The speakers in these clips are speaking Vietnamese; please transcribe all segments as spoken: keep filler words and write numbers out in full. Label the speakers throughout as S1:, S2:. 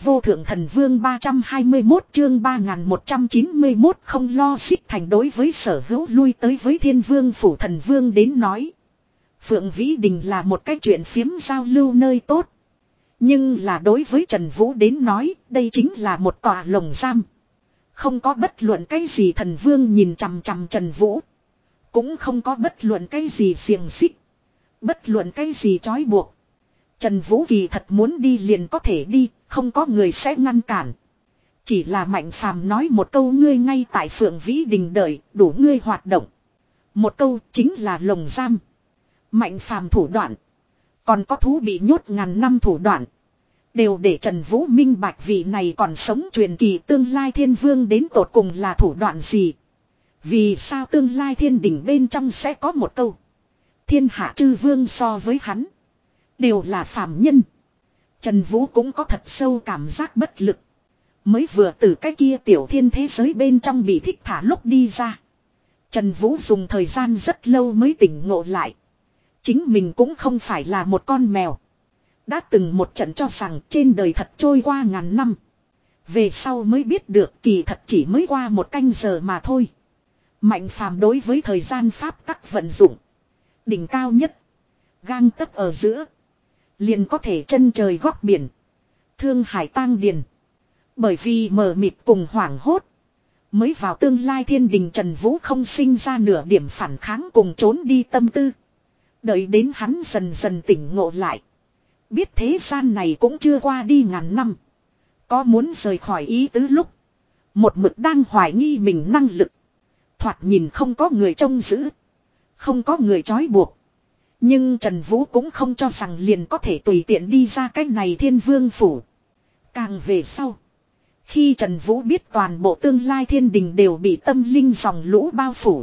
S1: vô thượng thần vương ba trăm hai mươi mốt chương ba nghìn một trăm chín mươi mốt không lo xích thành đối với sở hữu lui tới với thiên vương phủ thần vương đến nói. Phượng Vĩ Đình là một cái chuyện phiếm giao lưu nơi tốt. Nhưng là đối với Trần Vũ đến nói, đây chính là một tòa lồng giam. Không có bất luận cái gì thần vương nhìn chằm chằm Trần Vũ. Cũng không có bất luận cái gì xiềng xích. Bất luận cái gì trói buộc. Trần Vũ kỳ thật muốn đi liền có thể đi, không có người sẽ ngăn cản. Chỉ là Mạnh Phàm nói một câu ngươi ngay tại Phượng Vĩ Đình đợi, đủ ngươi hoạt động. Một câu chính là lồng giam. Mạnh Phàm thủ đoạn. Còn có thú bị nhốt ngàn năm thủ đoạn. Đều để Trần Vũ minh bạch vị này còn sống truyền kỳ tương lai thiên vương đến tột cùng là thủ đoạn gì. Vì sao tương lai thiên đỉnh bên trong sẽ có một câu. Thiên hạ chư vương so với hắn. Đều là phàm nhân. Trần Vũ cũng có thật sâu cảm giác bất lực. Mới vừa từ cái kia tiểu thiên thế giới bên trong bị thích thả lúc đi ra. Trần Vũ dùng thời gian rất lâu mới tỉnh ngộ lại. Chính mình cũng không phải là một con mèo. Đã từng một trận cho rằng trên đời thật trôi qua ngàn năm. Về sau mới biết được kỳ thật chỉ mới qua một canh giờ mà thôi. Mạnh Phàm đối với thời gian pháp tắc vận dụng. Đỉnh cao nhất. Gang tấc ở giữa. Liền có thể chân trời góc biển. Thương hải tang điền. Bởi vì mờ mịt cùng hoảng hốt. Mới vào tương lai thiên đình Trần Vũ không sinh ra nửa điểm phản kháng cùng trốn đi tâm tư. Đợi đến hắn dần dần tỉnh ngộ lại. Biết thế gian này cũng chưa qua đi ngàn năm. Có muốn rời khỏi ý tứ lúc. Một mực đang hoài nghi mình năng lực. Thoạt nhìn không có người trông giữ. Không có người trói buộc. Nhưng Trần Vũ cũng không cho rằng liền có thể tùy tiện đi ra cái này thiên vương phủ. Càng về sau. Khi Trần Vũ biết toàn bộ tương lai thiên đình đều bị tâm linh dòng lũ bao phủ.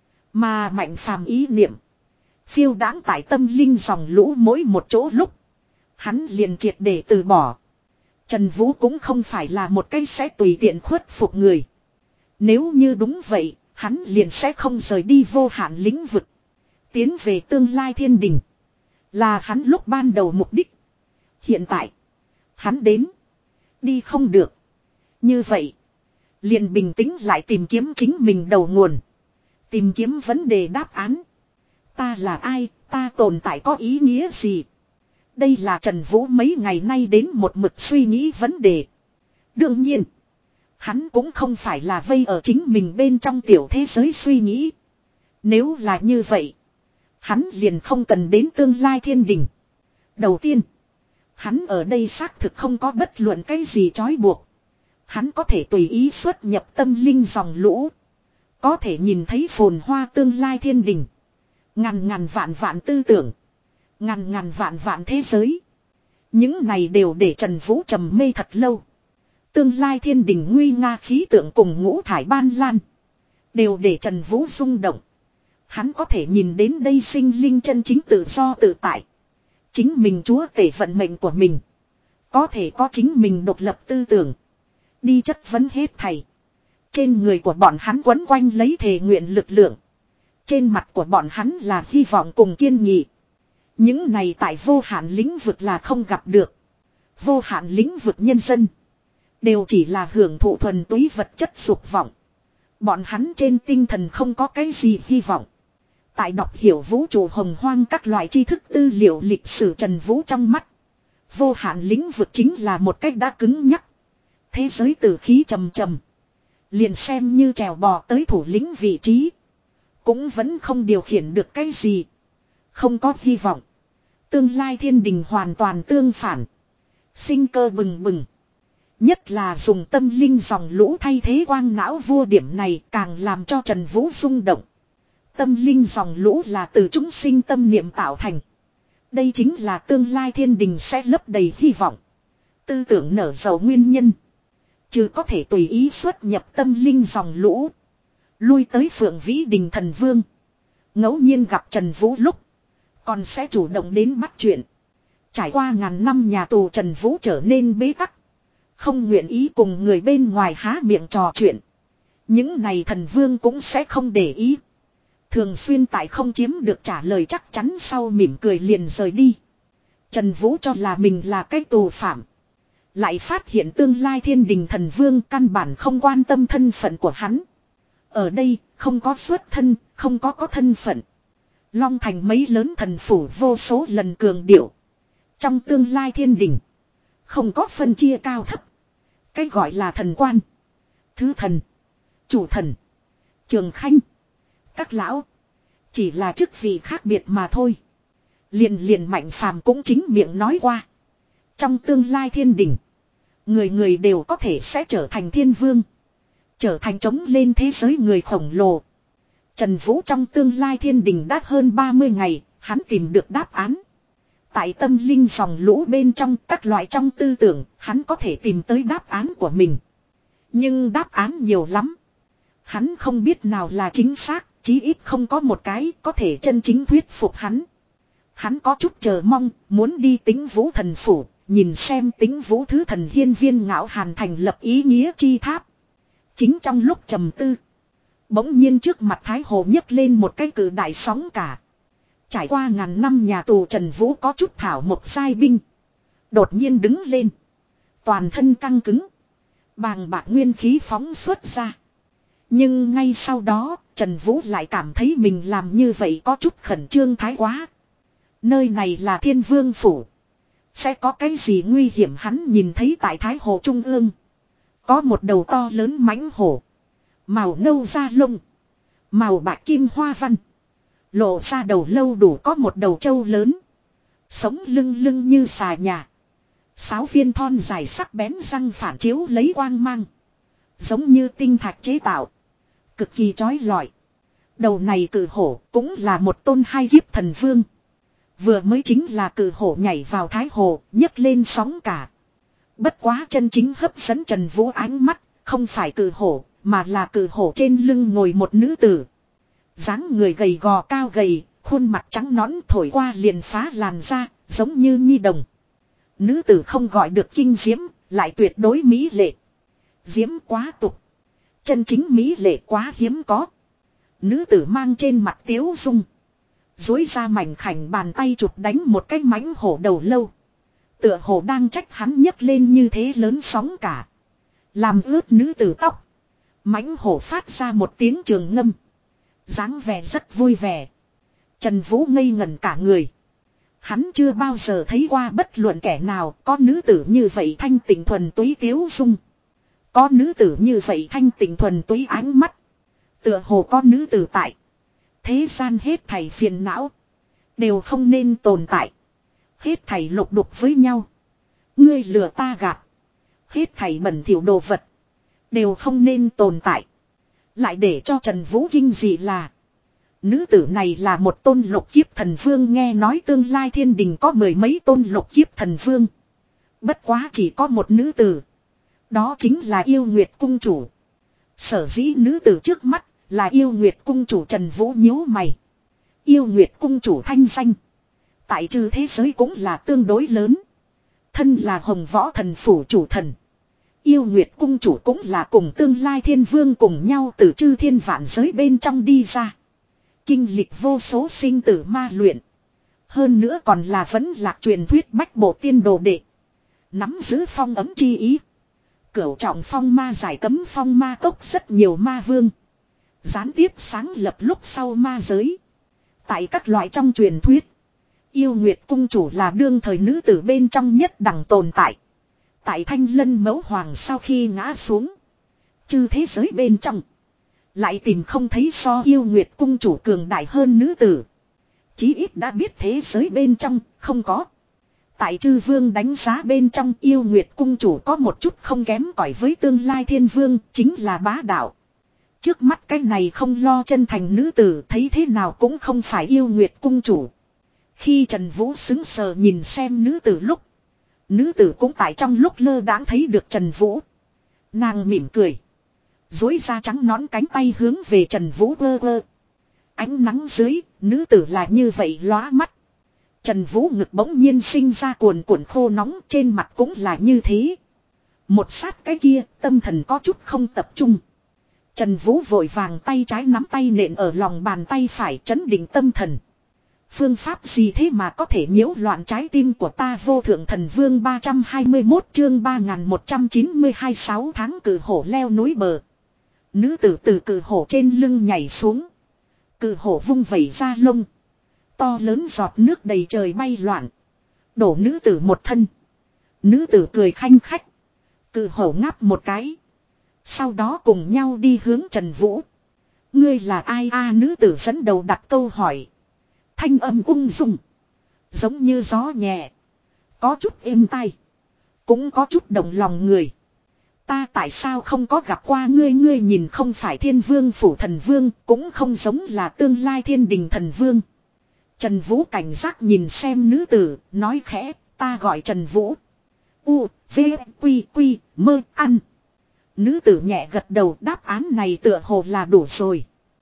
S1: Mà Mạnh Phàm ý niệm. Phiêu đãng tại tâm linh dòng lũ mỗi một chỗ lúc. Hắn liền triệt để từ bỏ. Trần Vũ cũng không phải là một cái sẽ tùy tiện khuất phục người. Nếu như đúng vậy, hắn liền sẽ không rời đi vô hạn lĩnh vực. Tiến về tương lai thiên đình. Là hắn lúc ban đầu mục đích. Hiện tại, hắn đến. Đi không được. Như vậy, liền bình tĩnh lại tìm kiếm chính mình đầu nguồn. Tìm kiếm vấn đề đáp án. Ta là ai, ta tồn tại có ý nghĩa gì? Đây là Trần Vũ mấy ngày nay đến một mực suy nghĩ vấn đề. Đương nhiên, hắn cũng không phải là vây ở chính mình bên trong tiểu thế giới suy nghĩ. Nếu là như vậy, hắn liền không cần đến tương lai thiên đình. Đầu tiên, hắn ở đây xác thực không có bất luận cái gì trói buộc. Hắn có thể tùy ý xuất nhập tâm linh dòng lũ. Có thể nhìn thấy phồn hoa tương lai thiên đình. Ngàn ngàn vạn vạn tư tưởng. Ngàn ngàn vạn vạn thế giới. Những này đều để Trần Vũ trầm mê thật lâu. Tương lai thiên đình nguy nga khí tượng cùng ngũ thải ban lan. Đều để Trần Vũ rung động. Hắn có thể nhìn đến đây sinh linh chân chính tự do tự tại. Chính mình chúa tể vận mệnh của mình. Có thể có chính mình độc lập tư tưởng. Đi chất vấn hết thầy. Trên người của bọn hắn quấn quanh lấy thề nguyện lực lượng. Trên mặt của bọn hắn là hy vọng cùng kiên nghị. Những này tại vô hạn lĩnh vực là không gặp được. Vô hạn lĩnh vực nhân dân. Đều chỉ là hưởng thụ thuần túy vật chất dục vọng. Bọn hắn trên tinh thần không có cái gì hy vọng. Tại đọc hiểu vũ trụ hồng hoang các loại tri thức tư liệu lịch sử Trần Vũ trong mắt. Vô hạn lĩnh vực chính là một cách đã cứng nhắc. Thế giới tử khí trầm trầm. Liền xem như trèo bò tới thủ lĩnh vị trí. Cũng vẫn không điều khiển được cái gì. Không có hy vọng. Tương lai thiên đình hoàn toàn tương phản. Sinh cơ bừng bừng. Nhất là dùng tâm linh dòng lũ thay thế quang não vua điểm này càng làm cho Trần Vũ rung động. Tâm linh dòng lũ là từ chúng sinh tâm niệm tạo thành. Đây chính là tương lai thiên đình sẽ lấp đầy hy vọng. Tư tưởng nở rộ nguyên nhân. Chứ có thể tùy ý xuất nhập tâm linh dòng lũ. Lui tới Phượng Vĩ Đình thần vương. Ngẫu nhiên gặp Trần Vũ lúc. Còn sẽ chủ động đến bắt chuyện. Trải qua ngàn năm nhà tù Trần Vũ trở nên bế tắc. Không nguyện ý cùng người bên ngoài há miệng trò chuyện. Những này thần vương cũng sẽ không để ý. Thường xuyên tại không chiếm được trả lời chắc chắn sau mỉm cười liền rời đi. Trần Vũ cho là mình là cái tù phạm. Lại phát hiện tương lai thiên đình thần vương căn bản không quan tâm thân phận của hắn. Ở đây không có xuất thân, không có có thân phận. Long Thành mấy lớn thần phủ vô số lần cường điệu. Trong tương lai thiên đình không có phân chia cao thấp. Cái gọi là thần quan, thứ thần, chủ thần, trường khanh, các lão. Chỉ là chức vị khác biệt mà thôi. Liền liền Mạnh Phàm cũng chính miệng nói qua. Trong tương lai thiên đình, người người đều có thể sẽ trở thành thiên vương. Trở thành chống lên thế giới người khổng lồ. Trần Vũ trong tương lai thiên đình đã hơn ba mươi ngày, hắn tìm được đáp án. Tại tâm linh dòng lũ bên trong các loại trong tư tưởng, hắn có thể tìm tới đáp án của mình. Nhưng đáp án nhiều lắm. Hắn không biết nào là chính xác, chí ít không có một cái có thể chân chính thuyết phục hắn. Hắn có chút chờ mong, muốn đi Tĩnh Vũ thần phủ, nhìn xem Tĩnh Vũ thứ thần hiên viên ngạo hàn thành lập ý nghĩa chi tháp. Chính trong lúc trầm tư, bỗng nhiên trước mặt Thái Hồ nhấc lên một cái cự đại sóng cả. Trải qua ngàn năm nhà tù Trần Vũ có chút thảo một sai binh. Đột nhiên đứng lên. Toàn thân căng cứng. Bàng bạc nguyên khí phóng xuất ra. Nhưng ngay sau đó, Trần Vũ lại cảm thấy mình làm như vậy có chút khẩn trương thái quá. Nơi này là Thiên Vương Phủ. Sẽ có cái gì nguy hiểm hắn nhìn thấy tại Thái Hồ Trung ương. Có một đầu to lớn mãnh hổ. Màu nâu da lông. Màu bạc kim hoa văn. Lộ ra đầu lâu đủ có một đầu trâu lớn. Sống lưng lưng như xà nhà. Sáu viên thon dài sắc bén răng phản chiếu lấy quang mang. Giống như tinh thạch chế tạo. Cực kỳ chói lọi. Đầu này cự hổ cũng là một tôn hai kiếp thần vương. Vừa mới chính là cự hổ nhảy vào Thái Hồ, nhấc lên sóng cả. Bất quá chân chính hấp dẫn Trần Vũ ánh mắt, không phải cự hổ, mà là cự hổ trên lưng ngồi một nữ tử. Dáng người gầy gò cao gầy, khuôn mặt trắng nõn thổi qua liền phá làn da, giống như nhi đồng. Nữ tử không gọi được kinh diễm, lại tuyệt đối mỹ lệ. Diễm quá tục. Chân chính mỹ lệ quá hiếm có. Nữ tử mang trên mặt tiếu dung. Dối ra mảnh khảnh bàn tay chụp đánh một cái mãnh hổ đầu lâu. Tựa hồ đang trách hắn nhấc lên như thế lớn sóng cả. Làm ướt nữ tử tóc. Mãnh hổ phát ra một tiếng trường ngâm. Dáng vẻ rất vui vẻ. Trần Vũ ngây ngẩn cả người. Hắn chưa bao giờ thấy qua bất luận kẻ nào có nữ tử như vậy thanh tịnh thuần túy tiếu dung. Có nữ tử như vậy thanh tịnh thuần túy ánh mắt. Tựa hồ có nữ tử tại. Thế gian hết thảy phiền não. Đều không nên tồn tại. Hết thảy lục đục với nhau. Ngươi lừa ta gạt. Hết thảy bẩn thỉu đồ vật. Đều không nên tồn tại. Lại để cho Trần Vũ kinh dị là. Nữ tử này là một tôn lục kiếp thần vương, nghe nói tương lai thiên đình có mười mấy tôn lục kiếp thần vương. Bất quá chỉ có một nữ tử. Đó chính là Yêu Nguyệt cung chủ. Sở dĩ nữ tử trước mắt là Yêu Nguyệt cung chủ. Trần Vũ nhíu mày. Yêu Nguyệt cung chủ thanh danh tại trừ thế giới cũng là tương đối lớn. Thân là Hồng Võ thần phủ chủ thần. Yêu Nguyệt cung chủ cũng là cùng tương lai thiên vương cùng nhau từ chư thiên vạn giới bên trong đi ra. Kinh lịch vô số sinh tử ma luyện. Hơn nữa còn là vẫn lạc truyền thuyết bách bộ tiên đồ đệ. Nắm giữ phong ấm chi ý. Cửu trọng phong ma giải cấm phong ma cốc rất nhiều ma vương. Gián tiếp sáng lập lúc sau ma giới. Tại các loại trong truyền thuyết. Yêu Nguyệt cung chủ là đương thời nữ tử bên trong nhất đẳng tồn tại. Tại Thanh Lân Mẫu Hoàng sau khi ngã xuống. Chư thế giới bên trong. Lại tìm không thấy so Yêu Nguyệt cung chủ cường đại hơn nữ tử. Chí ít đã biết thế giới bên trong không có. Tại chư vương đánh giá bên trong, Yêu Nguyệt cung chủ có một chút không kém cỏi với tương lai thiên vương, chính là bá đạo. Trước mắt cái này không lo chân thành nữ tử thấy thế nào cũng không phải Yêu Nguyệt cung chủ. Khi Trần Vũ sững sờ nhìn xem nữ tử lúc. Nữ tử cũng tại trong lúc lơ đãng thấy được Trần Vũ. Nàng mỉm cười. Dối ra trắng nõn cánh tay hướng về Trần Vũ vơ vơ. Ánh nắng dưới, nữ tử là như vậy lóa mắt. Trần Vũ ngực bỗng nhiên sinh ra cuồn cuộn khô nóng, trên mặt cũng là như thế. Một sát cái kia, tâm thần có chút không tập trung. Trần Vũ vội vàng tay trái nắm tay nện ở lòng bàn tay phải, trấn định tâm thần. Phương pháp gì thế mà có thể nhiễu loạn trái tim của ta? Vô thượng thần vương ba trăm hai mươi mốt chương ba nghìn một trăm chín mươi hai sáu tháng cử hổ leo núi bờ. Nữ tử từ cử hổ trên lưng nhảy xuống. Cử hổ vung vẩy ra lông. To lớn giọt nước đầy trời bay loạn. Đổ nữ tử một thân. Nữ tử cười khanh khách. Cử hổ ngáp một cái. Sau đó cùng nhau đi hướng Trần Vũ. Ngươi là ai a? Nữ tử dẫn đầu đặt câu hỏi. Thanh âm ung dung. Giống như gió nhẹ. Có chút êm tai. Cũng có chút động lòng người. Ta tại sao không có gặp qua ngươi? Ngươi nhìn không phải Thiên Vương phủ thần vương. Cũng không giống là tương lai Thiên Đình thần vương. Trần Vũ cảnh giác nhìn xem nữ tử. Nói khẽ. Ta gọi Trần Vũ. U, V, Quy, Quy, mơ, ăn. Nữ tử nhẹ gật đầu. Đáp án này tựa hồ là đủ rồi.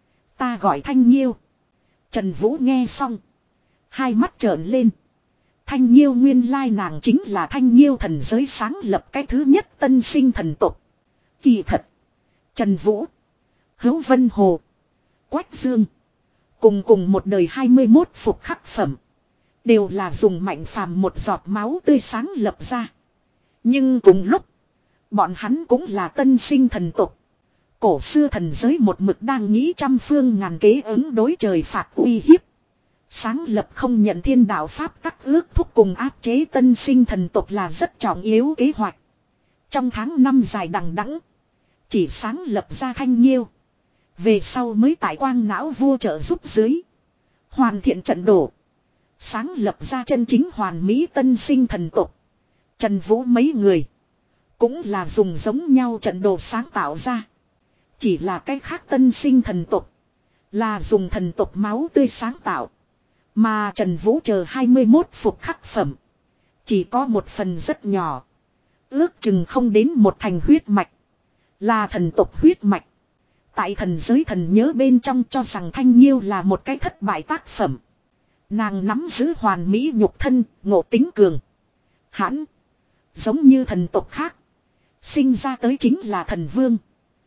S1: Ta gọi Thanh Nhiêu. Trần Vũ nghe xong. Hai mắt trợn lên. Thanh Nhiêu nguyên lai nàng chính là Thanh Nhiêu thần giới sáng lập cái thứ nhất tân sinh thần tộc. Kỳ thật. Trần Vũ. Hữu Vân Hồ. Quách Dương. Cùng cùng một đời hai mươi mốt phục khắc phẩm. Đều là dùng mạnh phàm một giọt máu tươi sáng lập ra. Nhưng cùng lúc. Bọn hắn cũng là tân sinh thần tộc. Cổ xưa thần giới một mực đang nghĩ trăm phương ngàn kế ứng đối trời phạt uy hiếp. Sáng lập không nhận thiên đạo pháp tắc ước thúc cùng áp chế tân sinh thần tộc là rất trọng yếu kế hoạch. Trong tháng năm dài đằng đẵng, chỉ sáng lập ra Thanh Nhiêu. Về sau mới tại quang não vua trợ giúp dưới. Hoàn thiện trận đổ. Sáng lập ra chân chính hoàn mỹ tân sinh thần tộc. Trần Vũ mấy người. Cũng là dùng giống nhau trận đồ sáng tạo ra. Chỉ là cái khác tân sinh thần tộc. Là dùng thần tộc máu tươi sáng tạo. Mà Trần Vũ chờ hai mươi mốt phục khắc phẩm. Chỉ có một phần rất nhỏ. Ước chừng không đến một thành huyết mạch. Là thần tộc huyết mạch. Tại thần giới thần nhớ bên trong cho rằng Thanh Nhiêu là một cái thất bại tác phẩm. Nàng nắm giữ hoàn mỹ nhục thân, ngộ tính cường. Hãn. Giống như thần tộc khác. Sinh ra tới chính là thần vương.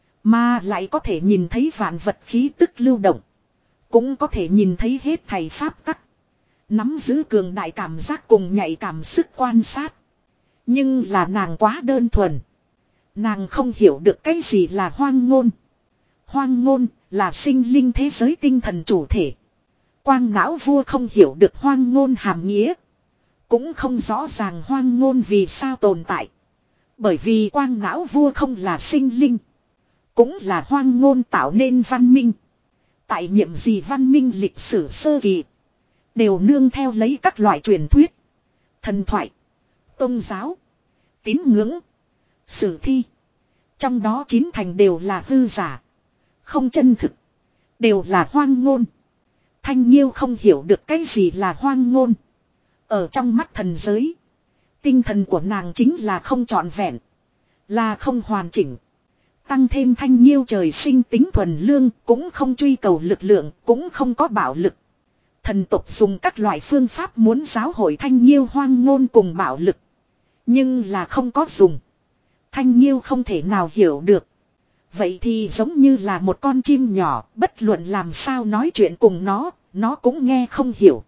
S1: Mà lại có thể nhìn thấy vạn vật khí tức lưu động. Cũng có thể nhìn thấy hết thầy pháp tắc. Nắm giữ cường đại cảm giác cùng nhạy cảm sức quan sát. Nhưng là nàng quá đơn thuần. Nàng không hiểu được cái gì là hoang ngôn. Hoang ngôn là sinh linh thế giới tinh thần chủ thể. Quang não vua không hiểu được hoang ngôn hàm nghĩa. Cũng không rõ ràng hoang ngôn vì sao tồn tại. Bởi vì quang não vua không là sinh linh. Cũng là hoang ngôn tạo nên văn minh. Tại nhiệm gì văn minh lịch sử sơ kỳ. Đều nương theo lấy các loại truyền thuyết. Thần thoại. Tôn giáo. Tín ngưỡng. Sử thi. Trong đó chín thành đều là hư giả. Không chân thực. Đều là hoang ngôn. Thanh Nhiêu không hiểu được cái gì là hoang ngôn. Ở trong mắt thần giới. Tinh thần của nàng chính là không trọn vẹn. Là không hoàn chỉnh. Tăng thêm Thanh Nhiêu trời sinh tính thuần lương. Cũng không truy cầu lực lượng. Cũng không có bạo lực. Thần tộc dùng các loại phương pháp muốn giáo hội Thanh Nhiêu hoang ngôn cùng bạo lực. Nhưng là không có dùng. Thanh Nhiêu không thể nào hiểu được. Vậy thì giống như là một con chim nhỏ. Bất luận làm sao nói chuyện cùng nó. Nó cũng nghe không hiểu.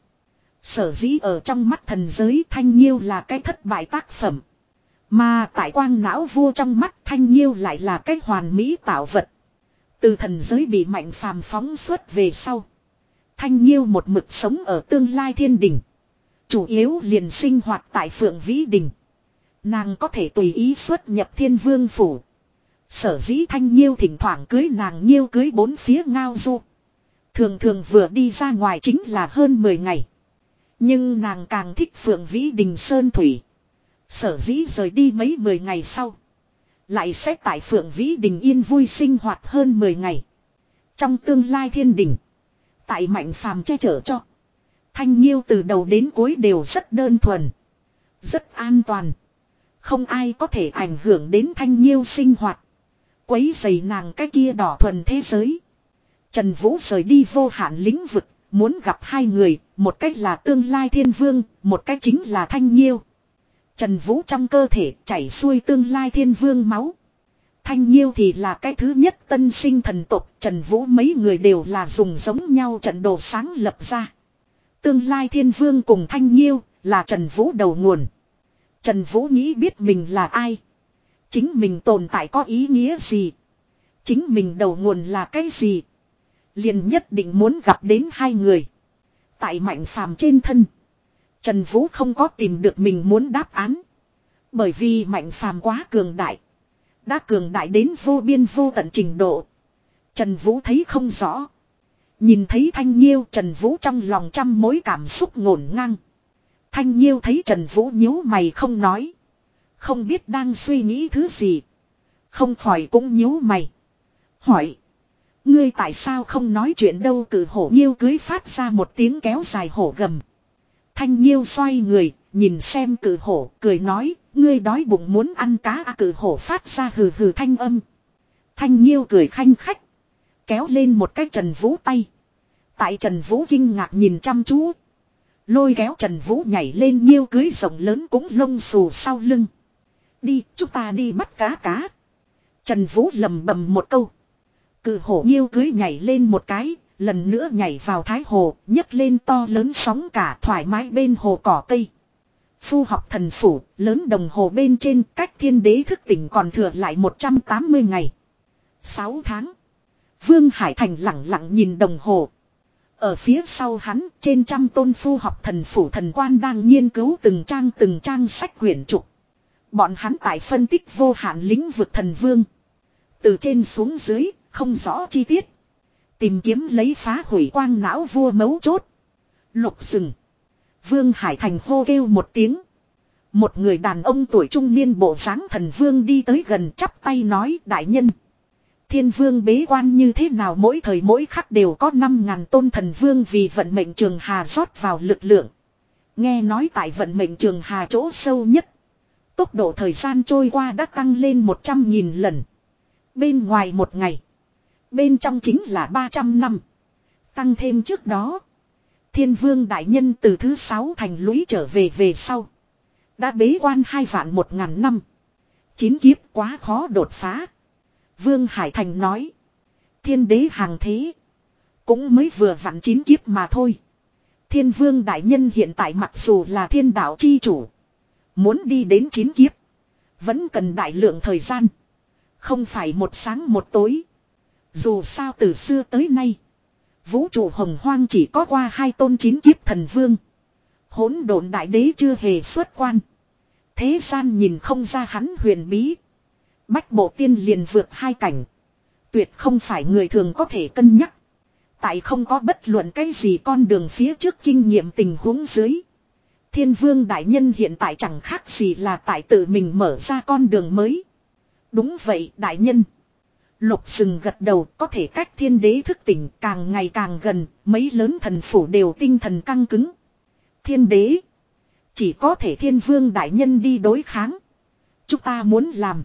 S1: Sở dĩ ở trong mắt thần giới Thanh Nhiêu là cái thất bại tác phẩm. Mà tại quang não vua trong mắt Thanh Nhiêu lại là cái hoàn mỹ tạo vật. Từ thần giới bị mạnh phàm phóng xuất về sau. Thanh Nhiêu một mực sống ở tương lai thiên đình. Chủ yếu liền sinh hoạt tại Phượng Vĩ Đình. Nàng có thể tùy ý xuất nhập Thiên Vương phủ. Sở dĩ Thanh Nhiêu thỉnh thoảng cưới nàng Nhiêu cưới bốn phía ngao du. Thường thường vừa đi ra ngoài chính là hơn mười ngày. Nhưng nàng càng thích Phượng Vĩ Đình Sơn Thủy. Sở dĩ rời đi mấy mười ngày sau. Lại sẽ tại Phượng Vĩ Đình yên vui sinh hoạt hơn mười ngày. Trong tương lai thiên đình. Tại mạnh phàm che chở cho. Thanh Nhiêu từ đầu đến cuối đều rất đơn thuần. Rất an toàn. Không ai có thể ảnh hưởng đến Thanh Nhiêu sinh hoạt. Quấy rầy nàng cái kia đỏ thuần thế giới. Trần Vũ rời đi vô hạn lĩnh vực. Muốn gặp hai người. Một cách là tương lai thiên vương. Một cách chính là Thanh Nhiêu. Trần Vũ trong cơ thể chảy xuôi tương lai thiên vương máu. Thanh Nhiêu thì là cái thứ nhất tân sinh thần tộc. Trần Vũ mấy người đều là dùng giống nhau trận đồ sáng lập ra. Tương lai thiên vương cùng Thanh Nhiêu là Trần Vũ đầu nguồn. Trần Vũ nghĩ biết mình là ai. Chính mình tồn tại có ý nghĩa gì. Chính mình đầu nguồn là cái gì. Liền nhất định muốn gặp đến hai người. Tại Mạnh Phàm trên thân. Trần Vũ không có tìm được mình muốn đáp án. Bởi vì Mạnh Phàm quá cường đại. Đã cường đại đến vô biên vô tận trình độ. Trần Vũ thấy không rõ. Nhìn thấy Thanh Nhiêu, Trần Vũ trong lòng trăm mối cảm xúc ngổn ngang. Thanh Nhiêu thấy Trần Vũ nhíu mày không nói. Không biết đang suy nghĩ thứ gì. Không khỏi cũng nhíu mày. Hỏi. Ngươi tại sao không nói chuyện đâu? Cử hổ Nhiêu cưới phát ra một tiếng kéo dài hổ gầm. Thanh Nhiêu xoay người, nhìn xem cử hổ, cười nói, ngươi đói bụng muốn ăn cá à? Cử hổ phát ra hừ hừ thanh âm. Thanh Nhiêu cười khanh khách. Kéo lên một cái Trần Vũ tay. Tại Trần Vũ kinh ngạc nhìn chăm chú. Lôi kéo Trần Vũ nhảy lên Nhiêu cưới rộng lớn cũng lông xù sau lưng. Đi, chúng ta đi bắt cá cá. Trần Vũ lầm bầm một câu. Cự hổ Nhiêu cưới nhảy lên một cái, lần nữa nhảy vào thái hồ, nhấc lên to lớn sóng cả thoải mái bên hồ cỏ cây. Phu học thần phủ, lớn đồng hồ bên trên cách thiên đế thức tỉnh còn thừa lại một trăm tám mươi ngày. sáu tháng. Vương Hải Thành lặng lặng nhìn đồng hồ. Ở phía sau hắn, trên trăm tôn phu học thần phủ thần quan đang nghiên cứu từng trang từng trang sách quyển trục. Bọn hắn tại phân tích vô hạn lĩnh vực thần vương. Từ trên xuống dưới, không rõ chi tiết. Tìm kiếm lấy phá hủy quang não vua mấu chốt. Lục rừng. Vương Hải Thành hô kêu một tiếng. Một người đàn ông tuổi trung niên bộ dáng thần vương đi tới gần chắp tay nói đại nhân. Thiên vương bế quan như thế nào mỗi thời mỗi khắc đều có năm ngàn tôn thần vương vì vận mệnh trường hà rót vào lực lượng. Nghe nói tại vận mệnh trường hà chỗ sâu nhất. Tốc độ thời gian trôi qua đã tăng lên một trăm nghìn lần. Bên ngoài một ngày. Bên trong chính là ba trăm năm. Tăng thêm trước đó. Thiên vương đại nhân từ thứ sáu thành lũy trở về về sau. Đã bế quan hai vạn một ngàn năm. Chín kiếp quá khó đột phá. Vương Hải Thành nói. Thiên đế hàng thế. Cũng mới vừa vặn chín kiếp mà thôi. Thiên vương đại nhân hiện tại mặc dù là thiên đạo chi chủ. Muốn đi đến chín kiếp. Vẫn cần đại lượng thời gian. Không phải một sáng một tối. Dù sao từ xưa tới nay. Vũ trụ hồng hoang chỉ có qua hai tôn chín kiếp thần vương. Hỗn độn đại đế chưa hề xuất quan. Thế gian nhìn không ra hắn huyền bí. Bách bộ tiên liền vượt hai cảnh. Tuyệt không phải người thường có thể cân nhắc. Tại không có bất luận cái gì con đường phía trước kinh nghiệm tình huống dưới. Thiên vương đại nhân hiện tại chẳng khác gì là tại tự mình mở ra con đường mới. Đúng vậy đại nhân. Lục sừng gật đầu có thể cách thiên đế thức tỉnh càng ngày càng gần. Mấy lớn thần phủ đều tinh thần căng cứng. Thiên đế. Chỉ có thể thiên vương đại nhân đi đối kháng. Chúng ta muốn làm.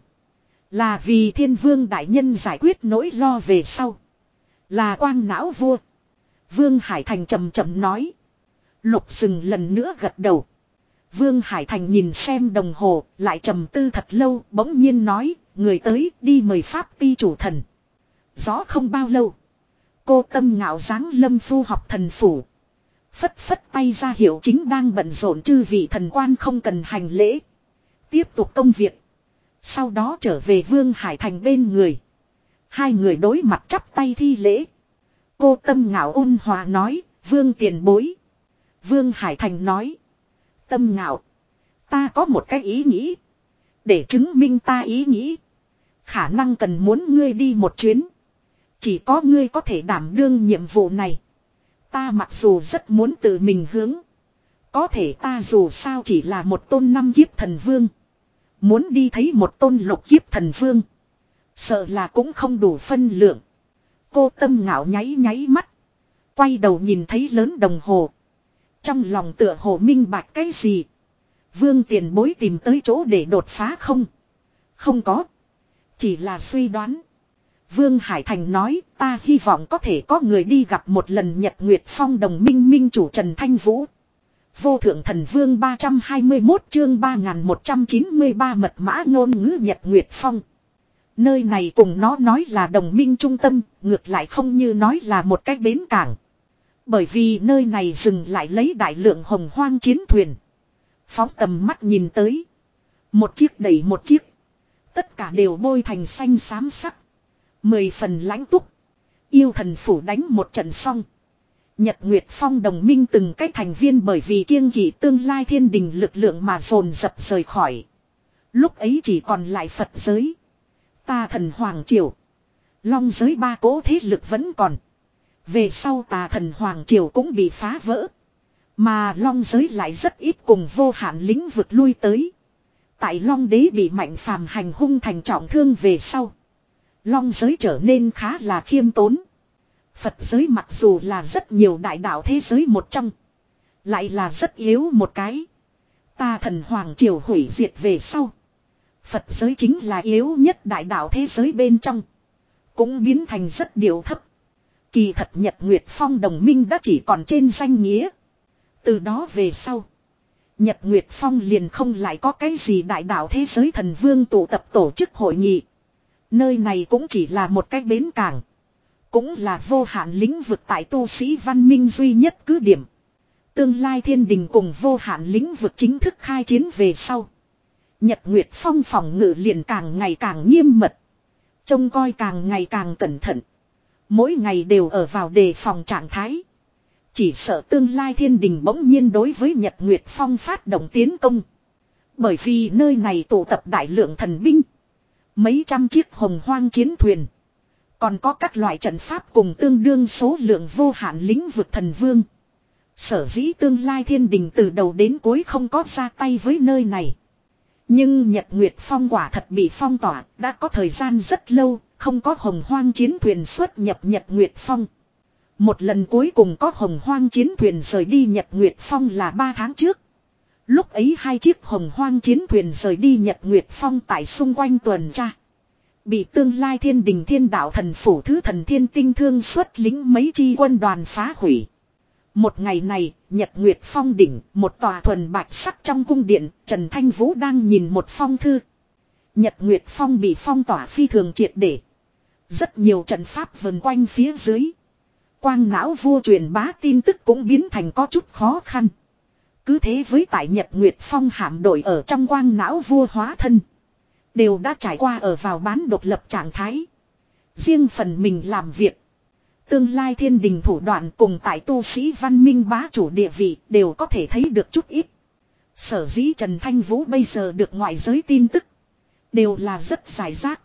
S1: Là vì thiên vương đại nhân giải quyết nỗi lo về sau. Là quang não vua. Vương Hải Thành trầm trầm nói. Lục sừng lần nữa gật đầu. Vương Hải Thành nhìn xem đồng hồ, lại trầm tư thật lâu, bỗng nhiên nói, người tới đi mời pháp ti chủ thần. Rõ không bao lâu. Cô Tâm Ngạo dáng lâm phu học thần phủ. Phất phất tay ra hiệu chính đang bận rộn chư vị thần quan không cần hành lễ. Tiếp tục công việc. Sau đó trở về Vương Hải Thành bên người. Hai người đối mặt chắp tay thi lễ. Cô Tâm Ngạo ôn hòa nói, Vương tiền bối. Vương Hải Thành nói. Tâm Ngạo. Ta có một cái ý nghĩ. Để chứng minh ta ý nghĩ. Khả năng cần muốn ngươi đi một chuyến. Chỉ có ngươi có thể đảm đương nhiệm vụ này. Ta mặc dù rất muốn tự mình hướng. Có thể ta dù sao chỉ là một tôn năm kiếp thần vương. Muốn đi thấy một tôn lục kiếp thần vương. Sợ là cũng không đủ phân lượng. Cô Tâm Ngạo nháy nháy mắt. Quay đầu nhìn thấy lớn đồng hồ. Trong lòng tựa hồ minh bạch cái gì. Vương tiền bối tìm tới chỗ để đột phá không? Không có. Chỉ là suy đoán. Vương Hải Thành nói ta hy vọng có thể có người đi gặp một lần Nhật Nguyệt Phong đồng minh minh chủ Trần Thanh Vũ. Vô thượng thần vương ba trăm hai mươi mốt chương ba nghìn một trăm chín mươi ba mật mã ngôn ngữ Nhật Nguyệt Phong. Nơi này cùng nó nói là đồng minh trung tâm, ngược lại không như nói là một cái bến cảng. Bởi vì nơi này dừng lại lấy đại lượng hồng hoang chiến thuyền. Phóng tầm mắt nhìn tới. Một chiếc đẩy một chiếc. Tất cả đều bôi thành xanh xám sắc. Mười phần lãnh túc. Yêu thần phủ đánh một trận xong. Nhật Nguyệt Phong đồng minh từng cái thành viên bởi vì kiêng kỵ tương lai thiên đình lực lượng mà dồn dập rời khỏi. Lúc ấy chỉ còn lại Phật giới. Tà thần Hoàng Triều. Long giới ba cố thế lực vẫn còn. Về sau tà thần Hoàng Triều cũng bị phá vỡ. Mà Long giới lại rất ít cùng vô hạn lĩnh vực lui tới. Tại Long đế bị mạnh phàm hành hung thành trọng thương về sau. Long giới trở nên khá là khiêm tốn. Phật giới mặc dù là rất nhiều đại đạo thế giới một trong. Lại là rất yếu một cái. Tà thần Hoàng Triều hủy diệt về sau. Phật giới chính là yếu nhất đại đạo thế giới bên trong. Cũng biến thành rất điều thấp. Kỳ thật Nhật Nguyệt Phong đồng minh đã chỉ còn trên danh nghĩa. Từ đó về sau. Nhật Nguyệt Phong liền không lại có cái gì đại đạo thế giới thần vương tụ tập tổ chức hội nghị. Nơi này cũng chỉ là một cái bến cảng. Cũng là vô hạn lĩnh vực tại tu sĩ văn minh duy nhất cứ điểm. Tương lai thiên đình cùng vô hạn lĩnh vực chính thức khai chiến về sau. Nhật Nguyệt Phong phòng ngự liền càng ngày càng nghiêm mật. Trông coi càng ngày càng cẩn thận. Mỗi ngày đều ở vào đề phòng trạng thái. Chỉ sợ tương lai thiên đình bỗng nhiên đối với Nhật Nguyệt Phong phát động tiến công. Bởi vì nơi này tụ tập đại lượng thần binh. Mấy trăm chiếc hồng hoang chiến thuyền. Còn có các loại trận pháp cùng tương đương số lượng vô hạn lĩnh vực thần vương. Sở dĩ tương lai thiên đình từ đầu đến cuối không có ra tay với nơi này. Nhưng Nhật Nguyệt Phong quả thật bị phong tỏa, đã có thời gian rất lâu, không có hồng hoang chiến thuyền xuất nhập Nhật Nguyệt Phong. Một lần cuối cùng có hồng hoang chiến thuyền rời đi Nhật Nguyệt Phong là ba tháng trước. Lúc ấy hai chiếc hồng hoang chiến thuyền rời đi Nhật Nguyệt Phong tại xung quanh tuần tra. Bị tương lai thiên đình thiên đạo thần phủ thứ thần thiên tinh thương xuất lính mấy chi quân đoàn phá hủy. Một ngày này, Nhật Nguyệt Phong đỉnh, một tòa thuần bạch sắc trong cung điện, Trần Thanh Vũ đang nhìn một phong thư. Nhật Nguyệt Phong bị phong tỏa phi thường triệt để. Rất nhiều trận pháp vần quanh phía dưới. Quang não vua truyền bá tin tức cũng biến thành có chút khó khăn. Cứ thế với tại Nhật Nguyệt Phong hạm đội ở trong quang não vua hóa thân. Đều đã trải qua ở vào bán độc lập trạng thái. Riêng phần mình làm việc. Tương lai thiên đình thủ đoạn cùng tại tu sĩ văn minh bá chủ địa vị đều có thể thấy được chút ít. Sở dĩ Trần Thanh Vũ bây giờ được ngoại giới tin tức. Đều là rất giải rác.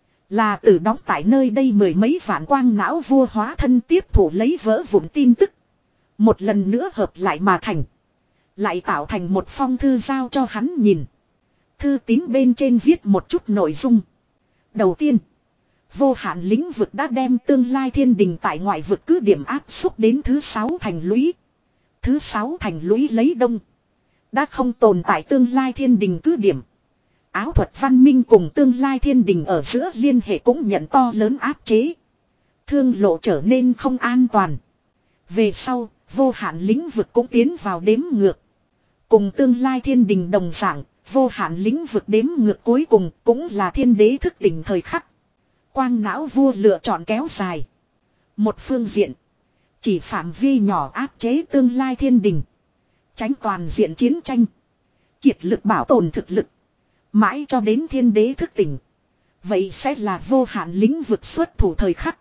S1: Là từ đóng tại nơi đây mười mấy vạn quang não vua hóa thân tiếp thủ lấy vỡ vụn tin tức. Một lần nữa hợp lại mà thành. Lại tạo thành một phong thư giao cho hắn nhìn. Thư tín bên trên viết một chút nội dung. Đầu tiên. Vô hạn lĩnh vực đã đem tương lai thiên đình tại ngoại vực cứ điểm áp xúc đến thứ sáu thành lũy. Thứ sáu thành lũy lấy đông. Đã không tồn tại tương lai thiên đình cứ điểm. Áo thuật văn minh cùng tương lai thiên đình ở giữa liên hệ cũng nhận to lớn áp chế. Thương lộ trở nên không an toàn. Về sau, vô hạn lĩnh vực cũng tiến vào đếm ngược. Cùng tương lai thiên đình đồng dạng, vô hạn lĩnh vực đếm ngược cuối cùng cũng là thiên đế thức tỉnh thời khắc. Quang não vua lựa chọn kéo dài. Một phương diện, chỉ phạm vi nhỏ áp chế tương lai thiên đình. Tránh toàn diện chiến tranh. Kiệt lực bảo tồn thực lực. Mãi cho đến thiên đế thức tỉnh. Vậy sẽ là vô hạn lĩnh vực xuất thủ thời khắc.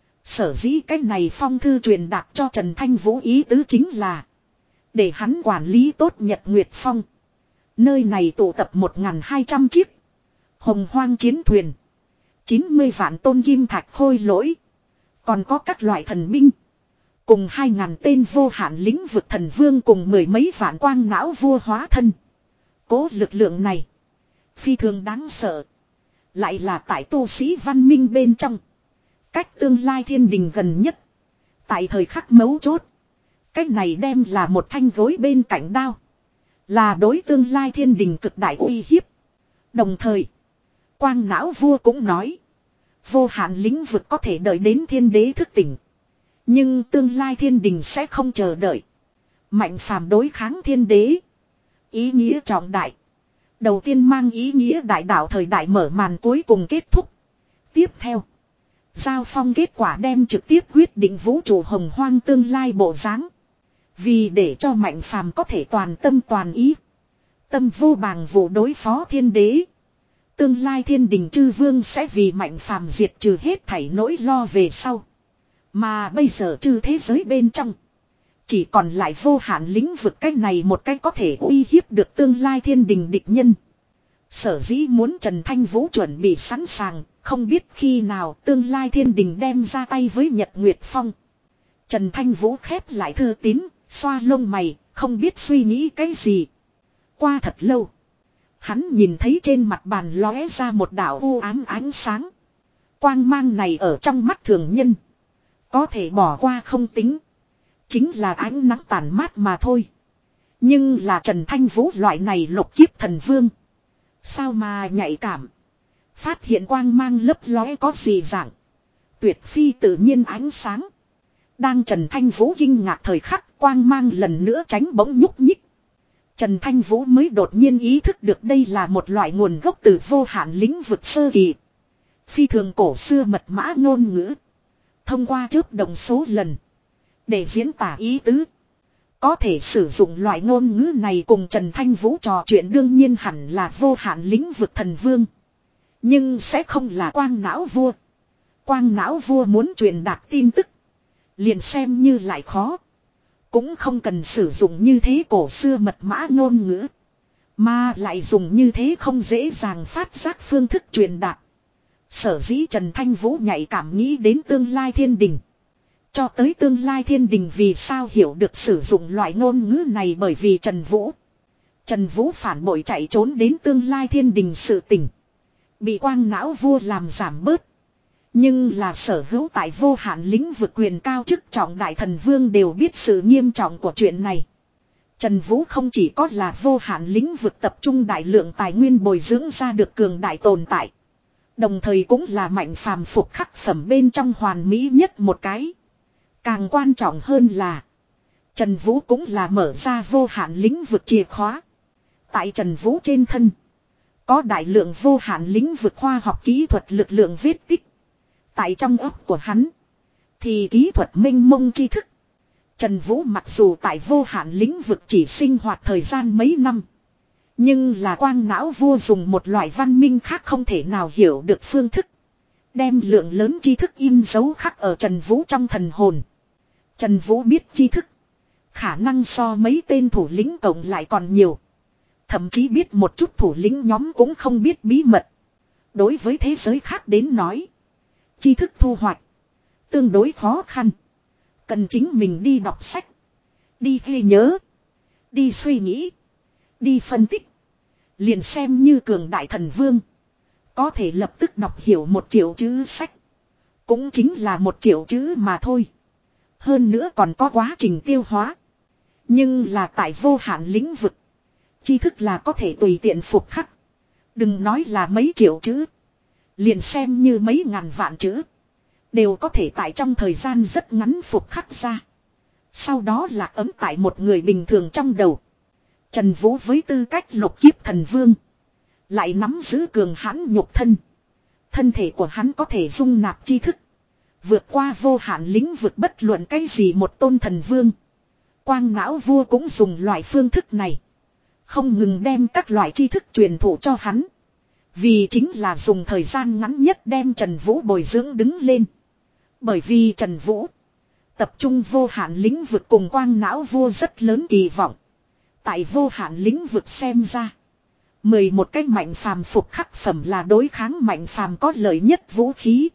S1: Sở dĩ cách này phong thư truyền đạt cho Trần Thanh Vũ ý tứ chính là. Để hắn quản lý tốt Nhật Nguyệt Phong. Nơi này tụ tập một nghìn hai trăm chiếc. Hồng hoang chiến thuyền. chín mươi vạn tôn kim thạch khôi lỗi. Còn có các loại thần binh. Cùng hai ngàn tên vô hạn lĩnh vực thần vương cùng mười mấy vạn quang não vua hóa thân. Cố lực lượng này. Phi thường đáng sợ. Lại là tại tu sĩ văn minh bên trong. Cách tương lai thiên đình gần nhất. Tại thời khắc mấu chốt. Cách này đem là một thanh gối bên cạnh đao. Là đối tương lai thiên đình cực đại uy hiếp. Đồng thời. Quang não vua cũng nói. Vô hạn lĩnh vực có thể đợi đến thiên đế thức tỉnh. Nhưng tương lai thiên đình sẽ không chờ đợi. Mạnh phàm đối kháng thiên đế. Ý nghĩa trọng đại. Đầu tiên mang ý nghĩa đại đạo thời đại mở màn cuối cùng kết thúc. Tiếp theo. Giao phong kết quả đem trực tiếp quyết định vũ trụ hồng hoang tương lai bộ dáng. Vì để cho Mạnh Phàm có thể toàn tâm toàn ý. Tâm vô bàng vụ đối phó thiên đế. Tương lai thiên đình chư vương sẽ vì Mạnh Phàm diệt trừ hết thảy nỗi lo về sau. Mà bây giờ chư thế giới bên trong. Chỉ còn lại vô hạn lĩnh vực cách này một cách có thể uy hiếp được tương lai thiên đình địch nhân. Sở dĩ muốn Trần Thanh Vũ chuẩn bị sẵn sàng, không biết khi nào tương lai thiên đình đem ra tay với Nhật Nguyệt Phong. Trần Thanh Vũ khép lại thư tín, xoa lông mày, không biết suy nghĩ cái gì. Qua thật lâu, hắn nhìn thấy trên mặt bàn lóe ra một đạo u ám ánh sáng. Quang mang này ở trong mắt thường nhân. Có thể bỏ qua không tính. Chính là ánh nắng tàn mát mà thôi. Nhưng là Trần Thanh Vũ loại này lục kiếp thần vương. Sao mà nhạy cảm. Phát hiện quang mang lấp lóe có gì dạng. Tuyệt phi tự nhiên ánh sáng. Đang Trần Thanh Vũ kinh ngạc thời khắc, quang mang lần nữa tránh bỗng nhúc nhích. Trần Thanh Vũ mới đột nhiên ý thức được đây là một loại nguồn gốc từ vô hạn lĩnh vực sơ kỳ. Phi thường cổ xưa mật mã ngôn ngữ. Thông qua chớp đồng số lần. Để diễn tả ý tứ. Có thể sử dụng loại ngôn ngữ này cùng Trần Thanh Vũ trò chuyện đương nhiên hẳn là vô hạn lĩnh vực thần vương. Nhưng sẽ không là quang não vua. Quang não vua muốn truyền đạt tin tức. Liền xem như lại khó. Cũng không cần sử dụng như thế cổ xưa mật mã ngôn ngữ. Mà lại dùng như thế không dễ dàng phát giác phương thức truyền đạt. Sở dĩ Trần Thanh Vũ nhạy cảm nghĩ đến tương lai thiên đình. Cho tới tương lai thiên đình vì sao hiểu được sử dụng loại ngôn ngữ này bởi vì Trần Vũ. Trần Vũ phản bội chạy trốn đến tương lai thiên đình sự tình. Bị quang não vua làm giảm bớt. Nhưng là sở hữu tại vô hạn lĩnh vực quyền cao chức trọng đại thần vương đều biết sự nghiêm trọng của chuyện này. Trần Vũ không chỉ có là vô hạn lĩnh vực tập trung đại lượng tài nguyên bồi dưỡng ra được cường đại tồn tại. Đồng thời cũng là Mạnh Phàm phục khắc phẩm bên trong hoàn mỹ nhất một cái. Càng quan trọng hơn là Trần Vũ cũng là mở ra vô hạn lĩnh vực chìa khóa. Tại Trần Vũ trên thân có đại lượng vô hạn lĩnh vực khoa học kỹ thuật lực lượng vết tích. Tại trong óc của hắn thì kỹ thuật minh mông tri thức. Trần Vũ mặc dù tại vô hạn lĩnh vực chỉ sinh hoạt thời gian mấy năm. Nhưng là quang não vua dùng một loại văn minh khác không thể nào hiểu được phương thức. Đem lượng lớn tri thức in dấu khắc ở Trần Vũ trong thần hồn. Trần Vũ biết tri thức. Khả năng so mấy tên thủ lĩnh cộng lại còn nhiều. Thậm chí biết một chút thủ lĩnh nhóm cũng không biết bí mật. Đối với thế giới khác đến nói. Tri thức thu hoạch. Tương đối khó khăn. Cần chính mình đi đọc sách. Đi ghi nhớ. Đi suy nghĩ. Đi phân tích. Liền xem như cường đại thần vương. Có thể lập tức đọc hiểu một triệu chữ sách. Cũng chính là một triệu chữ mà thôi. Hơn nữa còn có quá trình tiêu hóa. Nhưng là tại vô hạn lĩnh vực. Tri thức là có thể tùy tiện phục khắc. Đừng nói là mấy triệu chữ. Liền xem như mấy ngàn vạn chữ. Đều có thể tại trong thời gian rất ngắn phục khắc ra. Sau đó là ấm tại một người bình thường trong đầu. Trần Vũ với tư cách lục kiếp thần vương. Lại nắm giữ cường hãn nhục thân. Thân thể của hắn có thể dung nạp tri thức. Vượt qua vô hạn lĩnh vực bất luận cái gì một tôn thần vương. Quang não vua cũng dùng loại phương thức này. Không ngừng đem các loại tri thức truyền thụ cho hắn. Vì chính là dùng thời gian ngắn nhất đem Trần Vũ bồi dưỡng đứng lên. Bởi vì Trần Vũ tập trung vô hạn lĩnh vực cùng quang não vua rất lớn kỳ vọng. Tại vô hạn lĩnh vực xem ra. mười một cái mạnh phàm phục khắc phẩm là đối kháng mạnh phàm có lợi nhất vũ khí.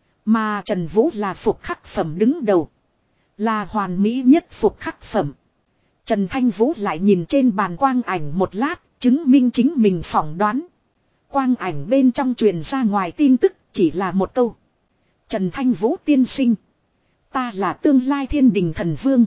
S1: Mà Trần Vũ là phục khắc phẩm đứng đầu. Là hoàn mỹ nhất phục khắc phẩm. Trần Thanh Vũ lại nhìn trên bàn quang ảnh một lát, chứng minh chính mình phỏng đoán. Quang ảnh bên trong truyền ra ngoài tin tức chỉ là một câu. Trần Thanh Vũ tiên sinh. Ta là tương lai thiên đình thần vương.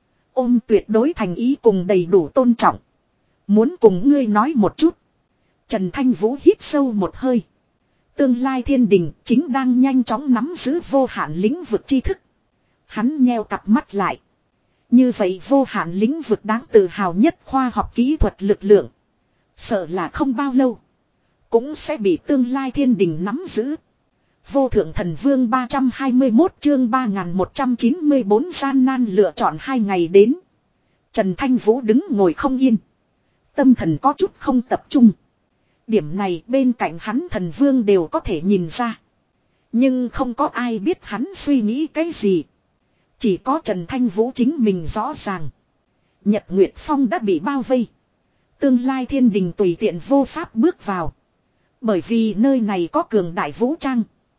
S1: Ôm tuyệt đối thành ý cùng đầy đủ tôn trọng. Muốn cùng ngươi nói một chút. Trần Thanh Vũ hít sâu một hơi. Tương lai thiên đình chính đang nhanh chóng nắm giữ vô hạn lĩnh vực tri thức. Hắn nheo cặp mắt lại. Như vậy vô hạn lĩnh vực đáng tự hào nhất khoa học kỹ thuật lực lượng. Sợ là không bao lâu. Cũng sẽ bị tương lai thiên đình nắm giữ. Vô thượng thần vương ba trăm hai mươi mốt chương ba nghìn một trăm chín mươi bốn gian nan lựa chọn hai ngày đến. Trần Thanh Vũ đứng ngồi không yên. Tâm thần có chút không tập trung. Điểm này bên cạnh hắn thần vương đều có thể nhìn ra. Nhưng không có ai biết hắn suy nghĩ cái gì. Chỉ có Trần Thanh Vũ chính mình rõ ràng. Nhật Nguyệt Phong đã bị bao vây. Tương lai thiên đình tùy tiện vô pháp bước vào. Bởi vì nơi này có cường đại vũ trang.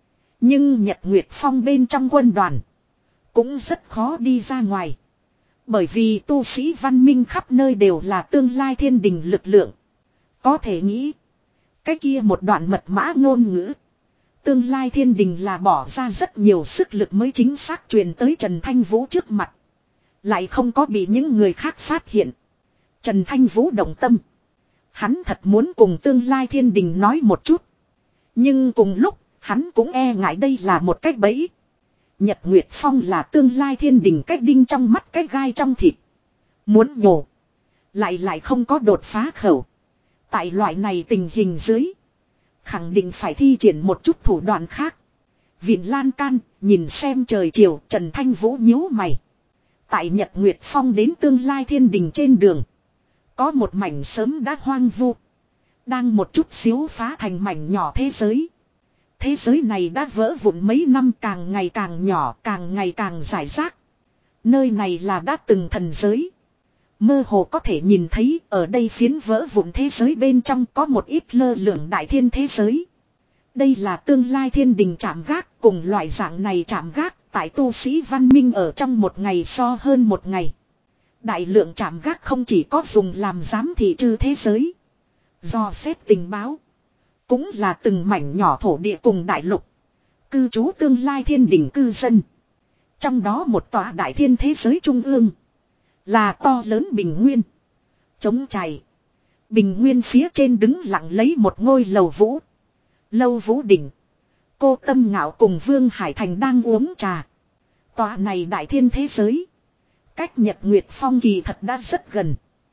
S1: Nhưng Nhật Nguyệt Phong bên trong quân đoàn cũng rất khó đi ra ngoài. Bởi vì tu sĩ văn minh khắp nơi đều là tương lai thiên đình lực lượng. Có thể nghĩ. Cái kia một đoạn mật mã ngôn ngữ. Tương lai thiên đình là bỏ ra rất nhiều sức lực mới chính xác truyền tới Trần Thanh Vũ trước mặt. Lại không có bị những người khác phát hiện. Trần Thanh Vũ động tâm. Hắn thật muốn cùng tương lai thiên đình nói một chút. Nhưng cùng lúc hắn cũng e ngại đây là một cách bẫy. Nhật Nguyệt Phong là tương lai thiên đình cách đinh trong mắt cách gai trong thịt. Muốn nhổ. Lại lại không có đột phá khẩu. Tại loại này tình hình dưới. Khẳng định phải thi triển một chút thủ đoạn khác. Viện lan can, nhìn xem trời chiều, Trần Thanh Vũ nhíu mày. Tại Nhật Nguyệt Phong đến tương lai thiên đình trên đường. Có một mảnh sớm đã hoang vu. Đang một chút xíu phá thành mảnh nhỏ thế giới. Thế giới này đã vỡ vụn mấy năm, càng ngày càng nhỏ, càng ngày càng rải rác. Nơi này là đã từng thần giới. Mơ hồ có thể nhìn thấy ở đây phiến vỡ vụn thế giới bên trong có một ít lơ lửng đại thiên thế giới. Đây là tương lai thiên đình trạm gác, cùng loại dạng này trạm gác tại tu sĩ văn minh ở trong một ngày so hơn một ngày. Đại lượng trạm gác không chỉ có dùng làm giám thị trừ thế giới. Do xét tình báo. Cũng là từng mảnh nhỏ thổ địa cùng đại lục. Cư trú tương lai thiên đình cư dân. Trong đó một tòa đại thiên thế giới trung ương. Là to lớn bình nguyên. Chống chày. Bình nguyên phía trên đứng lặng lấy một ngôi lầu vũ. Lâu vũ đỉnh. Cô Tâm Ngạo cùng Vương Hải Thành đang uống trà. Tòa này đại thiên thế giới. Cách Nhật Nguyệt Phong kỳ thật đã rất gần.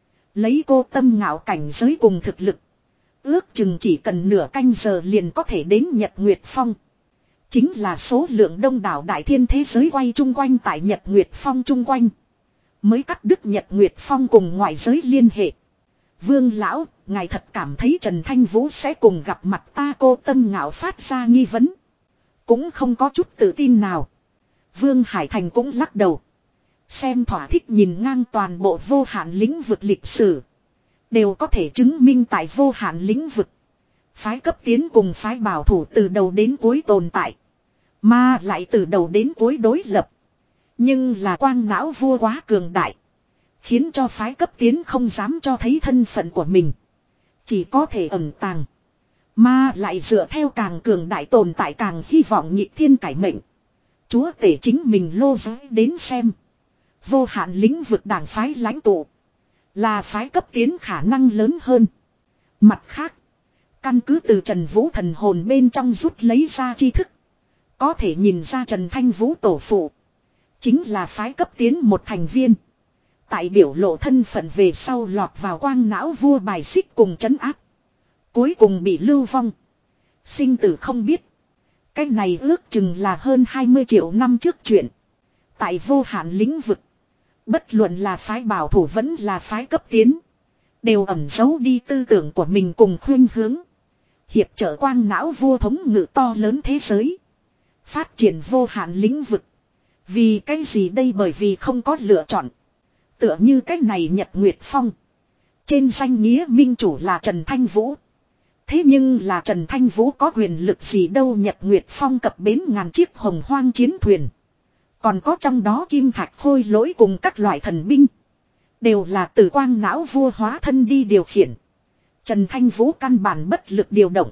S1: Lấy Cô Tâm Ngạo cảnh giới cùng thực lực. Ước chừng chỉ cần nửa canh giờ liền có thể đến Nhật Nguyệt Phong. Chính là số lượng đông đảo đại thiên thế giới quay chung quanh tại Nhật Nguyệt Phong chung quanh. Mới cắt đứt Nhật Nguyệt Phong cùng ngoại giới liên hệ. Vương lão, ngài thật cảm thấy Trần Thanh Vũ sẽ cùng gặp mặt ta? Cô Tâm Ngạo phát ra nghi vấn. Cũng không có chút tự tin nào. Vương Hải Thành cũng lắc đầu. Xem thỏa thích nhìn ngang toàn bộ vô hạn lĩnh vực lịch sử. Đều có thể chứng minh tại vô hạn lĩnh vực. Phái cấp tiến cùng phái bảo thủ từ đầu đến cuối tồn tại. Mà lại từ đầu đến cuối đối lập. Nhưng là quang não vua quá cường đại. Khiến cho phái cấp tiến không dám cho thấy thân phận của mình. Chỉ có thể ẩn tàng. Mà lại dựa theo càng cường đại tồn tại càng hy vọng nhị thiên cải mệnh. Chúa tể chính mình lô giới đến xem. Vô hạn lĩnh vực đảng phái lãnh tụ. Là phái cấp tiến khả năng lớn hơn. Mặt khác. Căn cứ từ Trần Vũ thần hồn bên trong rút lấy ra tri thức. Có thể nhìn ra Trần Thanh Vũ tổ phụ. Chính là phái cấp tiến một thành viên. Tại biểu lộ thân phận về sau lọt vào quang não vua bài xích cùng trấn áp. Cuối cùng bị lưu vong. Sinh tử không biết. Cái này ước chừng là hơn hai mươi triệu năm trước chuyện. Tại vô hạn lĩnh vực. Bất luận là phái bảo thủ vẫn là phái cấp tiến. Đều ẩn giấu đi tư tưởng của mình cùng khuyên hướng. Hiệp trợ quang não vua thống ngự to lớn thế giới. Phát triển vô hạn lĩnh vực. Vì cái gì đây? Bởi vì không có lựa chọn. Tựa như cái này Nhật Nguyệt Phong. Trên danh nghĩa minh chủ là Trần Thanh Vũ. Thế nhưng là Trần Thanh Vũ có quyền lực gì đâu? Nhật Nguyệt Phong cập bến ngàn chiếc hồng hoang chiến thuyền. Còn có trong đó kim thạch khôi lỗi cùng các loại thần binh. Đều là từ quang não vua hóa thân đi điều khiển. Trần Thanh Vũ căn bản bất lực điều động.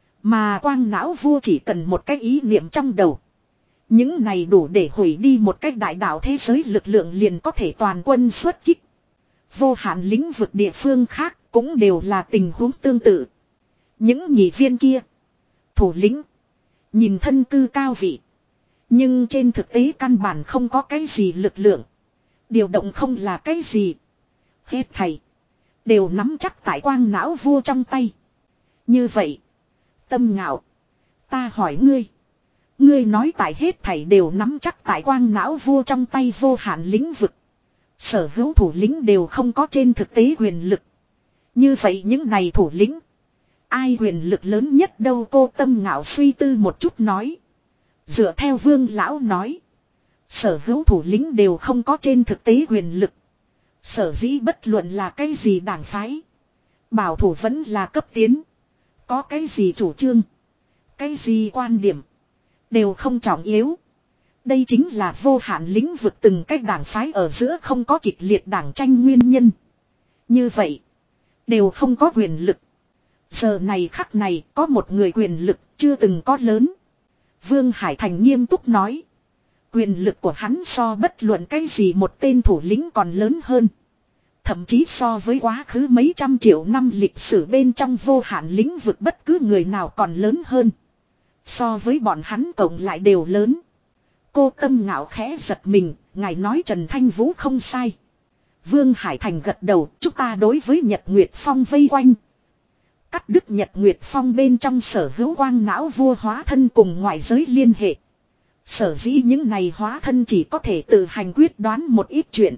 S1: Mà quang não vua chỉ cần một cái ý niệm trong đầu. Những này đủ để hủy đi một cách đại đạo thế giới lực lượng liền có thể toàn quân xuất kích. Vô hạn lĩnh vực địa phương khác cũng đều là tình huống tương tự. Những nhị viên kia. Thủ lĩnh. Nhìn thân cư cao vị. Nhưng trên thực tế căn bản không có cái gì lực lượng. Điều động không là cái gì. Hết thầy. Đều nắm chắc tại quang não vua trong tay. Như vậy. Tâm Ngạo. Ta hỏi ngươi. Ngươi nói tại hết thảy đều nắm chắc tại quang não vua trong tay vô hạn lĩnh vực. Sở hữu thủ lĩnh đều không có trên thực tế quyền lực. Như vậy những này thủ lĩnh. Ai quyền lực lớn nhất đâu, cô Tâm Ngạo suy tư một chút nói. Dựa theo Vương lão nói. Sở hữu thủ lĩnh đều không có trên thực tế quyền lực. Sở dĩ bất luận là cái gì đảng phái. Bảo thủ vẫn là cấp tiến. Có cái gì chủ trương. Cái gì quan điểm. Đều không trọng yếu. Đây chính là vô hạn lĩnh vực từng cách đảng phái ở giữa không có kịch liệt đảng tranh nguyên nhân. Như vậy. Đều không có quyền lực. Giờ này khắc này có một người quyền lực chưa từng có lớn. Vương Hải Thành nghiêm túc nói. Quyền lực của hắn so bất luận cái gì một tên thủ lĩnh còn lớn hơn. Thậm chí so với quá khứ mấy trăm triệu năm lịch sử bên trong vô hạn lĩnh vực bất cứ người nào còn lớn hơn. So với bọn hắn cộng lại đều lớn. Cô Tâm Ngạo khẽ giật mình, ngài nói Trần Thanh Vũ không sai. Vương Hải Thành gật đầu, chúng ta đối với Nhật Nguyệt Phong vây quanh. Cắt đứt Nhật Nguyệt Phong bên trong sở hữu quang não vua hóa thân cùng ngoại giới liên hệ. Sở dĩ những này hóa thân chỉ có thể tự hành quyết đoán một ít chuyện.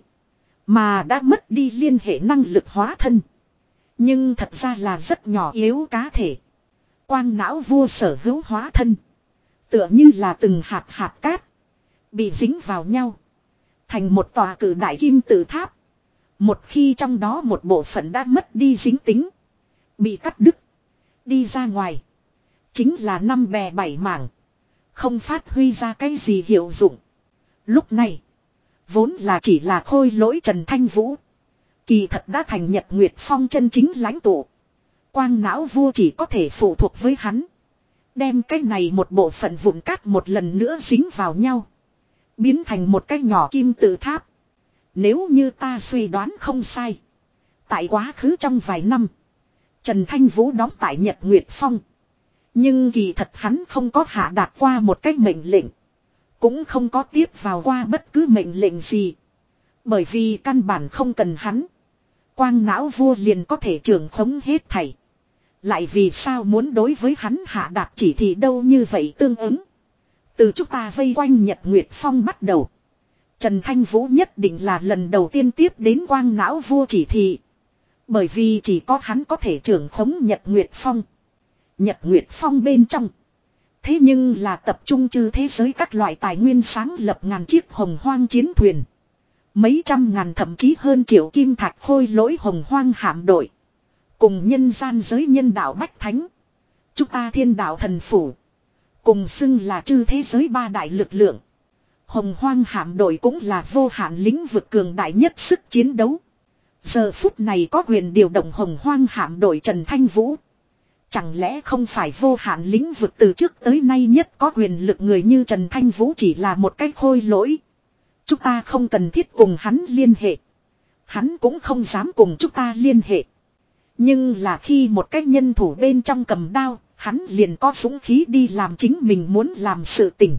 S1: Mà đã mất đi liên hệ năng lực hóa thân. Nhưng thật ra là rất nhỏ yếu cá thể. Quang não vua sở hữu hóa thân. Tựa như là từng hạt hạt cát. Bị dính vào nhau. Thành một tòa cử đại kim tự tháp. Một khi trong đó một bộ phận đã mất đi dính tính. Bị cắt đứt. Đi ra ngoài. Chính là năm bè bảy mảng. Không phát huy ra cái gì hiệu dụng. Lúc này. Vốn là chỉ là khôi lỗi Trần Thanh Vũ. Kỳ thật đã thành Nhật Nguyệt Phong chân chính lãnh tụ. Quang não vua chỉ có thể phụ thuộc với hắn. Đem cái này một bộ phận vụn cát một lần nữa dính vào nhau. Biến thành một cái nhỏ kim tự tháp. Nếu như ta suy đoán không sai. Tại quá khứ trong vài năm. Trần Thanh Vũ đóng tại Nhật Nguyệt Phong. Nhưng kỳ thật hắn không có hạ đạt qua một cái mệnh lệnh. Cũng không có tiếp vào qua bất cứ mệnh lệnh gì. Bởi vì căn bản không cần hắn. Quang não vua liền có thể trưởng khống hết thảy. Lại vì sao muốn đối với hắn hạ đạt chỉ thị đâu, như vậy tương ứng. Từ chúng ta vây quanh Nhật Nguyệt Phong bắt đầu. Trần Thanh Vũ nhất định là lần đầu tiên tiếp đến quang não vua chỉ thị. Bởi vì chỉ có hắn có thể trưởng khống Nhật Nguyệt Phong. Nhật Nguyệt Phong bên trong. Thế nhưng là tập trung chư thế giới các loại tài nguyên sáng lập ngàn chiếc hồng hoang chiến thuyền. Mấy trăm ngàn thậm chí hơn triệu kim thạch khôi lỗi hồng hoang hạm đội. Cùng nhân gian giới nhân đạo Bách Thánh. Chúng ta thiên đạo thần phủ. Cùng xưng là chư thế giới ba đại lực lượng. Hồng hoang hạm đội cũng là vô hạn lĩnh vực cường đại nhất sức chiến đấu. Giờ phút này có quyền điều động hồng hoang hạm đội Trần Thanh Vũ. Chẳng lẽ không phải vô hạn lĩnh vực từ trước tới nay nhất có quyền lực người như Trần Thanh Vũ chỉ là một cái khôi lỗi. Chúng ta không cần thiết cùng hắn liên hệ. Hắn cũng không dám cùng chúng ta liên hệ. Nhưng là khi một cái nhân thủ bên trong cầm đao, hắn liền có dũng khí đi làm chính mình muốn làm sự tình.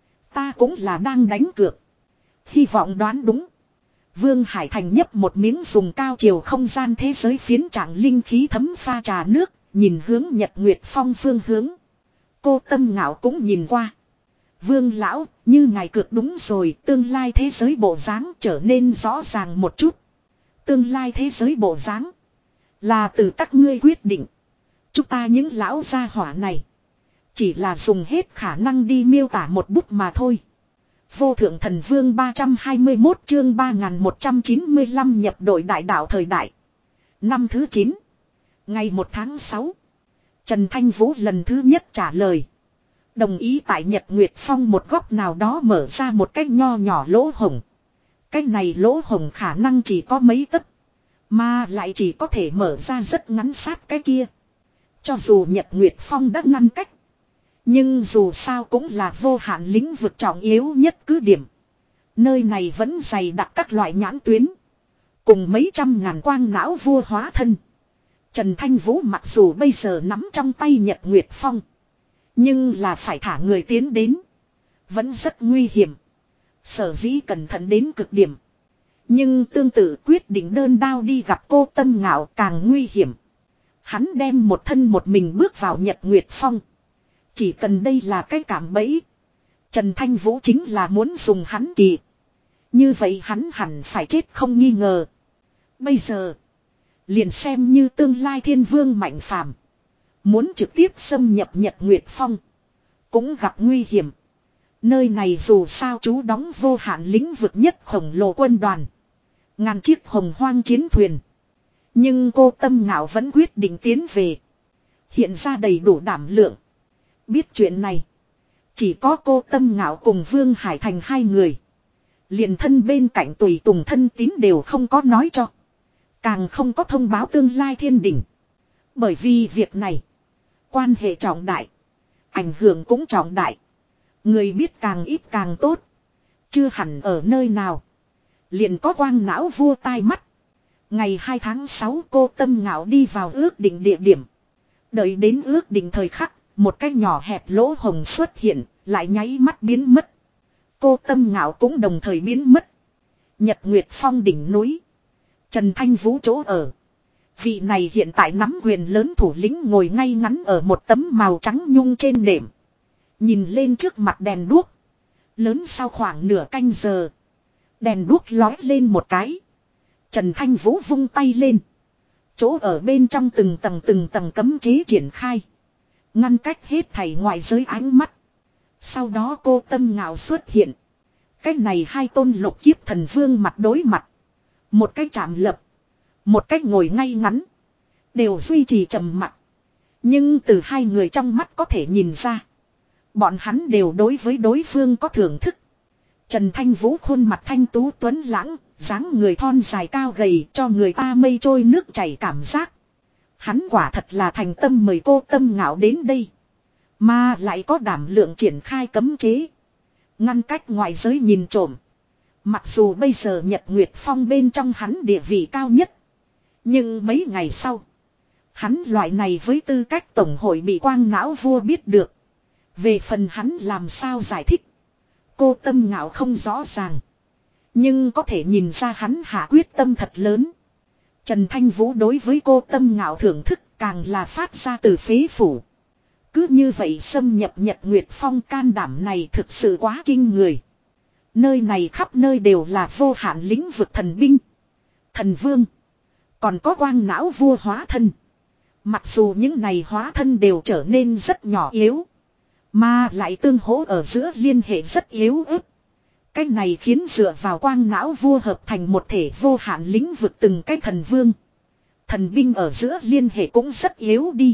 S1: Ta cũng là đang đánh cược. Hy vọng đoán đúng. Vương Hải Thành nhấp một miếng dùng cao chiều không gian thế giới phiến trạng linh khí thấm pha trà nước, nhìn hướng Nhật Nguyệt Phong phương hướng. Cô Tâm Ngạo cũng nhìn qua. Vương lão, như ngài cược đúng rồi, tương lai thế giới bộ dáng trở nên rõ ràng một chút. Tương lai thế giới bộ dáng là từ các ngươi quyết định. Chúng ta những lão gia hỏa này chỉ là dùng hết khả năng đi miêu tả một bút mà thôi. Vô thượng thần vương ba trăm hai mươi mốt chương ba nghìn một trăm chín mươi lăm nhập đội đại đạo thời đại. Năm thứ chín. Ngày một tháng sáu. Trần Thanh Vũ lần thứ nhất trả lời. Đồng ý tại Nhật Nguyệt Phong một góc nào đó mở ra một cái nho nhỏ lỗ hổng. Cái này lỗ hổng khả năng chỉ có mấy tấc. Mà lại chỉ có thể mở ra rất ngắn sát cái kia. Cho dù Nhật Nguyệt Phong đã ngăn cách. Nhưng dù sao cũng là vô hạn lĩnh vực trọng yếu nhất cứ điểm. Nơi này vẫn dày đặc các loại nhãn tuyến. Cùng mấy trăm ngàn quang não vua hóa thân. Trần Thanh Vũ mặc dù bây giờ nắm trong tay Nhật Nguyệt Phong. Nhưng là phải thả người tiến đến. Vẫn rất nguy hiểm. Sở dĩ cẩn thận đến cực điểm. Nhưng tương tự quyết định đơn đao đi gặp cô Tâm Ngạo càng nguy hiểm. Hắn đem một thân một mình bước vào Nhật Nguyệt Phong. Chỉ cần đây là cái cảm bẫy. Trần Thanh Vũ chính là muốn dùng hắn kỳ. Như vậy hắn hẳn phải chết không nghi ngờ. Bây giờ. Liền xem như tương lai thiên vương mạnh phàm. Muốn trực tiếp xâm nhập Nhật Nguyệt Phong. Cũng gặp nguy hiểm. Nơi này dù sao trú đóng vô hạn lĩnh vực nhất khổng lồ quân đoàn. Ngàn chiếc hồng hoang chiến thuyền. Nhưng cô Tâm Ngạo vẫn quyết định tiến về. Hiện ra đầy đủ đảm lượng. Biết chuyện này. Chỉ có cô Tâm Ngạo cùng Vương Hải Thành hai người. Liền thân bên cạnh tùy tùng thân tín đều không có nói cho. Càng không có thông báo tương lai thiên đỉnh. Bởi vì việc này. Quan hệ trọng đại. Ảnh hưởng cũng trọng đại. Người biết càng ít càng tốt. Chưa hẳn ở nơi nào. Liền có quang não vua tai mắt. Ngày hai tháng sáu cô Tâm Ngạo đi vào ước định địa điểm. Đợi đến ước định thời khắc. Một cái nhỏ hẹp lỗ hồng xuất hiện. Lại nháy mắt biến mất. Cô Tâm Ngạo cũng đồng thời biến mất. Nhật Nguyệt Phong đỉnh núi. Trần Thanh Vũ chỗ ở. Vị này hiện tại nắm quyền lớn thủ lĩnh ngồi ngay ngắn ở một tấm màu trắng nhung trên nệm. Nhìn lên trước mặt đèn đuốc. Lớn sau khoảng nửa canh giờ. Đèn đuốc lói lên một cái. Trần Thanh Vũ vung tay lên. Chỗ ở bên trong từng tầng từng tầng cấm chế triển khai. Ngăn cách hết thảy ngoại giới ánh mắt. Sau đó cô Tâm Ngạo xuất hiện. Cách này hai tôn lục kiếp thần vương mặt đối mặt. Một cái chạm lập. Một cách ngồi ngay ngắn. Đều duy trì trầm mặc. Nhưng từ hai người trong mắt có thể nhìn ra. Bọn hắn đều đối với đối phương có thưởng thức. Trần Thanh Vũ khuôn mặt thanh tú tuấn lãng. Dáng người thon dài cao gầy cho người ta mây trôi nước chảy cảm giác. Hắn quả thật là thành tâm mời cô Tâm Ngạo đến đây. Mà lại có đảm lượng triển khai cấm chế. Ngăn cách ngoại giới nhìn trộm. Mặc dù bây giờ Nhật Nguyệt Phong bên trong hắn địa vị cao nhất. Nhưng mấy ngày sau. Hắn loại này với tư cách tổng hội bị quang não vua biết được. Về phần hắn làm sao giải thích. Cô Tâm Ngạo không rõ ràng. Nhưng có thể nhìn ra hắn hạ quyết tâm thật lớn. Trần Thanh Vũ đối với cô Tâm Ngạo thưởng thức càng là phát ra từ phế phủ. Cứ như vậy xâm nhập Nhật Nguyệt Phong can đảm này thực sự quá kinh người. Nơi này khắp nơi đều là vô hạn lĩnh vực thần binh. Thần vương. Còn có quang não vua hóa thân. Mặc dù những này hóa thân đều trở nên rất nhỏ yếu. Mà lại tương hỗ ở giữa liên hệ rất yếu ớt. Cái này khiến dựa vào quang não vua hợp thành một thể vô hạn lĩnh vực từng cái thần vương. Thần binh ở giữa liên hệ cũng rất yếu đi.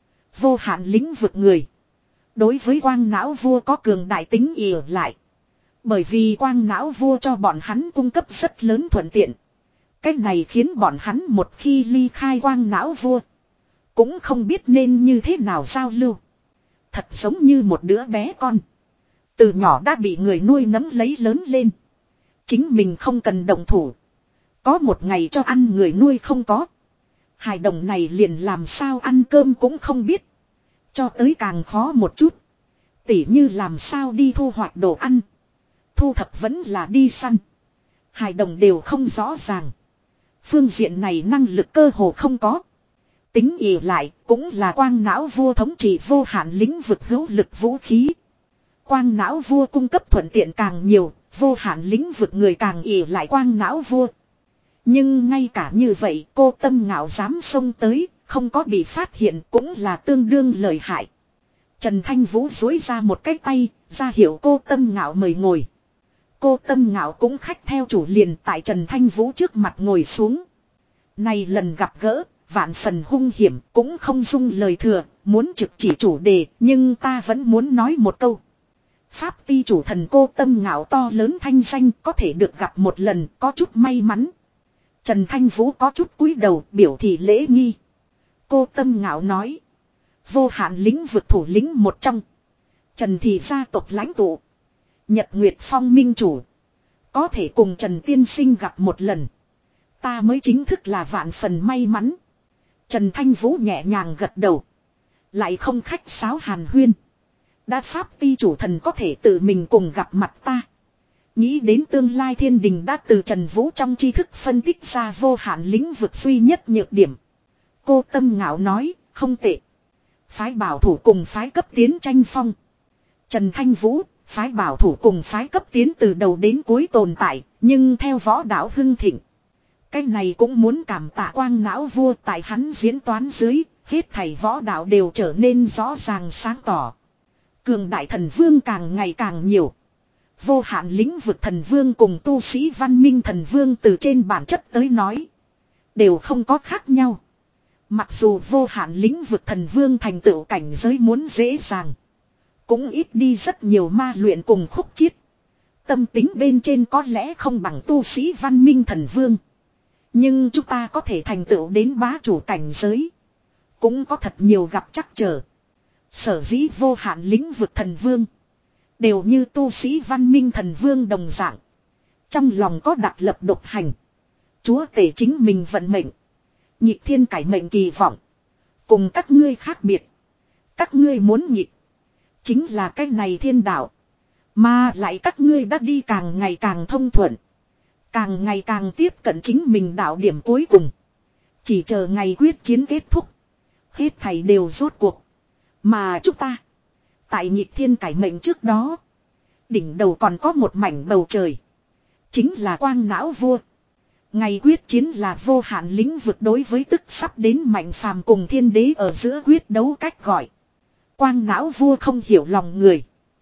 S1: Vô hạn lĩnh vực người. Đối với quang não vua có cường đại tính ỉa lại. Bởi vì quang não vua cho bọn hắn cung cấp rất lớn thuận tiện. Cái này khiến bọn hắn một khi ly khai quang não vua. Cũng không biết nên như thế nào giao lưu. Thật giống như một đứa bé con. Từ nhỏ đã bị người nuôi nấng lấy lớn lên. Chính mình không cần động thủ. Có một ngày cho ăn người nuôi không có. Hài đồng này liền làm sao ăn cơm cũng không biết. Cho tới càng khó một chút. Tỉ như làm sao đi thu hoạch đồ ăn. Thu thập vẫn là đi săn. Hài đồng đều không rõ ràng. Phương diện này năng lực cơ hồ không có. Tính ỉ lại cũng là quang não vua thống trị vô hạn lĩnh vực hữu lực vũ khí. Quang não vua cung cấp thuận tiện càng nhiều. Vô hạn lĩnh vực người càng ỉ lại quang não vua. Nhưng ngay cả như vậy cô Tâm Ngạo dám xông tới. Không có bị phát hiện cũng là tương đương lợi hại. Trần Thanh Vũ duỗi ra một cái tay. Ra hiệu cô Tâm Ngạo mời ngồi. Cô Tâm Ngạo cũng khách theo chủ liền tại Trần Thanh Vũ trước mặt ngồi xuống. Này lần gặp gỡ, vạn phần hung hiểm, cũng không dung lời thừa, muốn trực chỉ chủ đề, nhưng ta vẫn muốn nói một câu. Pháp ti chủ thần cô Tâm Ngạo to lớn thanh danh có thể được gặp một lần, có chút may mắn. Trần Thanh Vũ có chút cúi đầu, biểu thị lễ nghi. Cô Tâm Ngạo nói. Vô hạn lĩnh vực thủ lĩnh một trong. Trần thị gia tộc lãnh tụ. Nhật Nguyệt Phong minh chủ. Có thể cùng Trần Tiên Sinh gặp một lần. Ta mới chính thức là vạn phần may mắn. Trần Thanh Vũ nhẹ nhàng gật đầu. Lại không khách sáo hàn huyên. Đã pháp ti chủ thần có thể tự mình cùng gặp mặt ta. Nghĩ đến tương lai thiên đình đã từ Trần Vũ trong tri thức phân tích ra vô hạn lĩnh vực duy nhất nhược điểm. Cô Tâm Ngạo nói, không tệ. Phái bảo thủ cùng phái cấp tiến tranh phong. Trần Thanh Vũ, Phái bảo thủ cùng phái cấp tiến từ đầu đến cuối tồn tại, nhưng theo võ đạo hưng thịnh. Cái này cũng muốn cảm tạ Quang Não Vua, tại hắn diễn toán dưới, hết thảy võ đạo đều trở nên rõ ràng sáng tỏ. Cường đại thần vương càng ngày càng nhiều. Vô hạn lĩnh vực thần vương cùng tu sĩ văn minh thần vương từ trên bản chất tới nói, đều không có khác nhau. Mặc dù vô hạn lĩnh vực thần vương thành tựu cảnh giới muốn dễ dàng, cũng ít đi rất nhiều ma luyện cùng khúc chiết. Tâm tính bên trên có lẽ không bằng tu sĩ văn minh thần vương. Nhưng chúng ta có thể thành tựu đến bá chủ cảnh giới, cũng có thật nhiều gặp trắc trở. Sở dĩ vô hạn lĩnh vực thần vương đều như tu sĩ văn minh thần vương đồng dạng, trong lòng có đặc lập độc hành, chúa tể chính mình vận mệnh, nhịp thiên cải mệnh kỳ vọng. Cùng các ngươi khác biệt, các ngươi muốn nhịp chính là cái này thiên đạo, mà lại các ngươi đã đi càng ngày càng thông thuận, càng ngày càng tiếp cận chính mình đạo điểm cuối cùng. Chỉ chờ ngày quyết chiến kết thúc, hết thảy đều rốt cuộc. Mà chúng ta, tại nhịp thiên cải mệnh trước đó, đỉnh đầu còn có một mảnh bầu trời, chính là Quang Não Vua. Ngày quyết chiến là vô hạn lĩnh vực đối với tức sắp đến mạnh phàm cùng thiên đế ở giữa quyết đấu cách gọi. Quang Não Vua không hiểu lòng người,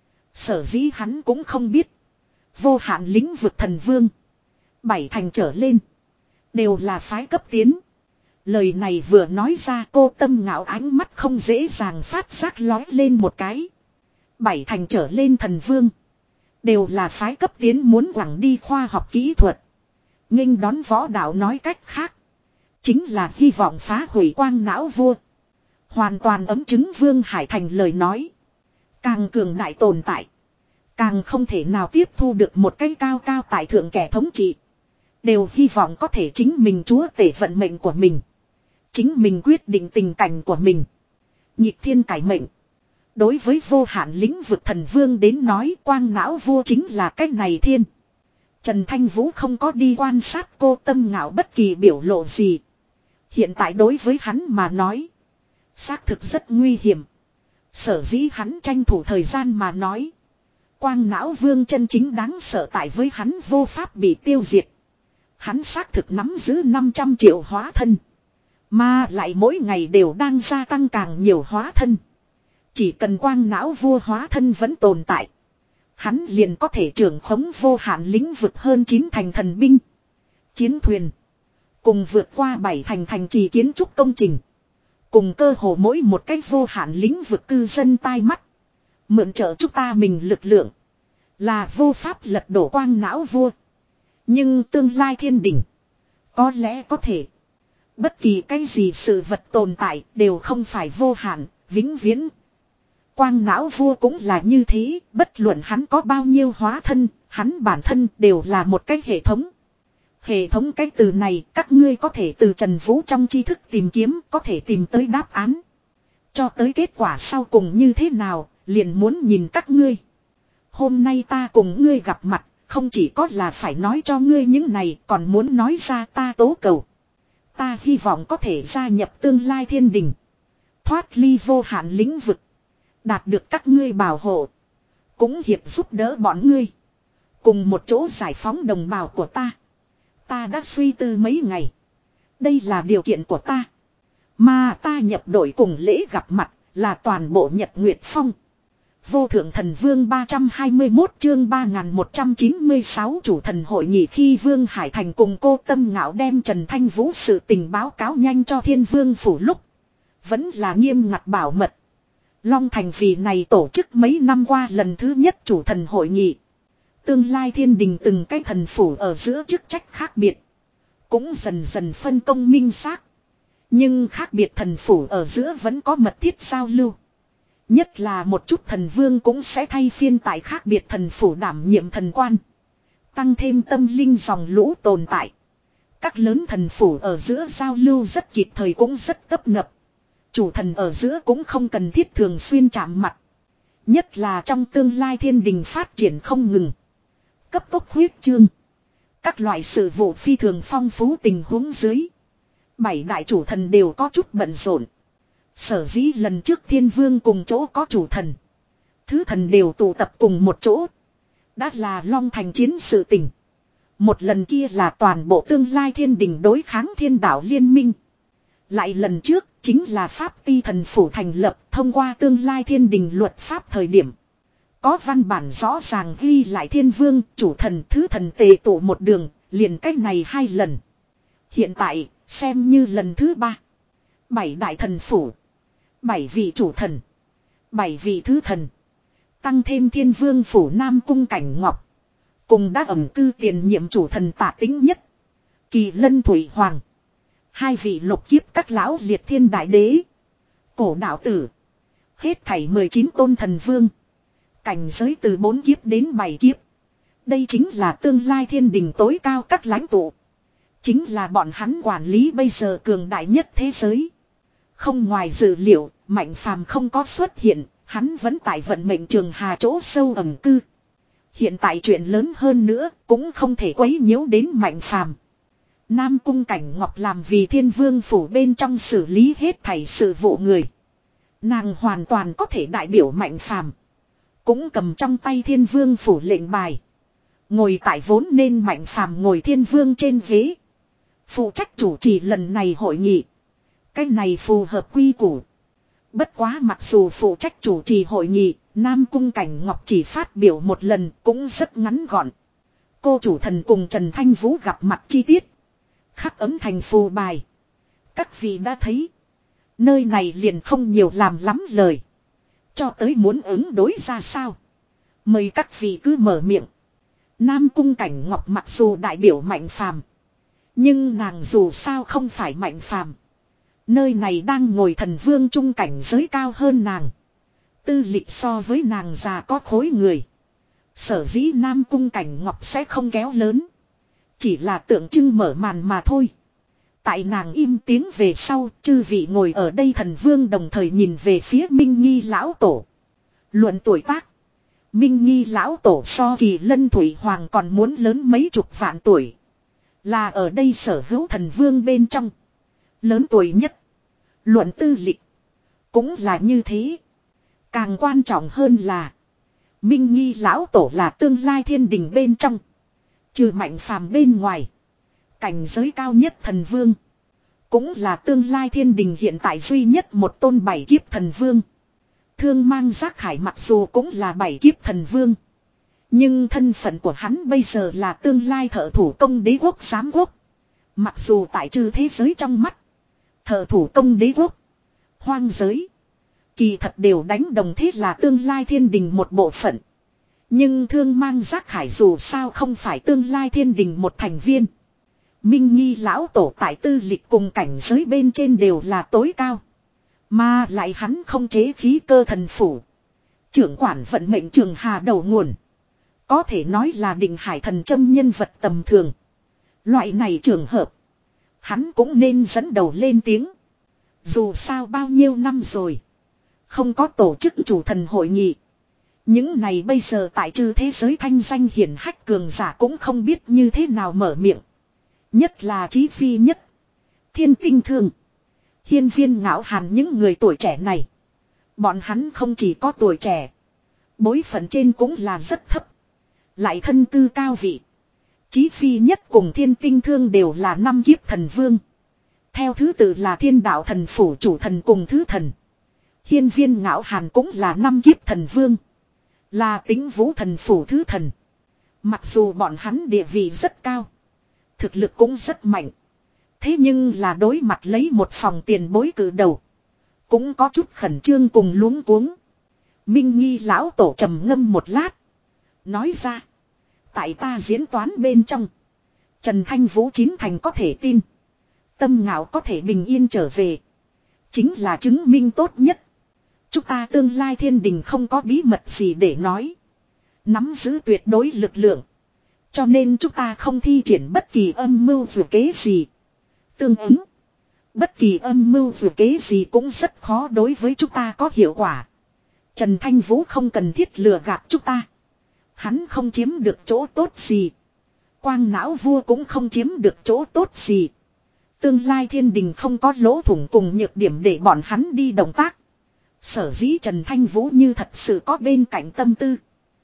S1: sở dĩ hắn cũng không biết vô hạn lĩnh vực thần vương bảy thành trở lên đều là phái cấp tiến. Lời này vừa nói ra, cô Tâm Ngạo ánh mắt không dễ dàng phát giác lói lên một cái. Bảy thành trở lên thần vương đều là phái cấp tiến, muốn quẳng đi khoa học kỹ thuật, nghênh đón võ đạo, nói cách khác chính là hy vọng phá hủy Quang Não Vua. Hoàn toàn ấm chứng Vương Hải Thành lời nói. Càng cường đại tồn tại, càng không thể nào tiếp thu được một cái cao cao tại thượng kẻ thống trị. Đều hy vọng có thể chính mình chúa tể vận mệnh của mình, chính mình quyết định tình cảnh của mình. Nhịp thiên cải mệnh, đối với vô hạn lĩnh vực thần vương đến nói, Quang Não Vua chính là cái này thiên. Trần Thanh Vũ không có đi quan sát cô Tâm Ngạo bất kỳ biểu lộ gì. Hiện tại đối với hắn mà nói, xác thực rất nguy hiểm. Sở dĩ hắn tranh thủ thời gian mà nói, Quang Não Vương chân chính đáng sợ tại với hắn vô pháp bị tiêu diệt. Hắn xác thực nắm giữ năm trăm triệu hóa thân, mà lại mỗi ngày đều đang gia tăng càng nhiều hóa thân. Chỉ cần Quang Não Vua hóa thân vẫn tồn tại, hắn liền có thể trưởng khống vô hạn lĩnh vực hơn chín thành thần binh, chiến thuyền, cùng vượt qua bảy thành thành trì kiến trúc công trình, cùng cơ hồ mỗi một cách vô hạn lĩnh vực cư dân tai mắt. Mượn trợ chúng ta mình lực lượng, là vô pháp lật đổ Quang Não Vua. Nhưng tương lai thiên đỉnh, có lẽ có thể. Bất kỳ cái gì sự vật tồn tại đều không phải vô hạn, vĩnh viễn. Quang Não Vua cũng là như thế, bất luận hắn có bao nhiêu hóa thân, hắn bản thân đều là một cái hệ thống. Hệ thống cái từ này các ngươi có thể từ Trần Vũ trong tri thức tìm kiếm, có thể tìm tới đáp án. Cho tới kết quả sau cùng như thế nào, liền muốn nhìn các ngươi. Hôm nay ta cùng ngươi gặp mặt, không chỉ có là phải nói cho ngươi những này, còn muốn nói ra ta tố cầu. Ta hy vọng có thể gia nhập tương lai thiên đình, thoát ly vô hạn lĩnh vực, đạt được các ngươi bảo hộ, cũng hiệp giúp đỡ bọn ngươi, cùng một chỗ giải phóng đồng bào của ta. Ta đã suy tư mấy ngày, đây là điều kiện của ta. Mà ta nhập đội cùng lễ gặp mặt là toàn bộ Nhật Nguyệt Phong. Vô thượng thần vương ba trăm hai mươi mốt chương ba nghìn một trăm chín mươi sáu chủ thần hội nghị. Khi Vương Hải Thành cùng cô Tâm Ngạo đem Trần Thanh Vũ sự tình báo cáo nhanh cho Thiên Vương phủ lúc, vẫn là nghiêm ngặt bảo mật. Long Thành vì này tổ chức mấy năm qua lần thứ nhất chủ thần hội nghị. Tương lai thiên đình từng cái thần phủ ở giữa chức trách khác biệt, cũng dần dần phân công minh xác. Nhưng khác biệt thần phủ ở giữa vẫn có mật thiết giao lưu. Nhất là một chút thần vương cũng sẽ thay phiên tại khác biệt thần phủ đảm nhiệm thần quan, tăng thêm tâm linh dòng lũ tồn tại. Các lớn thần phủ ở giữa giao lưu rất kịp thời cũng rất tấp nập. Chủ thần ở giữa cũng không cần thiết thường xuyên chạm mặt. Nhất là trong tương lai thiên đình phát triển không ngừng, cấp tốc huyết trương, các loại sự vụ phi thường phong phú tình huống dưới, bảy đại chủ thần đều có chút bận rộn. Sở dĩ lần trước Thiên Vương cùng chỗ có chủ thần, Thứ thần đều tụ tập cùng một chỗ. Đã là Long Thành chiến sự tình. Một lần kia là toàn bộ tương lai thiên đình đối kháng thiên đạo liên minh. Lại lần trước chính là Pháp Ti thần phủ thành lập thông qua tương lai thiên đình luật pháp thời điểm. Có văn bản rõ ràng ghi lại thiên vương, chủ thần, thứ thần tề tụ một đường, liền cách này hai lần. Hiện tại, xem như lần thứ ba. Bảy đại thần phủ. Bảy vị chủ thần. Bảy vị thứ thần. Tăng thêm thiên vương phủ Nam Cung Cảnh Ngọc. Cùng đã ẩm cư tiền nhiệm chủ thần Tạ Tính Nhất. Kỳ Lân Thủy Hoàng. Hai vị lục kiếp các lão liệt thiên đại đế. Cổ đạo tử. Hết thảy mười chín tôn thần vương. Cảnh giới từ bốn kiếp đến bảy kiếp. Đây chính là tương lai thiên đình tối cao các lãnh tụ. Chính là bọn hắn quản lý bây giờ cường đại nhất thế giới. Không ngoài dự liệu, Mạnh Phàm không có xuất hiện, hắn vẫn tại vận mệnh trường hà chỗ sâu ẩn cư. Hiện tại chuyện lớn hơn nữa, cũng không thể quấy nhiễu đến Mạnh Phàm. Nam Cung Cảnh Ngọc làm vì thiên vương phủ bên trong xử lý hết thảy sự vụ người. Nàng hoàn toàn có thể đại biểu Mạnh Phàm. Cũng cầm trong tay thiên vương phủ lệnh bài. Ngồi tại vốn nên Mạnh Phàm ngồi thiên vương trên ghế. Phụ trách chủ trì lần này hội nghị. Cái này phù hợp quy củ. Bất quá mặc dù phụ trách chủ trì hội nghị, Nam Cung Cảnh Ngọc chỉ phát biểu một lần cũng rất ngắn gọn. Cô chủ thần cùng Trần Thanh Vũ gặp mặt chi tiết. Khắc ấm thành phù bài. Các vị đã thấy. Nơi này liền không nhiều làm lắm lời. Cho tới muốn ứng đối ra sao. Mời các vị cứ mở miệng. Nam Cung Cảnh Ngọc mặc dù đại biểu Mạnh Phàm. Nhưng nàng dù sao không phải Mạnh Phàm. Nơi này đang ngồi thần vương trung cảnh giới cao hơn nàng. Tư lịch so với nàng già có khối người. Sở dĩ Nam Cung Cảnh Ngọc sẽ không kéo lớn. Chỉ là tượng trưng mở màn mà thôi. Tại nàng im tiếng về sau, chư vị ngồi ở đây thần vương đồng thời nhìn về phía Minh Nghi lão tổ. Luận tuổi tác. Minh Nghi lão tổ so Kỳ Lân Thủy Hoàng còn muốn lớn mấy chục vạn tuổi. Là ở đây sở hữu thần vương bên trong. Lớn tuổi nhất. Luận tư lịch. Cũng là như thế. Càng quan trọng hơn là. Minh Nghi lão tổ là tương lai thiên đình bên trong. Trừ Mạnh Phàm bên ngoài. Cảnh giới cao nhất thần vương. Cũng là tương lai thiên đình hiện tại duy nhất một tôn bảy kiếp thần vương. Thương Mang Giác Khải mặc dù cũng là bảy kiếp thần vương. Nhưng thân phận của hắn bây giờ là tương lai thợ thủ công đế quốc giám quốc. Mặc dù tại trừ thế giới trong mắt. Thợ thủ công đế quốc. Hoang giới. Kỳ thật đều đánh đồng thế là tương lai thiên đình một bộ phận. Nhưng Thương Mang Giác Khải dù sao không phải tương lai thiên đình một thành viên. Minh Nghi lão tổ tại tư lịch cùng cảnh giới bên trên đều là tối cao. Mà lại hắn không chế khí cơ thần phủ. Trưởng quản vận mệnh trường hà đầu nguồn. Có thể nói là định hải thần châm nhân vật tầm thường. Loại này trường hợp. Hắn cũng nên dẫn đầu lên tiếng. Dù sao bao nhiêu năm rồi. Không có tổ chức chủ thần hội nghị. Những này bây giờ tại trừ thế giới thanh danh hiển hách cường giả cũng không biết như thế nào mở miệng. Nhất là Chí Phi Nhất. Thiên Tinh Thương. Hiên Viên Ngạo Hàn những người tuổi trẻ này. Bọn hắn không chỉ có tuổi trẻ. Bối phận trên cũng là rất thấp. Lại thân cư cao vị. Chí Phi Nhất cùng Thiên Tinh Thương đều là năm kiếp thần vương. Theo thứ tự là Thiên Đạo Thần Phủ chủ thần cùng thứ thần. Hiên Viên Ngạo Hàn cũng là năm kiếp thần vương. Là Tính Vũ Thần Phủ thứ thần. Mặc dù bọn hắn địa vị rất cao. Thực lực cũng rất mạnh. Thế nhưng là đối mặt lấy một phòng tiền bối cử đầu. Cũng có chút khẩn trương cùng luống cuống. Minh Nghi lão tổ trầm ngâm một lát. Nói ra. Tại ta diễn toán bên trong. Trần Thanh Vũ chín thành có thể tin. Tâm Ngạo có thể bình yên trở về. Chính là chứng minh tốt nhất. Chúng ta tương lai thiên đình không có bí mật gì để nói. Nắm giữ tuyệt đối lực lượng. Cho nên chúng ta không thi triển bất kỳ âm mưu vừa kế gì. Tương ứng. Bất kỳ âm mưu vừa kế gì cũng rất khó đối với chúng ta có hiệu quả. Trần Thanh Vũ không cần thiết lừa gạt chúng ta. Hắn không chiếm được chỗ tốt gì. Quang não vua cũng không chiếm được chỗ tốt gì. Tương lai thiên đình không có lỗ thủng cùng nhược điểm để bọn hắn đi động tác. Sở dĩ Trần Thanh Vũ như thật sự có bên cạnh tâm tư.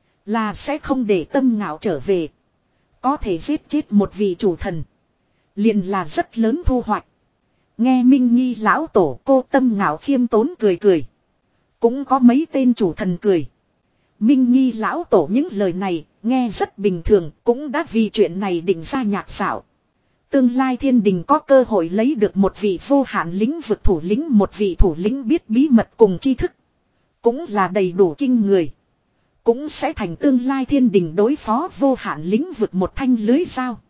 S1: Là sẽ không để Tâm Ngạo trở về. Có thể giết chết một vị chủ thần. Liền là rất lớn thu hoạch. Nghe Minh Nghi lão tổ cô Tâm Ngạo khiêm tốn cười cười. Cũng có mấy tên chủ thần cười. Minh Nghi lão tổ những lời này nghe rất bình thường, cũng đã vì chuyện này định ra nhạc xảo. Tương lai thiên đình có cơ hội lấy được một vị vô hạn lĩnh vực thủ lĩnh, một vị thủ lĩnh biết bí mật cùng tri thức. Cũng là đầy đủ kinh người. Cũng sẽ thành tương lai thiên đình đối phó vô hạn lĩnh vực một thanh lưới dao.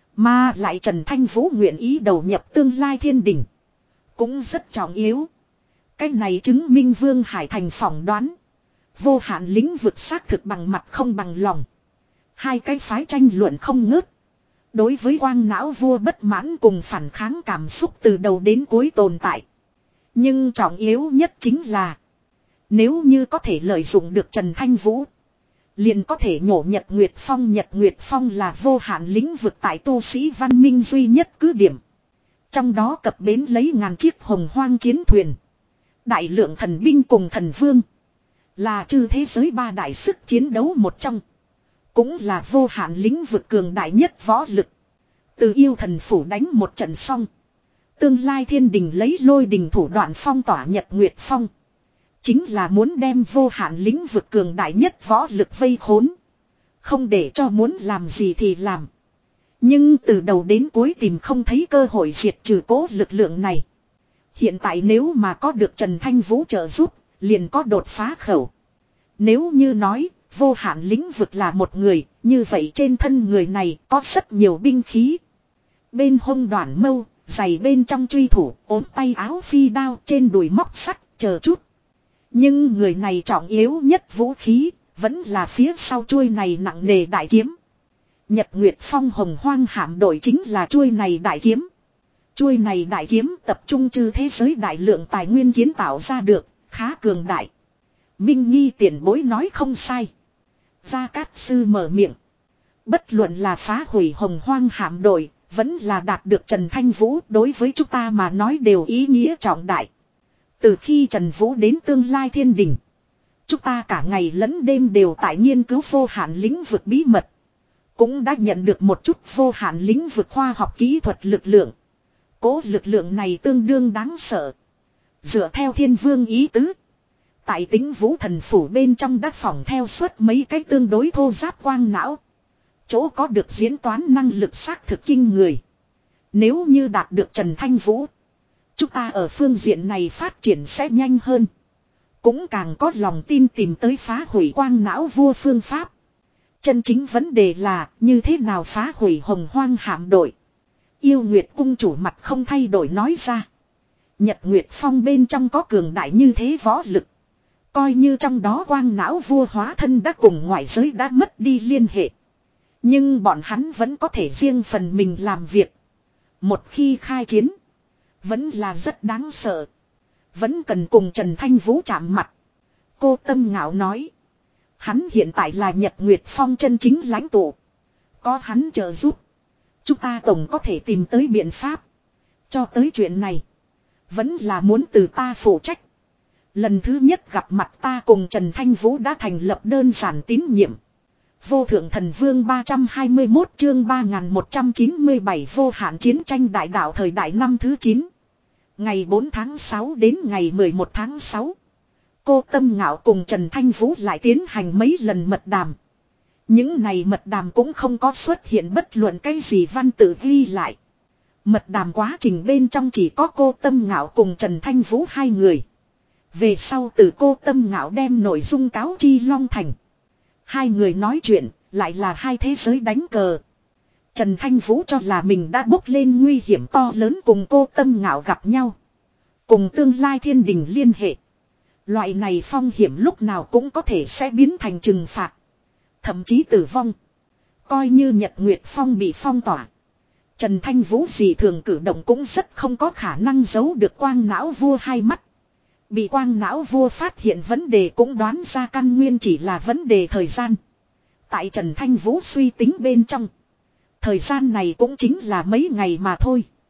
S1: Mà lại Trần Thanh Vũ nguyện ý đầu nhập tương lai thiên đình. Cũng rất trọng yếu. Cái này chứng minh Vương Hải Thành phỏng đoán. Vô hạn lĩnh vực xác thực bằng mặt không bằng lòng. Hai cái phái tranh luận không ngớt. Đối với quang não vua bất mãn cùng phản kháng cảm xúc từ đầu đến cuối tồn tại. Nhưng trọng yếu nhất chính là. Nếu như có thể lợi dụng được Trần Thanh Vũ. Liền có thể nhổ Nhật Nguyệt Phong. Nhật Nguyệt Phong là vô hạn lĩnh vực tại tu sĩ văn minh duy nhất cứ điểm. Trong đó cập bến lấy ngàn chiếc hồng hoang chiến thuyền. Đại lượng thần binh cùng thần vương. Là chư thế giới ba đại sức chiến đấu một trong. Cũng là vô hạn lĩnh vực cường đại nhất võ lực. Từ yêu thần phủ đánh một trận xong. Tương lai thiên đình lấy lôi đình thủ đoạn phong tỏa Nhật Nguyệt Phong. Chính là muốn đem vô hạn lĩnh vực cường đại nhất võ lực vây khốn. Không để cho muốn làm gì thì làm. Nhưng từ đầu đến cuối tìm không thấy cơ hội diệt trừ cố lực lượng này. Hiện tại nếu mà có được Trần Thanh Vũ trợ giúp, liền có đột phá khẩu. Nếu như nói, vô hạn lĩnh vực là một người, như vậy trên thân người này có rất nhiều binh khí. Bên hông đoạn mâu, giày bên trong truy thủ, ốm tay áo phi đao, trên đùi móc sắt, chờ chút. Nhưng người này trọng yếu nhất vũ khí, vẫn là phía sau chuôi này nặng nề đại kiếm. Nhật Nguyệt Phong hồng hoang hạm đội chính là chuôi này đại kiếm. Chuôi này đại kiếm tập trung chư thế giới đại lượng tài nguyên kiến tạo ra được, khá cường đại. Minh Nghi tiền bối nói không sai. Gia Cát Sư mở miệng. Bất luận là phá hủy hồng hoang hạm đội, vẫn là đạt được Trần Thanh Vũ, đối với chúng ta mà nói đều ý nghĩa trọng đại. Từ khi Trần Vũ đến tương lai thiên đình, chúng ta cả ngày lẫn đêm đều tại nghiên cứu vô hạn lĩnh vực bí mật. Cũng đã nhận được một chút vô hạn lĩnh vực khoa học kỹ thuật lực lượng. Cố lực lượng này tương đương đáng sợ. Dựa theo thiên vương ý tứ. Tại Tĩnh Vũ thần phủ bên trong đã phỏng theo suốt mấy cái tương đối thô giáp quang não. Chỗ có được diễn toán năng lực xác thực kinh người. Nếu như đạt được Trần Thanh Vũ, chúng ta ở phương diện này phát triển sẽ nhanh hơn. Cũng càng có lòng tin tìm tới phá hủy quang não vua phương pháp. Chân chính vấn đề là như thế nào phá hủy hồng hoang hạm đội. Yêu Nguyệt cung chủ mặt không thay đổi nói ra. Nhật Nguyệt Phong bên trong có cường đại như thế võ lực. Coi như trong đó quang não vua hóa thân đã cùng ngoại giới đã mất đi liên hệ. Nhưng bọn hắn vẫn có thể riêng phần mình làm việc. Một khi khai chiến, vẫn là rất đáng sợ. Vẫn cần cùng Trần Thanh Vũ chạm mặt. Cô Tâm Ngạo nói. Hắn hiện tại là Nhật Nguyệt Phong chân chính lãnh tụ. Có hắn trợ giúp, chúng ta tổng có thể tìm tới biện pháp. Cho tới chuyện này, vẫn là muốn từ ta phụ trách. Lần thứ nhất gặp mặt ta cùng Trần Thanh Vũ đã thành lập đơn giản tín nhiệm. Vô thượng thần vương ba trăm hai mươi mốt chương ba nghìn một trăm chín mươi bảy vô hạn chiến tranh đại đạo thời đại năm thứ chín. Ngày bốn tháng sáu đến ngày mười một tháng sáu. Cô Tâm Ngạo cùng Trần Thanh Vũ lại tiến hành mấy lần mật đàm. Những này mật đàm cũng không có xuất hiện bất luận cái gì văn tự ghi lại. Mật đàm quá trình bên trong chỉ có cô Tâm Ngạo cùng Trần Thanh Vũ hai người. Về sau từ cô Tâm Ngạo đem nội dung cáo chi Long Thành. Hai người nói chuyện, lại là hai thế giới đánh cờ. Trần Thanh Vũ cho là mình đã bốc lên nguy hiểm to lớn cùng cô Tâm Ngạo gặp nhau. Cùng tương lai thiên đình liên hệ. Loại này phong hiểm lúc nào cũng có thể sẽ biến thành trừng phạt. Thậm chí tử vong. Coi như Nhật Nguyệt Phong bị phong tỏa. Trần Thanh Vũ gì thường cử động cũng rất không có khả năng giấu được quang não vua hai mắt. Bị quang não vua phát hiện vấn đề cũng đoán ra căn nguyên chỉ là vấn đề thời gian. Tại Trần Thanh Vũ suy tính bên trong. Thời gian này cũng chính là mấy ngày mà thôi.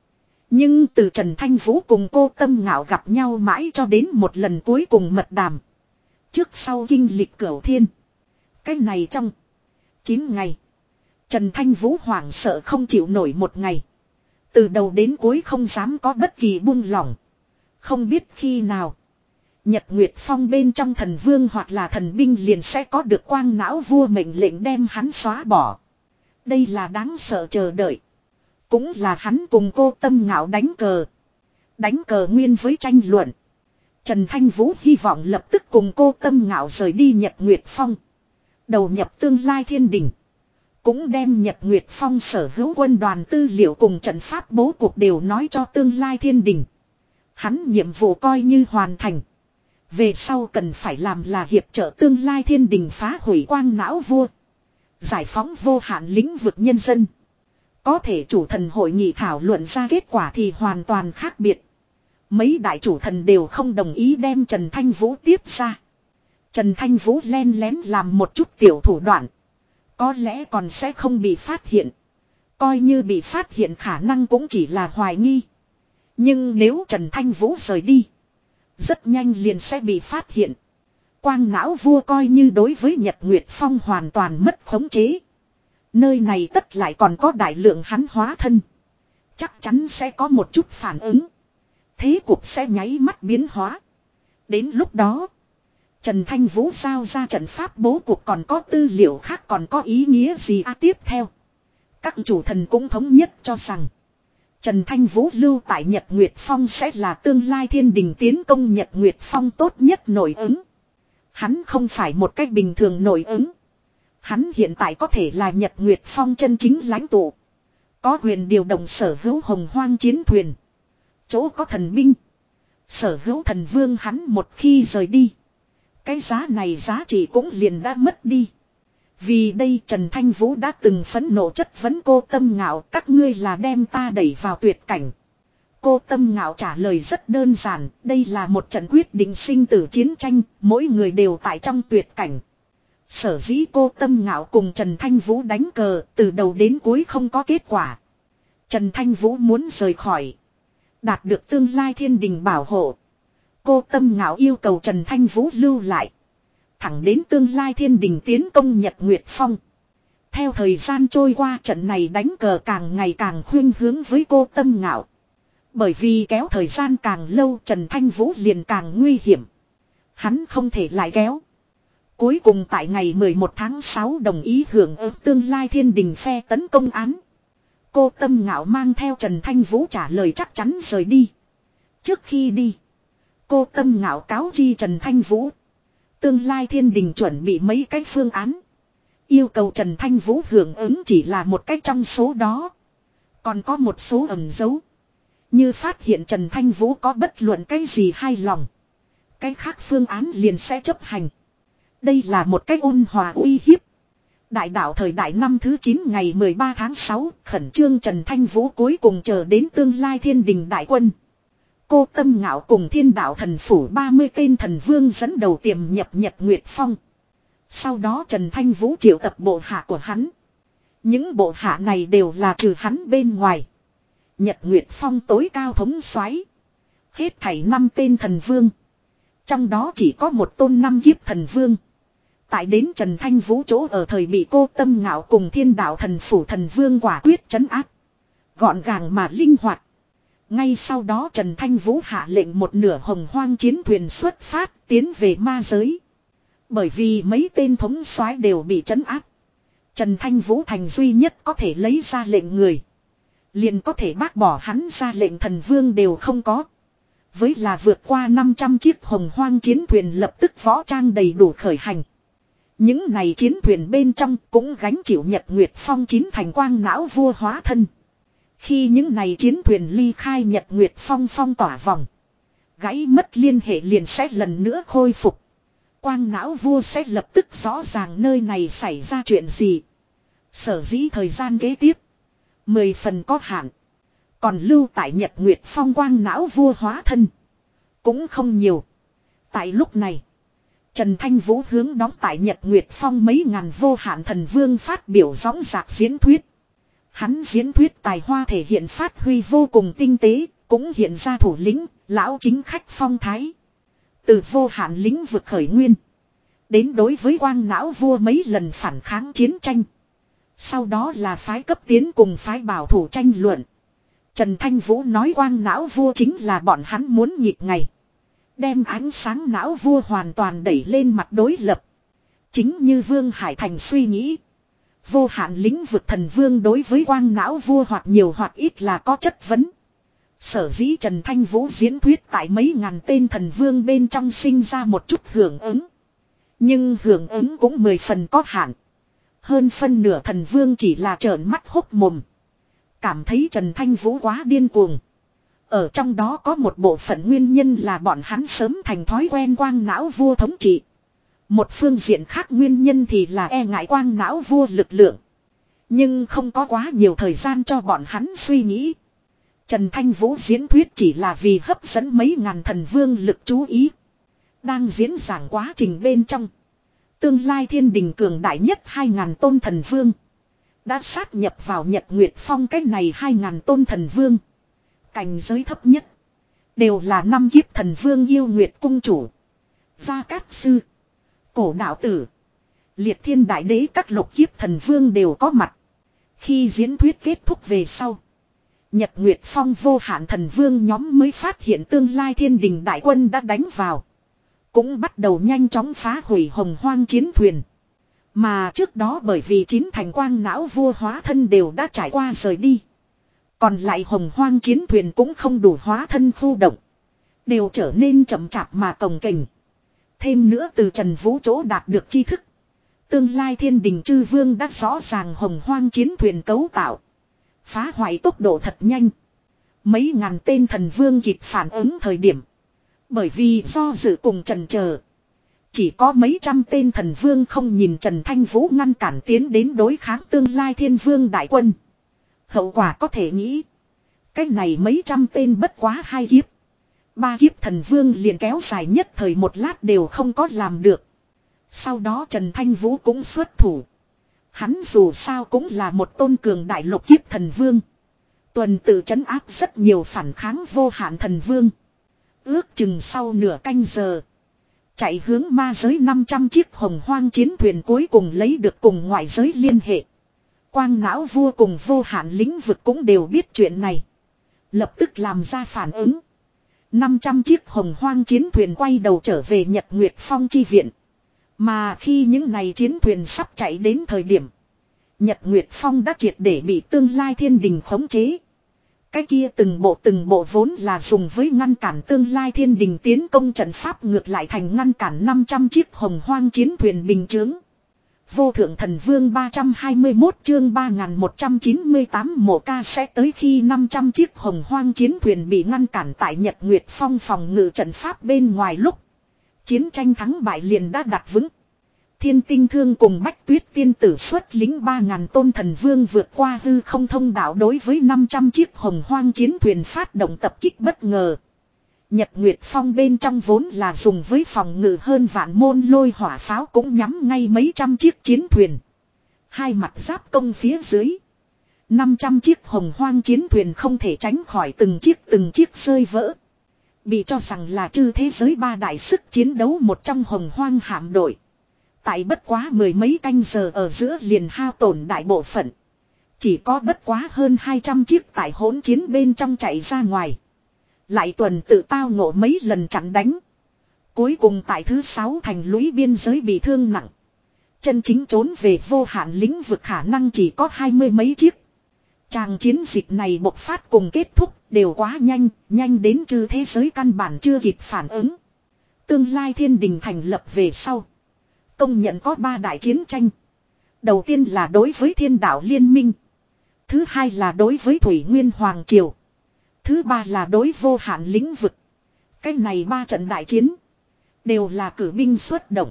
S1: Nhưng từ Trần Thanh Vũ cùng cô Tâm Ngạo gặp nhau mãi cho đến một lần cuối cùng mật đàm. Trước sau kinh lịch cửu thiên. Cái này trong chín ngày. Trần Thanh Vũ hoảng sợ không chịu nổi một ngày. Từ đầu đến cuối không dám có bất kỳ buông lỏng. Không biết khi nào. Nhật Nguyệt Phong bên trong thần vương hoặc là thần binh liền sẽ có được quang não vua mệnh lệnh đem hắn xóa bỏ. Đây là đáng sợ chờ đợi. Cũng là hắn cùng cô Tâm Ngạo đánh cờ. Đánh cờ nguyên với tranh luận. Trần Thanh Vũ hy vọng lập tức cùng cô Tâm Ngạo rời đi Nhật Nguyệt Phong. Đầu nhập tương lai thiên đình. Cũng đem Nhật Nguyệt Phong sở hữu quân đoàn tư liệu cùng trận pháp bố cục đều nói cho tương lai thiên đình. Hắn nhiệm vụ coi như hoàn thành. Về sau cần phải làm là hiệp trợ tương lai thiên đình phá hủy quang não vua. Giải phóng vô hạn lĩnh vực nhân dân. Có thể chủ thần hội nghị thảo luận ra kết quả thì hoàn toàn khác biệt. Mấy đại chủ thần đều không đồng ý đem Trần Thanh Vũ tiếp ra. Trần Thanh Vũ len lén làm một chút tiểu thủ đoạn. Có lẽ còn sẽ không bị phát hiện. Coi như bị phát hiện khả năng cũng chỉ là hoài nghi. Nhưng nếu Trần Thanh Vũ rời đi. Rất nhanh liền sẽ bị phát hiện. Quang não vua coi như đối với Nhật Nguyệt Phong hoàn toàn mất khống chế. Nơi này tất lại còn có đại lượng hắn hóa thân. Chắc chắn sẽ có một chút phản ứng. Thế cục sẽ nháy mắt biến hóa. Đến lúc đó. Trần Thanh Vũ giao ra trận pháp bố cục còn có tư liệu khác còn có ý nghĩa gì à, tiếp theo. Các chủ thần cũng thống nhất cho rằng. Trần Thanh Vũ lưu tại Nhật Nguyệt Phong sẽ là tương lai thiên đình tiến công Nhật Nguyệt Phong tốt nhất nổi ứng. Hắn không phải một cách bình thường nổi ứng. Hắn hiện tại có thể là Nhật Nguyệt Phong chân chính lãnh tụ. Có quyền điều động sở hữu hồng hoang chiến thuyền. Chỗ có thần binh. Sở hữu thần vương hắn một khi rời đi. Cái giá này giá trị cũng liền đã mất đi. Vì đây Trần Thanh Vũ đã từng phẫn nộ chất vấn cô Tâm Ngạo, các ngươi là đem ta đẩy vào tuyệt cảnh. Cô Tâm Ngạo trả lời rất đơn giản, đây là một trận quyết định sinh tử chiến tranh, mỗi người đều tại trong tuyệt cảnh. Sở dĩ cô Tâm Ngạo cùng Trần Thanh Vũ đánh cờ, từ đầu đến cuối không có kết quả. Trần Thanh Vũ muốn rời khỏi. Đạt được tương lai thiên đình bảo hộ. Cô Tâm Ngạo yêu cầu Trần Thanh Vũ lưu lại. Thẳng đến tương lai thiên đình tiến công Nhật Nguyệt Phong. Theo thời gian trôi qua trận này đánh cờ càng ngày càng khuyên hướng với cô Tâm Ngạo. Bởi vì kéo thời gian càng lâu Trần Thanh Vũ liền càng nguy hiểm. Hắn không thể lại kéo. Cuối cùng tại ngày mười một tháng sáu đồng ý hưởng ứng tương lai thiên đình phe tấn công án. Cô Tâm Ngạo mang theo Trần Thanh Vũ trả lời chắc chắn rời đi. Trước khi đi. Cô Tâm Ngạo cáo chi Trần Thanh Vũ. Tương lai thiên đình chuẩn bị mấy cái phương án. Yêu cầu Trần Thanh Vũ hưởng ứng chỉ là một cách trong số đó. Còn có một số ẩn dấu. Như phát hiện Trần Thanh Vũ có bất luận cái gì hay lòng. Cái khác phương án liền sẽ chấp hành. Đây là một cách ôn hòa uy hiếp. Đại đạo thời đại năm thứ chín ngày mười ba tháng sáu khẩn trương Trần Thanh Vũ cuối cùng chờ đến tương lai thiên đình đại quân. Cô Tâm Ngạo cùng thiên đạo thần phủ ba mươi tên thần vương dẫn đầu tiềm nhập Nhật Nguyệt Phong. Sau đó Trần Thanh Vũ triệu tập bộ hạ của hắn. Những bộ hạ này đều là trừ hắn bên ngoài. Nhật Nguyệt Phong tối cao thống soái. Hết thảy năm tên thần vương. Trong đó chỉ có một tôn năm kiếp thần vương. Tại đến Trần Thanh Vũ chỗ ở thời bị cô Tâm Ngạo cùng thiên đạo thần phủ thần vương quả quyết trấn áp. Gọn gàng mà linh hoạt. Ngay sau đó Trần Thanh Vũ hạ lệnh một nửa hồng hoang chiến thuyền xuất phát tiến về ma giới. Bởi vì mấy tên thống soái đều bị trấn áp. Trần Thanh Vũ thành duy nhất có thể lấy ra lệnh người. Liền có thể bác bỏ hắn ra lệnh thần vương đều không có. Với là vượt qua năm trăm chiếc hồng hoang chiến thuyền lập tức võ trang đầy đủ khởi hành. Những này chiến thuyền bên trong cũng gánh chịu Nhật Nguyệt Phong chín thành quang não vua hóa thân. Khi những này chiến thuyền ly khai Nhật Nguyệt Phong phong tỏa vòng. Gãy mất liên hệ liền sẽ lần nữa khôi phục. Quang não vua sẽ lập tức rõ ràng nơi này xảy ra chuyện gì. Sở dĩ thời gian kế tiếp. Mười phần có hạn. Còn lưu tại Nhật Nguyệt Phong quang não vua hóa thân. Cũng không nhiều. Tại lúc này. Trần Thanh Vũ hướng đóng tại Nhật Nguyệt Phong mấy ngàn vô hạn thần vương phát biểu rõng rạc diễn thuyết. Hắn diễn thuyết tài hoa thể hiện phát huy vô cùng tinh tế, cũng hiện ra thủ lĩnh, lão chính khách phong thái. Từ vô hạn lĩnh vực khởi nguyên. Đến đối với quang não vua mấy lần phản kháng chiến tranh. Sau đó là phái cấp tiến cùng phái bảo thủ tranh luận. Trần Thanh Vũ nói quang não vua chính là bọn hắn muốn nhịp ngày. Đem ánh sáng não vua hoàn toàn đẩy lên mặt đối lập. Chính như Vương Hải Thành suy nghĩ. Vô hạn lĩnh vực thần vương đối với quang não vua hoặc nhiều hoặc ít là có chất vấn. Sở dĩ Trần Thanh Vũ diễn thuyết tại mấy ngàn tên thần vương bên trong sinh ra một chút hưởng ứng. Nhưng hưởng ứng cũng mười phần có hạn. Hơn phân nửa thần vương chỉ là trợn mắt hốc mồm. Cảm thấy Trần Thanh Vũ quá điên cuồng. Ở trong đó có một bộ phận nguyên nhân là bọn hắn sớm thành thói quen quang não vua thống trị. Một phương diện khác nguyên nhân thì là e ngại quang não vua lực lượng. Nhưng không có quá nhiều thời gian cho bọn hắn suy nghĩ. Trần Thanh Vũ diễn thuyết chỉ là vì hấp dẫn mấy ngàn thần vương lực chú ý. Đang diễn giảng quá trình bên trong. Tương lai thiên đình cường đại nhất hai ngàn tôn thần vương. Đã sát nhập vào Nhật Nguyệt Phong cái này hai ngàn tôn thần vương. Cảnh giới thấp nhất. Đều là năm kiếp thần vương yêu Nguyệt cung chủ. Gia Cát Sư. Cổ đạo tử. Liệt thiên đại đế các lục kiếp thần vương đều có mặt. Khi diễn thuyết kết thúc về sau. Nhật Nguyệt Phong vô hạn thần vương nhóm mới phát hiện tương lai thiên đình đại quân đã đánh vào. Cũng bắt đầu nhanh chóng phá hủy hồng hoang chiến thuyền. Mà trước đó bởi vì chín thành quang não vua hóa thân đều đã trải qua rời đi. Còn lại hồng hoang chiến thuyền cũng không đủ hóa thân khu động. Đều trở nên chậm chạp mà cồng kềnh. Thêm nữa từ Trần Vũ chỗ đạt được tri thức. Tương lai thiên đình chư vương đã rõ ràng hồng hoang chiến thuyền cấu tạo. Phá hoại tốc độ thật nhanh. Mấy ngàn tên thần vương kịp phản ứng thời điểm. Bởi vì do dự cùng trần chờ. Chỉ có mấy trăm tên thần vương không nhìn Trần Thanh Vũ ngăn cản tiến đến đối kháng tương lai thiên vương đại quân. Hậu quả có thể nghĩ. Cái này mấy trăm tên bất quá hai kiếp. Ba kiếp thần vương liền kéo dài nhất thời một lát đều không có làm được. Sau đó Trần Thanh Vũ cũng xuất thủ. Hắn dù sao cũng là một tôn cường đại lục kiếp thần vương. Tuần tự trấn áp rất nhiều phản kháng vô hạn thần vương. Ước chừng sau nửa canh giờ. Chạy hướng ma giới năm trăm chiếc hồng hoang chiến thuyền cuối cùng lấy được cùng ngoại giới liên hệ. Quang não vua cùng vô hạn lĩnh vực cũng đều biết chuyện này. Lập tức làm ra phản ứng. năm trăm chiếc hồng hoang chiến thuyền quay đầu trở về Nhật Nguyệt Phong chi viện. Mà khi những này chiến thuyền sắp chạy đến thời điểm. Nhật Nguyệt Phong đã triệt để bị tương lai thiên đình khống chế. Cái kia từng bộ từng bộ vốn là dùng với ngăn cản tương lai thiên đình tiến công trận pháp ngược lại thành ngăn cản năm trăm chiếc hồng hoang chiến thuyền bình chướng. Vô thượng thần vương ba trăm hai mươi mốt chương ba nghìn một trăm chín mươi tám mộ ca sẽ tới khi năm trăm chiếc hồng hoang chiến thuyền bị ngăn cản tại Nhật Nguyệt Phong phòng ngự trận pháp bên ngoài lúc. Chiến tranh thắng bại liền đã đặt vững. Thiên Tinh Thương cùng Bách Tuyết Tiên Tử xuất lính ba ngàn tôn thần vương vượt qua hư không thông đạo đối với năm trăm chiếc hồng hoang chiến thuyền phát động tập kích bất ngờ. Nhật Nguyệt Phong bên trong vốn là dùng với phòng ngự hơn vạn môn lôi hỏa pháo cũng nhắm ngay mấy trăm chiếc chiến thuyền. Hai mặt giáp công phía dưới. năm trăm chiếc hồng hoang chiến thuyền không thể tránh khỏi từng chiếc từng chiếc rơi vỡ. Bị cho rằng là chư thế giới ba đại sức chiến đấu một trong hồng hoang hạm đội. Tại bất quá mười mấy canh giờ ở giữa liền hao tổn đại bộ phận. Chỉ có bất quá hơn hai trăm chiếc tại hỗn chiến bên trong chạy ra ngoài. Lại tuần tự tao ngộ mấy lần chặn đánh. Cuối cùng tại thứ sáu thành lũy biên giới bị thương nặng. Chân chính trốn về vô hạn lĩnh vực khả năng chỉ có hai mươi mấy chiếc. Tràng chiến dịch này bộc phát cùng kết thúc đều quá nhanh, nhanh đến chư thế giới căn bản chưa kịp phản ứng. Tương lai thiên đình thành lập về sau. Công nhận có ba đại chiến tranh. Đầu tiên là đối với thiên đạo liên minh. Thứ hai là đối với Thủy Nguyên Hoàng Triều. Thứ ba là đối vô hạn lĩnh vực. Cái này ba trận đại chiến. Đều là cử binh xuất động.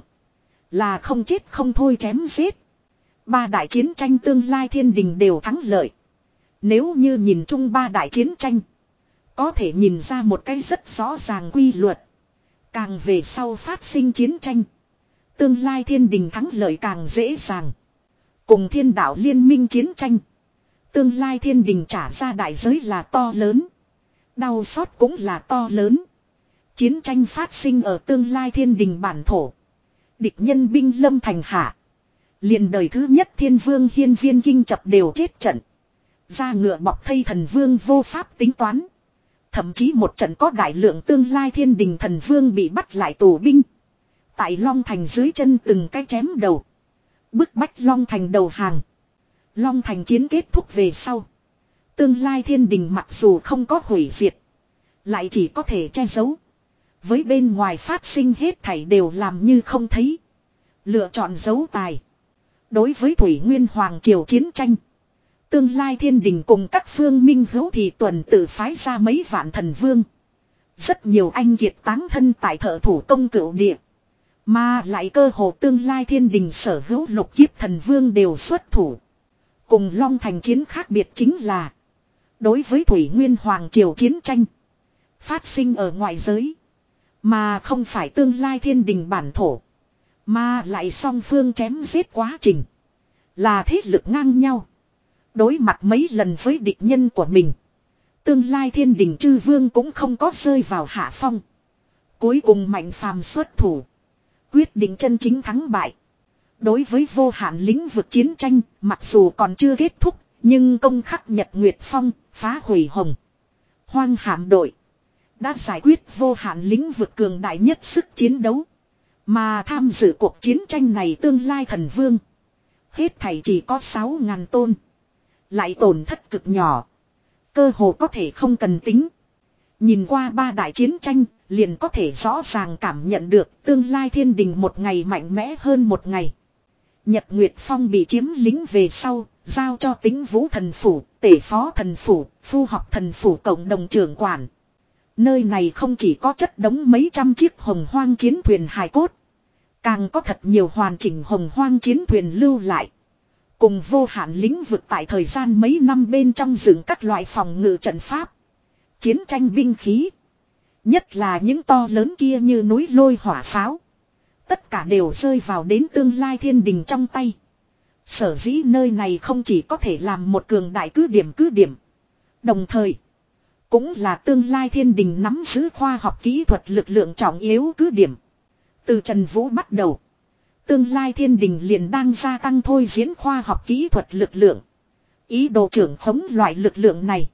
S1: Là không chết không thôi chém giết. Ba đại chiến tranh tương lai thiên đình đều thắng lợi. Nếu như nhìn chung ba đại chiến tranh. Có thể nhìn ra một cái rất rõ ràng quy luật. Càng về sau phát sinh chiến tranh. Tương lai thiên đình thắng lợi càng dễ dàng. Cùng thiên đạo liên minh chiến tranh. Tương lai thiên đình trả ra đại giới là to lớn. Đau xót cũng là to lớn. Chiến tranh phát sinh ở tương lai thiên đình bản thổ. Địch nhân binh lâm thành hạ. Liền đời thứ nhất thiên vương hiên viên kinh chập đều chết trận. Ra ngựa bọc thây thần vương vô pháp tính toán. Thậm chí một trận có đại lượng tương lai thiên đình thần vương bị bắt lại tù binh. Tại Long Thành dưới chân từng cái chém đầu. Bức bách Long Thành đầu hàng. Long Thành chiến kết thúc về sau. Tương lai thiên đình mặc dù không có hủy diệt. Lại chỉ có thể che giấu. Với bên ngoài phát sinh hết thảy đều làm như không thấy. Lựa chọn giấu tài. Đối với Thủy Nguyên Hoàng Triều chiến tranh. Tương lai thiên đình cùng các phương minh hữu thì tuần tự phái ra mấy vạn thần vương. Rất nhiều anh kiệt táng thân tại thợ thủ công cửu địa. Mà lại cơ hồ tương lai thiên đình sở hữu lục kiếp thần vương đều xuất thủ. Cùng Long Thành chiến khác biệt chính là. Đối với Thủy Nguyên Hoàng Triều chiến tranh. Phát sinh ở ngoại giới. Mà không phải tương lai thiên đình bản thổ. Mà lại song phương chém giết quá trình. Là thế lực ngang nhau. Đối mặt mấy lần với địch nhân của mình. Tương lai thiên đình chư vương cũng không có rơi vào hạ phong. Cuối cùng Mạnh Phàm xuất thủ. Quyết định chân chính thắng bại. Đối với vô hạn lĩnh vực chiến tranh, mặc dù còn chưa kết thúc, nhưng công khắc Nhật Nguyệt Phong, phá hủy Hồng Hoang hạm đội. Đã giải quyết vô hạn lĩnh vực cường đại nhất sức chiến đấu. Mà tham dự cuộc chiến tranh này tương lai thần vương. Hết thảy chỉ có sáu ngàn tôn. Lại tổn thất cực nhỏ. Cơ hồ có thể không cần tính. Nhìn qua ba đại chiến tranh, liền có thể rõ ràng cảm nhận được tương lai thiên đình một ngày mạnh mẽ hơn một ngày. Nhật Nguyệt Phong bị chiếm lĩnh về sau, giao cho Tĩnh Vũ thần phủ, Tể Phó thần phủ, Phu Học thần phủ cộng đồng trưởng quản. Nơi này không chỉ có chất đống mấy trăm chiếc hồng hoang chiến thuyền hài cốt. Càng có thật nhiều hoàn chỉnh hồng hoang chiến thuyền lưu lại. Cùng vô hạn lĩnh vực tại thời gian mấy năm bên trong dựng các loại phòng ngự trận pháp. Chiến tranh binh khí. Nhất là những to lớn kia như núi lôi hỏa pháo. Tất cả đều rơi vào đến tương lai thiên đình trong tay. Sở dĩ nơi này không chỉ có thể làm một cường đại cứ điểm cứ điểm. Đồng thời. Cũng là tương lai thiên đình nắm giữ khoa học kỹ thuật lực lượng trọng yếu cứ điểm. Từ Trần Vũ bắt đầu. Tương lai thiên đình liền đang gia tăng thôi diễn khoa học kỹ thuật lực lượng. Ý đồ trưởng khống loại lực lượng này.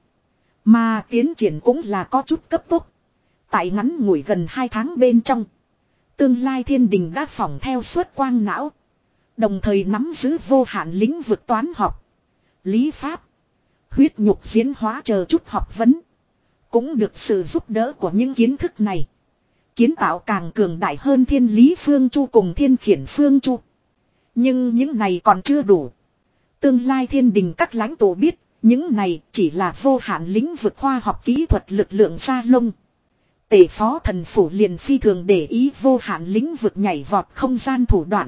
S1: Mà tiến triển cũng là có chút cấp tốc. Tại ngắn ngủi gần hai tháng bên trong. Tương lai thiên đình đã phỏng theo suốt quang não. Đồng thời nắm giữ vô hạn lĩnh vực toán học. Lý pháp. Huyết nhục diễn hóa chờ chút học vấn. Cũng được sự giúp đỡ của những kiến thức này. Kiến tạo càng cường đại hơn thiên lý phương chu cùng thiên khiển phương chu. Nhưng những này còn chưa đủ. Tương lai thiên đình các lãnh tụ biết. Những này chỉ là vô hạn lĩnh vực khoa học kỹ thuật lực lượng gia lông. Tể Phó thần phủ liền phi thường để ý vô hạn lĩnh vực nhảy vọt không gian thủ đoạn.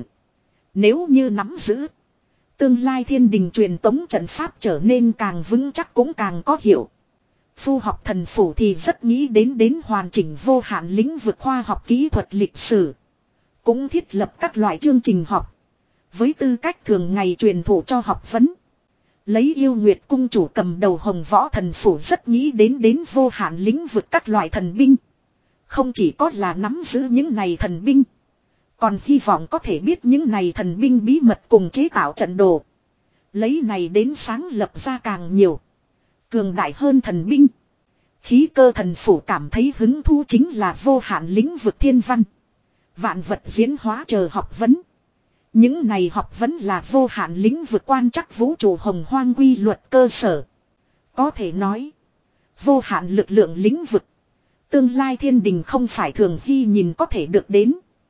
S1: Nếu như nắm giữ. Tương lai thiên đình truyền tống trận pháp trở nên càng vững chắc cũng càng có hiệu. Phu Học thần phủ thì rất nghĩ đến đến hoàn chỉnh vô hạn lĩnh vực khoa học kỹ thuật lịch sử. Cũng thiết lập các loại chương trình học. Với tư cách thường ngày truyền thụ cho học vấn. Lấy Yêu Nguyệt cung chủ cầm đầu Hồng Võ thần phủ rất nghĩ đến đến vô hạn lĩnh vực các loại thần binh. Không chỉ có là nắm giữ những này thần binh. Còn hy vọng có thể biết những này thần binh bí mật cùng chế tạo trận đồ. Lấy này đến sáng lập ra càng nhiều. Cường đại hơn thần binh. Khí Cơ thần phủ cảm thấy hứng thú chính là vô hạn lĩnh vực thiên văn. Vạn vật diễn hóa chờ học vấn. Những này học vấn là vô hạn lĩnh vực quan trắc vũ trụ hồng hoang quy luật cơ sở. Có thể nói. Vô hạn lực lượng lĩnh vực. Tương lai thiên đình không phải thường khi nhìn có thể được đến.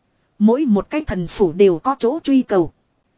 S1: Mỗi một cái thần phủ đều có chỗ truy cầu.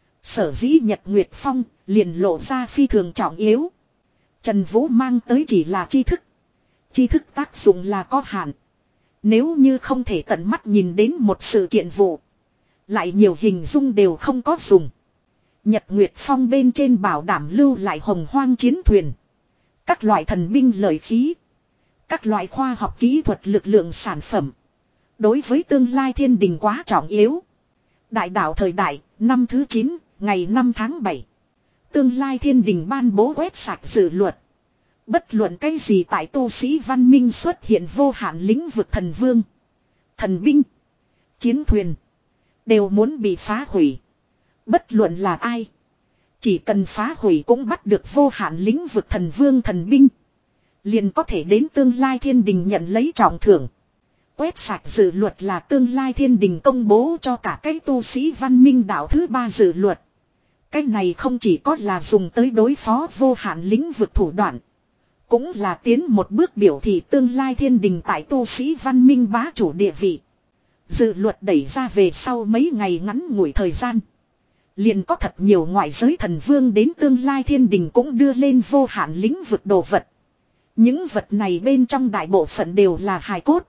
S1: Sở dĩ Nhật Nguyệt Phong liền lộ ra phi thường trọng yếu. Trần Vũ mang tới chỉ là tri thức. Tri thức tác dụng là có hạn. Nếu như không thể tận mắt nhìn đến một sự kiện vụ. Lại nhiều hình dung đều không có dùng. Nhật Nguyệt Phong bên trên bảo đảm lưu lại hồng hoang chiến thuyền. Các loại thần binh lợi khí. Các loại khoa học kỹ thuật lực lượng sản phẩm. Đối với tương lai thiên đình quá trọng yếu. Đại đạo thời đại, năm thứ chín, ngày năm tháng bảy. tương lai thiên đình ban bố quét sạch dự luật. Bất luận cái gì tại tu sĩ văn minh xuất hiện vô hạn lĩnh vực thần vương, thần binh, chiến thuyền, đều muốn bị phá hủy. Bất luận là ai, chỉ cần phá hủy cũng bắt được vô hạn lĩnh vực thần vương thần binh, liền có thể đến tương lai thiên đình nhận lấy trọng thưởng. Quét sạch dự luật là tương lai thiên đình công bố cho cả cái tu sĩ văn minh đạo thứ ba dự luật. Cái này không chỉ có là dùng tới đối phó vô hạn lĩnh vực thủ đoạn, cũng là tiến một bước biểu thị tương lai thiên đình tại tu sĩ văn minh bá chủ địa vị. Dự luật đẩy ra về sau mấy ngày ngắn ngủi thời gian, liền có thật nhiều ngoại giới thần vương đến tương lai thiên đình cũng đưa lên vô hạn lĩnh vực đồ vật. Những vật này bên trong đại bộ phận đều là hài cốt,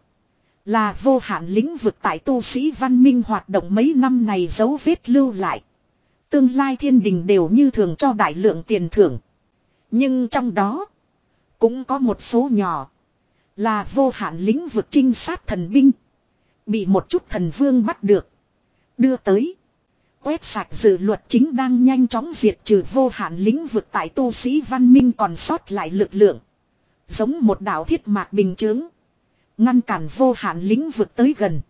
S1: là vô hạn lĩnh vực tại tu sĩ văn minh hoạt động mấy năm này dấu vết lưu lại. Tương lai thiên đình đều như thường cho đại lượng tiền thưởng. Nhưng trong đó cũng có một số nhỏ là vô hạn lĩnh vực trinh sát thần binh, bị một chút thần vương bắt được, đưa tới. Quét sạch dự luật chính đang nhanh chóng diệt trừ vô hạn lĩnh vực tại tu sĩ văn minh còn sót lại lực lượng. Giống một đạo thiết mạc bình chướng, ngăn cản vô hạn lĩnh vực tới gần.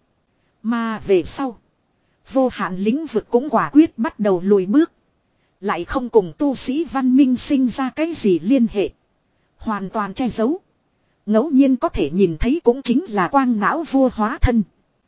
S1: Mà về sau, vô hạn lĩnh vực cũng quả quyết bắt đầu lùi bước. Lại không cùng tu sĩ văn minh sinh ra cái gì liên hệ, hoàn toàn che giấu. Ngẫu nhiên có thể nhìn thấy cũng chính là quang não vua hóa thân.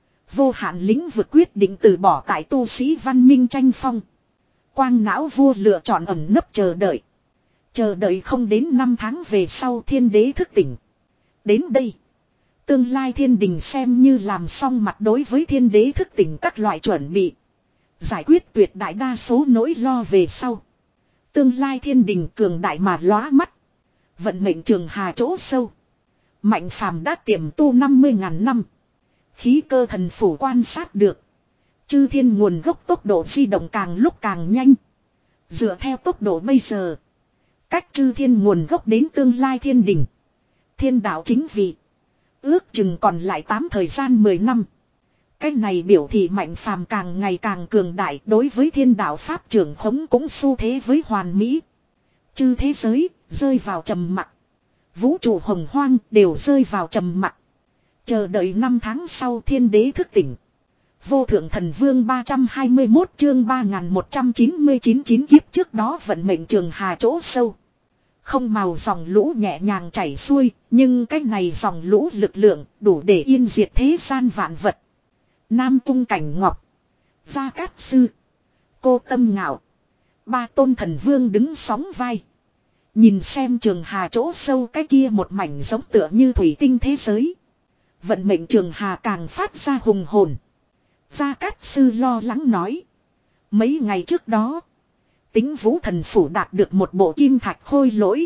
S1: Vô hạn lĩnh vực quyết định từ bỏ tại tu sĩ văn minh tranh phong. Quang não vua lựa chọn ẩn nấp chờ đợi. Chờ đợi không đến năm tháng về sau thiên đế thức tỉnh. Đến đây, tương lai thiên đình xem như làm xong mặt đối với thiên đế thức tỉnh các loại chuẩn bị. Giải quyết tuyệt đại đa số nỗi lo về sau. Tương lai thiên đình cường đại mà lóa mắt. Vận mệnh trường hà chỗ sâu. Mạnh phàm đã tiềm tu năm mươi ngàn năm. Khí cơ thần phủ quan sát được. Chư thiên nguồn gốc tốc độ di động càng lúc càng nhanh. Dựa theo tốc độ bây giờ, cách chư thiên nguồn gốc đến tương lai thiên đình, thiên đạo chính vị, ước chừng còn lại tám thời gian mười năm. Cái này biểu thị mạnh phàm càng ngày càng cường đại, đối với thiên đạo pháp trưởng khống cũng xu thế với hoàn mỹ. Chư thế giới rơi vào trầm mặc, vũ trụ hồng hoang đều rơi vào trầm mặc. Chờ đợi năm tháng sau thiên đế thức tỉnh. Vô thượng thần vương ba trăm hai mươi mốt chương ba nghìn một trăm chín mươi chín chín kiếp trước đó vận mệnh trường hà chỗ sâu. Không màu dòng lũ nhẹ nhàng chảy xuôi, nhưng cái này dòng lũ lực lượng đủ để yên diệt thế gian vạn vật. Nam Cung Cảnh Ngọc, Gia Cát Sư, Cô Tâm Ngạo, ba tôn thần vương đứng sóng vai. Nhìn xem trường hà chỗ sâu cái kia một mảnh giống tựa như thủy tinh thế giới. Vận mệnh trường hà càng phát ra hùng hồn. Gia Cát Sư lo lắng nói. Mấy ngày trước đó, Tính Vũ Thần Phủ đạt được một bộ kim thạch khôi lỗi.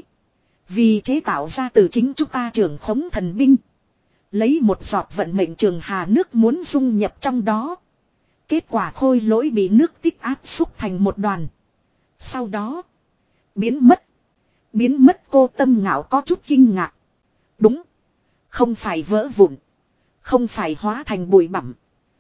S1: Vì chế tạo ra từ chính chúng ta trưởng khống thần binh. Lấy một giọt vận mệnh trường hà nước muốn dung nhập trong đó. Kết quả khôi lỗi bị nước tích áp xúc thành một đoàn. Sau đó, biến mất. Biến mất Cô Tâm Ngạo có chút kinh ngạc. Đúng, không phải vỡ vụn, không phải hóa thành bụi bặm,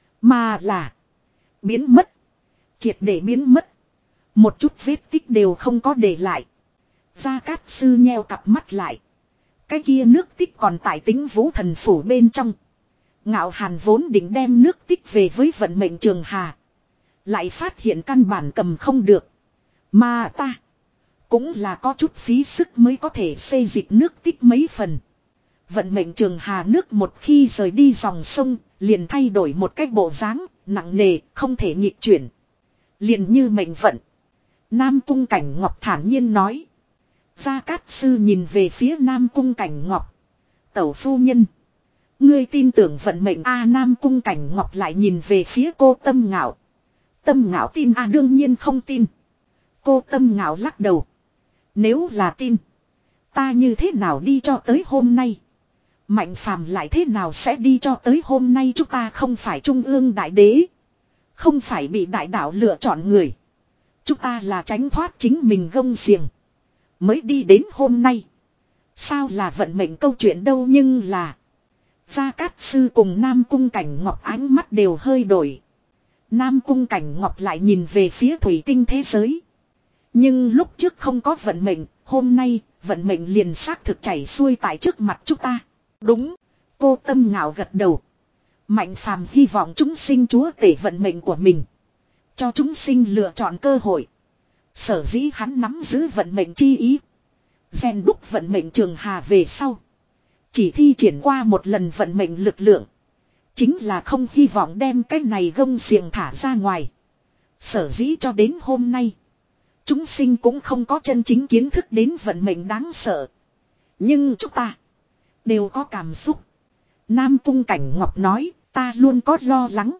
S1: mà là biến mất. Triệt để biến mất. Một chút vết tích đều không có để lại. Gia Cát Sư nheo cặp mắt lại. Cái kia nước tích còn tại Tính Vũ Thần Phủ bên trong. Ngạo Hàn vốn định đem nước tích về với vận mệnh trường hà, lại phát hiện căn bản cầm không được. Mà ta cũng là có chút phí sức mới có thể xây dịch nước tích mấy phần. Vận mệnh trường hà nước một khi rời đi dòng sông, liền thay đổi một cách bộ dáng, nặng nề, không thể nghịch chuyển. Liền như mệnh vận. Nam Cung Cảnh Ngọc thản nhiên nói. Gia Cát Sư nhìn về phía Nam Cung Cảnh Ngọc. Tẩu phu nhân, ngươi tin tưởng vận mệnh a? Nam Cung Cảnh Ngọc lại nhìn về phía Cô Tâm Ngạo. Tâm Ngạo tin a? Đương nhiên không tin. Cô Tâm Ngạo lắc đầu. Nếu là tin, ta như thế nào đi cho tới hôm nay? Mạnh phàm lại thế nào sẽ đi cho tới hôm nay? Chúng ta không phải trung ương đại đế, không phải bị đại đạo lựa chọn người. Chúng ta là tránh thoát chính mình gông xiềng mới đi đến hôm nay. Sao là vận mệnh câu chuyện đâu? Nhưng là Gia Cát Sư cùng Nam Cung Cảnh Ngọc ánh mắt đều hơi đổi. Nam Cung Cảnh Ngọc lại nhìn về phía thủy tinh thế giới. Nhưng lúc trước không có vận mệnh, hôm nay, vận mệnh liền xác thực chảy xuôi tại trước mặt chúng ta. Đúng, cô Tâm Ngạo gật đầu. Mạnh phàm hy vọng chúng sinh chúa tể vận mệnh của mình. Cho chúng sinh lựa chọn cơ hội. Sở dĩ hắn nắm giữ vận mệnh chi ý. Rèn đúc vận mệnh Trường Hà về sau. Chỉ thi triển qua một lần vận mệnh lực lượng. Chính là không hy vọng đem cái này gông xiềng thả ra ngoài. Sở dĩ cho đến hôm nay. Chúng sinh cũng không có chân chính kiến thức đến vận mệnh đáng sợ. Nhưng chúng ta đều có cảm xúc. Nam Cung Cảnh Ngọc nói, ta luôn có lo lắng.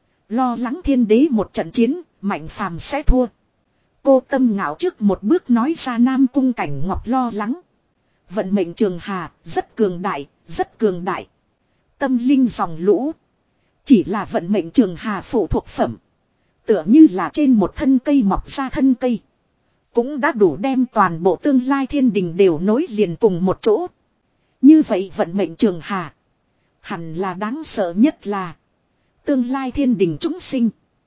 S1: Lo lắng thiên đế một trận chiến, Mạnh phàm sẽ thua. Cô Tâm Ngạo trước một bước nói ra Nam Cung Cảnh Ngọc lo lắng. Vận mệnh Trường Hà, rất cường đại, rất cường đại. Tâm linh dòng lũ. Chỉ là vận mệnh Trường Hà phụ thuộc phẩm. Tựa như là trên một thân cây mọc ra thân cây. Cũng đã đủ đem toàn bộ tương lai thiên đình đều nối liền cùng một chỗ. Như vậy vận mệnh Trường Hà. Hẳn là đáng sợ nhất là. Tương lai thiên đình chúng sinh.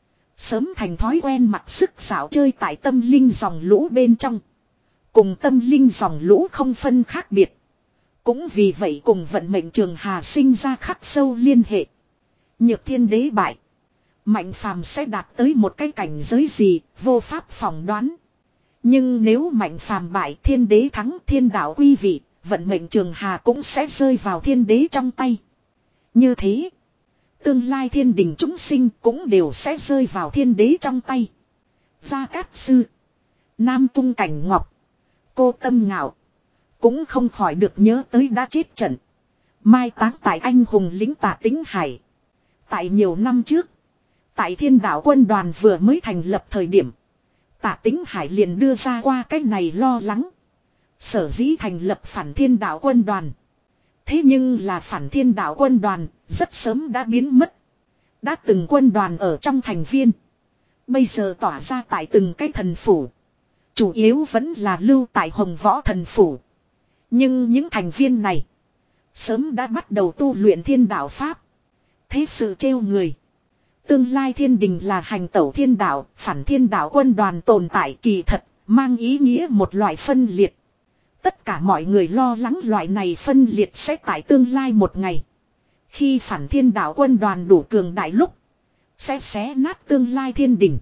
S1: Sớm thành thói quen mặc sức xảo chơi tại tâm linh dòng lũ bên trong. Cùng tâm linh dòng lũ không phân khác biệt. Cũng vì vậy cùng vận mệnh Trường Hà sinh ra khắc sâu liên hệ. Nhược thiên đế bại. Mạnh phàm sẽ đạt tới một cái cảnh giới gì, vô pháp phỏng đoán. Nhưng nếu Mạnh phàm bại, thiên đế thắng, thiên đạo quy vị, vận mệnh Trường Hà cũng sẽ rơi vào thiên đế trong tay. Như thế, tương lai thiên đình chúng sinh cũng đều sẽ rơi vào thiên đế trong tay. Gia Cát Sư, Nam Cung Cảnh Ngọc, cô Tâm Ngạo cũng không khỏi được nhớ tới đã chết trận. Mai táng tại anh hùng lính Tạ Tĩnh Hải. Tại nhiều năm trước, tại thiên đạo quân đoàn vừa mới thành lập thời điểm, Tạ Tĩnh Hải liền đưa ra qua cái này lo lắng. Sở dĩ thành lập phản thiên đạo quân đoàn. Thế nhưng là phản thiên đạo quân đoàn rất sớm đã biến mất. Đã từng quân đoàn ở trong thành viên. Bây giờ tỏa ra tại từng cái thần phủ. Chủ yếu vẫn là lưu tại Hồng Võ thần phủ. Nhưng những thành viên này sớm đã bắt đầu tu luyện thiên đạo pháp. Thế sự trêu người. Tương lai thiên đình là hành tẩu thiên đạo, phản thiên đạo quân đoàn tồn tại kỳ thật, mang ý nghĩa một loại phân liệt. Tất cả mọi người lo lắng loại này phân liệt sẽ tại tương lai một ngày. Khi phản thiên đạo quân đoàn đủ cường đại lúc, sẽ xé nát tương lai thiên đình.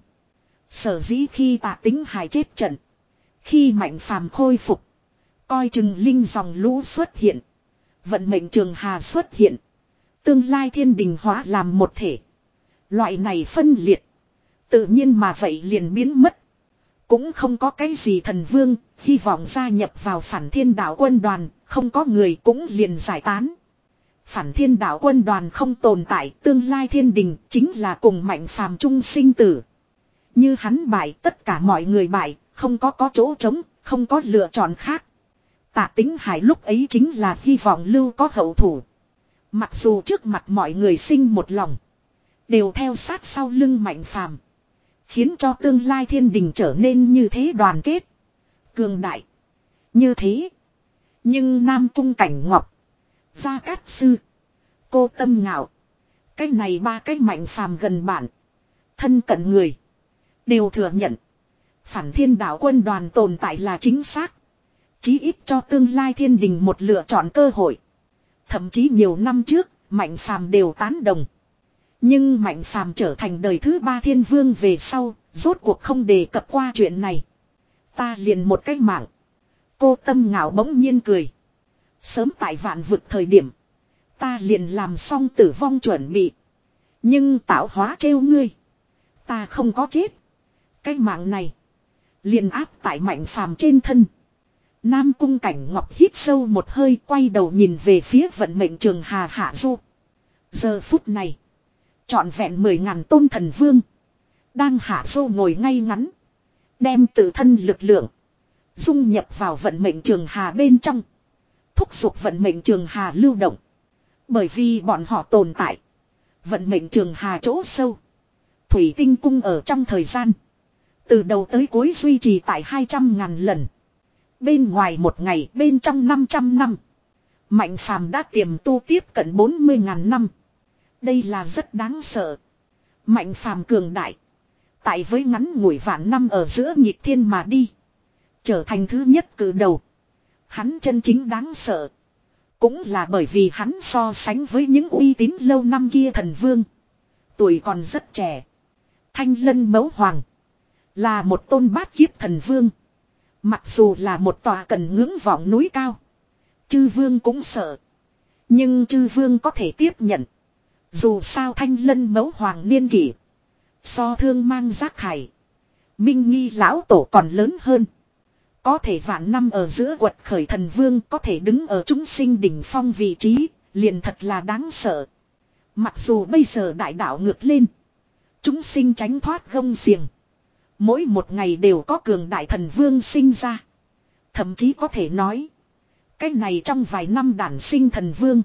S1: Sở dĩ khi Tạ Tĩnh Hải chết trận, khi Mạnh phàm khôi phục, coi chừng linh dòng lũ xuất hiện, vận mệnh Trường Hà xuất hiện, tương lai thiên đình hóa làm một thể. Loại này phân liệt, tự nhiên mà vậy liền biến mất. Cũng không có cái gì thần vương, hy vọng gia nhập vào phản thiên đạo quân đoàn, không có người cũng liền giải tán. Phản thiên đạo quân đoàn không tồn tại, tương lai thiên đình chính là cùng Mạnh phàm chung sinh tử. Như hắn bại, tất cả mọi người bại, không có có chỗ trống, không có lựa chọn khác. Tạ Tĩnh Hải lúc ấy chính là hy vọng lưu có hậu thủ. Mặc dù trước mặt mọi người sinh một lòng, đều theo sát sau lưng Mạnh phàm, khiến cho tương lai thiên đình trở nên như thế đoàn kết, cường đại. Như thế, nhưng Nam Cung Cảnh Ngọc, Gia Cát Sư, cô Tâm Ngạo, cái này ba cái Mạnh phàm gần bản, thân cận người, đều thừa nhận phản thiên đạo quân đoàn tồn tại là chính xác. Chí ít cho tương lai thiên đình một lựa chọn cơ hội. Thậm chí nhiều năm trước, Mạnh phàm đều tán đồng. Nhưng Mạnh phàm trở thành đời thứ ba thiên vương về sau, rốt cuộc không đề cập qua chuyện này. Ta liền một cái mạng. Cô Tâm Ngạo bỗng nhiên cười. Sớm tại vạn vực thời điểm, ta liền làm xong tử vong chuẩn bị. Nhưng tạo hóa trêu ngươi, ta không có chết. Cái mạng này liền áp tại Mạnh phàm trên thân. Nam Cung Cảnh Ngọc hít sâu một hơi, quay đầu nhìn về phía vận mệnh Trường Hà hạ du. Giờ phút này, trọn vẹn mười ngàn tôn thần vương đang hạ du ngồi ngay ngắn, đem tự thân lực lượng dung nhập vào vận mệnh Trường Hà bên trong, thúc giục vận mệnh Trường Hà lưu động. Bởi vì bọn họ tồn tại, vận mệnh Trường Hà chỗ sâu, Thủy Tinh Cung ở trong thời gian từ đầu tới cuối duy trì tại hai trăm ngàn lần. Bên ngoài một ngày, bên trong năm trăm năm. Mạnh phàm đã tiềm tu tiếp cận bốn mươi ngàn năm. Đây là rất đáng sợ. Mạnh phàm cường đại, Tại với ngắn ngủi vạn năm ở giữa nhịp thiên mà đi. Trở thành thứ nhất cử đầu. Hắn chân chính đáng sợ. Cũng là bởi vì hắn so sánh với những uy tín lâu năm kia thần vương. Tuổi còn rất trẻ. Thanh Lân Mẫu Hoàng. Là một tôn bát kiếp thần vương. Mặc dù là một tòa cần ngưỡng vọng núi cao. Chư vương cũng sợ. Nhưng chư vương có thể tiếp nhận. Dù sao Thanh Lân Mẫu Hoàng niên kỷ. So thương mang giác khải. Minh Nghi lão tổ còn lớn hơn. Có thể vạn năm ở giữa quật khởi thần vương có thể đứng ở chúng sinh đỉnh phong vị trí. Liền thật là đáng sợ. Mặc dù bây giờ đại đạo ngược lên. Chúng sinh tránh thoát gông xiềng. Mỗi một ngày đều có cường đại thần vương sinh ra. Thậm chí có thể nói. Cái này trong vài năm đản sinh thần vương.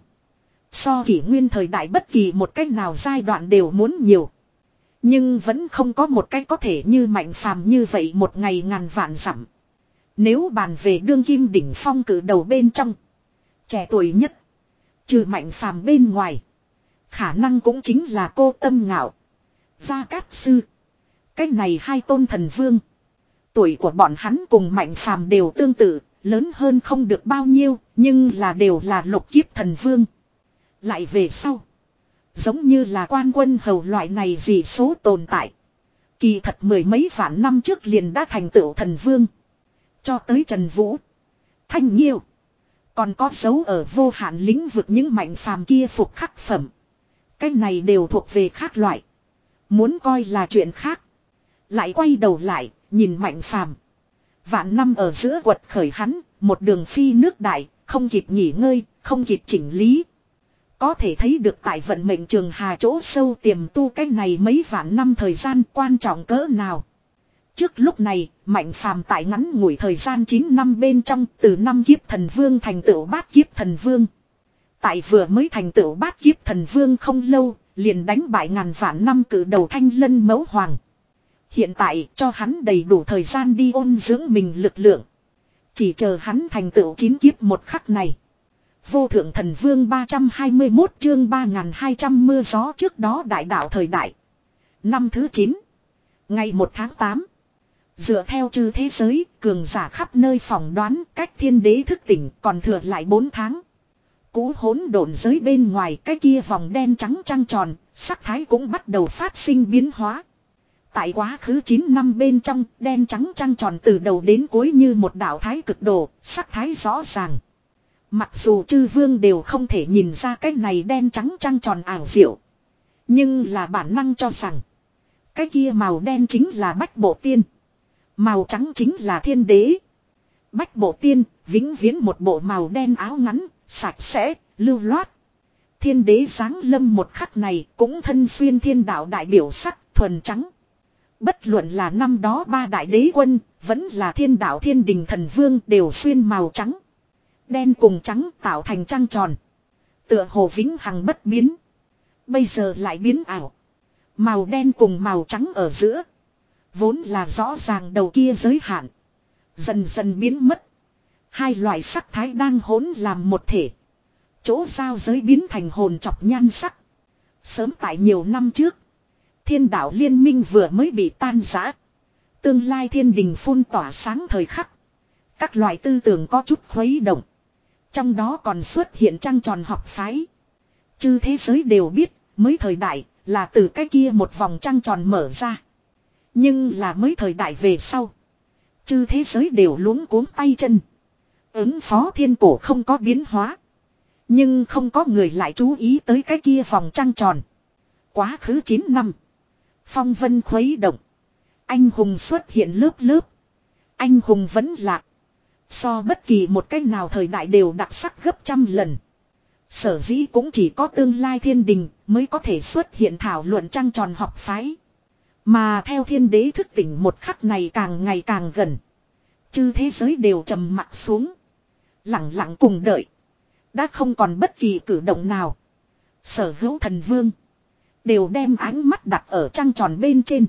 S1: So kỷ nguyên thời đại bất kỳ một cách nào giai đoạn đều muốn nhiều. Nhưng vẫn không có một cách có thể như Mạnh Phàm như vậy một ngày ngàn vạn dặm. Nếu bàn về đương kim đỉnh phong cử đầu bên trong. Trẻ tuổi nhất. Trừ Mạnh Phàm bên ngoài. Khả năng cũng chính là Cô Tâm Ngạo. Gia Cát Sư. Cái này hai tôn thần vương. Tuổi của bọn hắn cùng Mạnh Phàm đều tương tự. Lớn hơn không được bao nhiêu. Nhưng là đều là lục kiếp thần vương. Lại về sau. Giống như là Quan Quân Hầu loại này gì số tồn tại. Kỳ thật mười mấy vạn năm trước liền đã thành tựu thần vương. Cho tới Trần Vũ. Thanh Nhiêu. Còn có dấu ở vô hạn lĩnh vực những Mạnh Phàm kia phục khắc phẩm. Cái này đều thuộc về khác loại. Muốn coi là chuyện khác. Lại quay đầu lại, nhìn Mạnh Phàm. Vạn năm ở giữa quật khởi hắn, một đường phi nước đại, không kịp nghỉ ngơi, không kịp chỉnh lý. Có thể thấy được tại vận mệnh trường hà chỗ sâu tiềm tu cái này mấy vạn năm thời gian quan trọng cỡ nào. Trước lúc này, Mạnh Phàm tại ngắn ngủi thời gian chín năm bên trong từ năm kiếp thần vương thành tựu bát kiếp thần vương. Tại vừa mới thành tựu bát kiếp thần vương không lâu, liền đánh bại ngàn vạn năm cử đầu Thanh Lân Mẫu Hoàng. Hiện tại cho hắn đầy đủ thời gian đi ôn dưỡng mình lực lượng. Chỉ chờ hắn thành tựu chín kiếp một khắc này. Vô thượng thần vương ba trăm hai mươi mốt chương ba nghìn hai trăm mưa gió trước đó đại đạo thời đại. Năm thứ chín. Ngày một tháng tám. Dựa theo chư thế giới, cường giả khắp nơi phỏng đoán cách thiên đế thức tỉnh còn thừa lại bốn tháng. Cú hỗn độn giới bên ngoài cái kia vòng đen trắng trăng tròn, sắc thái cũng bắt đầu phát sinh biến hóa. Tại quá khứ chín năm bên trong, đen trắng trăng tròn từ đầu đến cuối như một đạo thái cực đồ, sắc thái rõ ràng. Mặc dù chư vương đều không thể nhìn ra cái này đen trắng trăng tròn ảo diệu. Nhưng là bản năng cho rằng, cái kia màu đen chính là Bách Bộ Tiên. Màu trắng chính là thiên đế. Bách Bộ Tiên, vĩnh viễn một bộ màu đen áo ngắn, sạch sẽ, lưu loát. Thiên đế giáng lâm một khắc này cũng thân xuyên thiên đạo đại biểu sắc, thuần trắng. Bất luận là năm đó ba đại đế quân, vẫn là thiên đạo thiên đình thần vương đều xuyên màu trắng. Đen cùng trắng tạo thành trăng tròn. Tựa hồ vĩnh hằng bất biến. Bây giờ lại biến ảo. Màu đen cùng màu trắng ở giữa. Vốn là rõ ràng đầu kia giới hạn. Dần dần biến mất. Hai loại sắc thái đang hỗn làm một thể. Chỗ giao giới biến thành hồn chọc nhan sắc. Sớm tại nhiều năm trước. Thiên đạo liên minh vừa mới bị tan rã. Tương lai thiên đình phun tỏa sáng thời khắc. Các loại tư tưởng có chút khuấy động. Trong đó còn xuất hiện trăng tròn học phái. Chư thế giới đều biết, mới thời đại, là từ cái kia một vòng trăng tròn mở ra. Nhưng là mới thời đại về sau. Chư thế giới đều luống cuống tay chân. Ứng phó thiên cổ không có biến hóa. Nhưng không có người lại chú ý tới cái kia vòng trăng tròn. Quá khứ chín năm. Phong vân khuấy động. Anh hùng xuất hiện lớp lớp. Anh hùng vẫn lạc. So bất kỳ một cách nào thời đại đều đặc sắc gấp trăm lần. Sở dĩ cũng chỉ có tương lai thiên đình mới có thể xuất hiện thảo luận trăng tròn học phái. Mà theo thiên đế thức tỉnh một khắc này càng ngày càng gần. Chư thế giới đều trầm mặc xuống. Lặng lặng cùng đợi. Đã không còn bất kỳ cử động nào. Sở hữu thần vương. Đều đem ánh mắt đặt ở trăng tròn bên trên.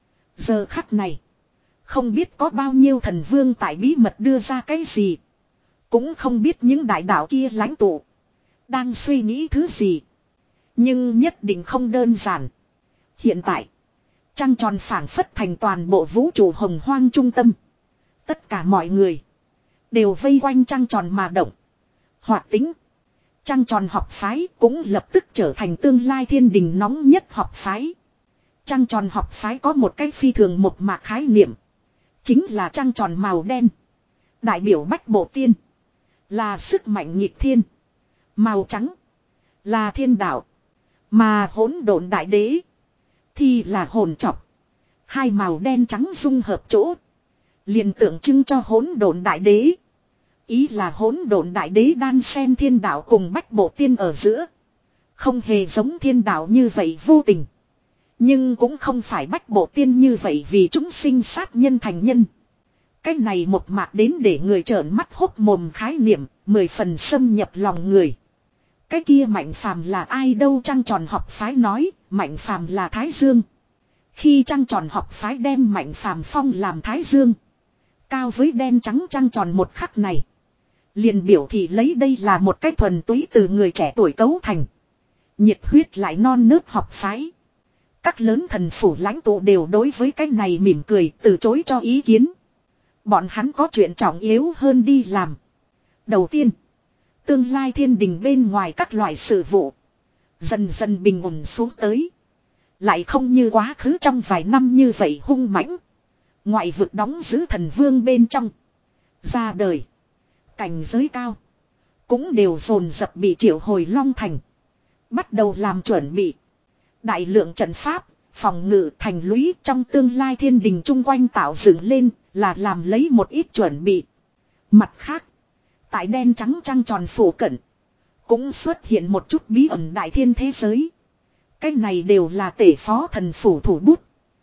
S1: Giờ khắc này. Không biết có bao nhiêu thần vương tại bí mật đưa ra cái gì. Cũng không biết những đại đạo kia lãnh tụ. Đang suy nghĩ thứ gì. Nhưng nhất định không đơn giản. Hiện tại. Trăng tròn phảng phất thành toàn bộ vũ trụ hồng hoang trung tâm. Tất cả mọi người đều vây quanh trăng tròn mà động. Hoạt tính. Trăng tròn học phái cũng lập tức trở thành tương lai thiên đình nóng nhất học phái. Trăng tròn học phái có một cái phi thường một mạc khái niệm. Chính là trăng tròn màu đen. Đại biểu bách bộ tiên. Là sức mạnh nghịch thiên. Màu trắng. Là thiên đạo. Mà hỗn độn đại đế. Thì là hồn trọc. Hai màu đen trắng dung hợp chỗ. Liền tượng trưng cho hỗn độn đại đế. Ý là hỗn độn đại đế đan xen thiên đạo cùng bách bộ tiên ở giữa. Không hề giống thiên đạo như vậy vô tình. Nhưng cũng không phải bách bộ tiên như vậy vì chúng sinh sát nhân thành nhân. Cái này một mạc đến để người trợn mắt hốc mồm khái niệm, mười phần xâm nhập lòng người. Cái kia Mạnh Phàm là ai đâu? Trăng tròn học phái nói, Mạnh Phàm là Thái Dương. Khi trăng tròn học phái đem Mạnh Phàm phong làm Thái Dương. Cao với đen trắng trăng tròn một khắc này. Liền biểu thị lấy đây là một cái thuần túy từ người trẻ tuổi cấu thành. Nhiệt huyết lại non nớt học phái. Các lớn thần phủ lãnh tụ đều đối với cái này mỉm cười từ chối cho ý kiến. Bọn hắn có chuyện trọng yếu hơn đi làm. Đầu tiên, tương lai thiên đình bên ngoài các loại sự vụ dần dần bình ổn xuống tới. Lại không như quá khứ trong vài năm như vậy hung mãnh. Ngoại vực đóng giữ thần vương bên trong. Ra đời. Cảnh giới cao. Cũng đều dồn dập bị triệu hồi Long Thành. Bắt đầu làm chuẩn bị. Đại lượng trận pháp, phòng ngự thành lũy trong tương lai thiên đình chung quanh tạo dựng lên là làm lấy một ít chuẩn bị. Mặt khác, tại đen trắng trăng tròn phủ cận, cũng xuất hiện một chút bí ẩn đại thiên thế giới. Cái này đều là tể phó thần phủ thủ bút.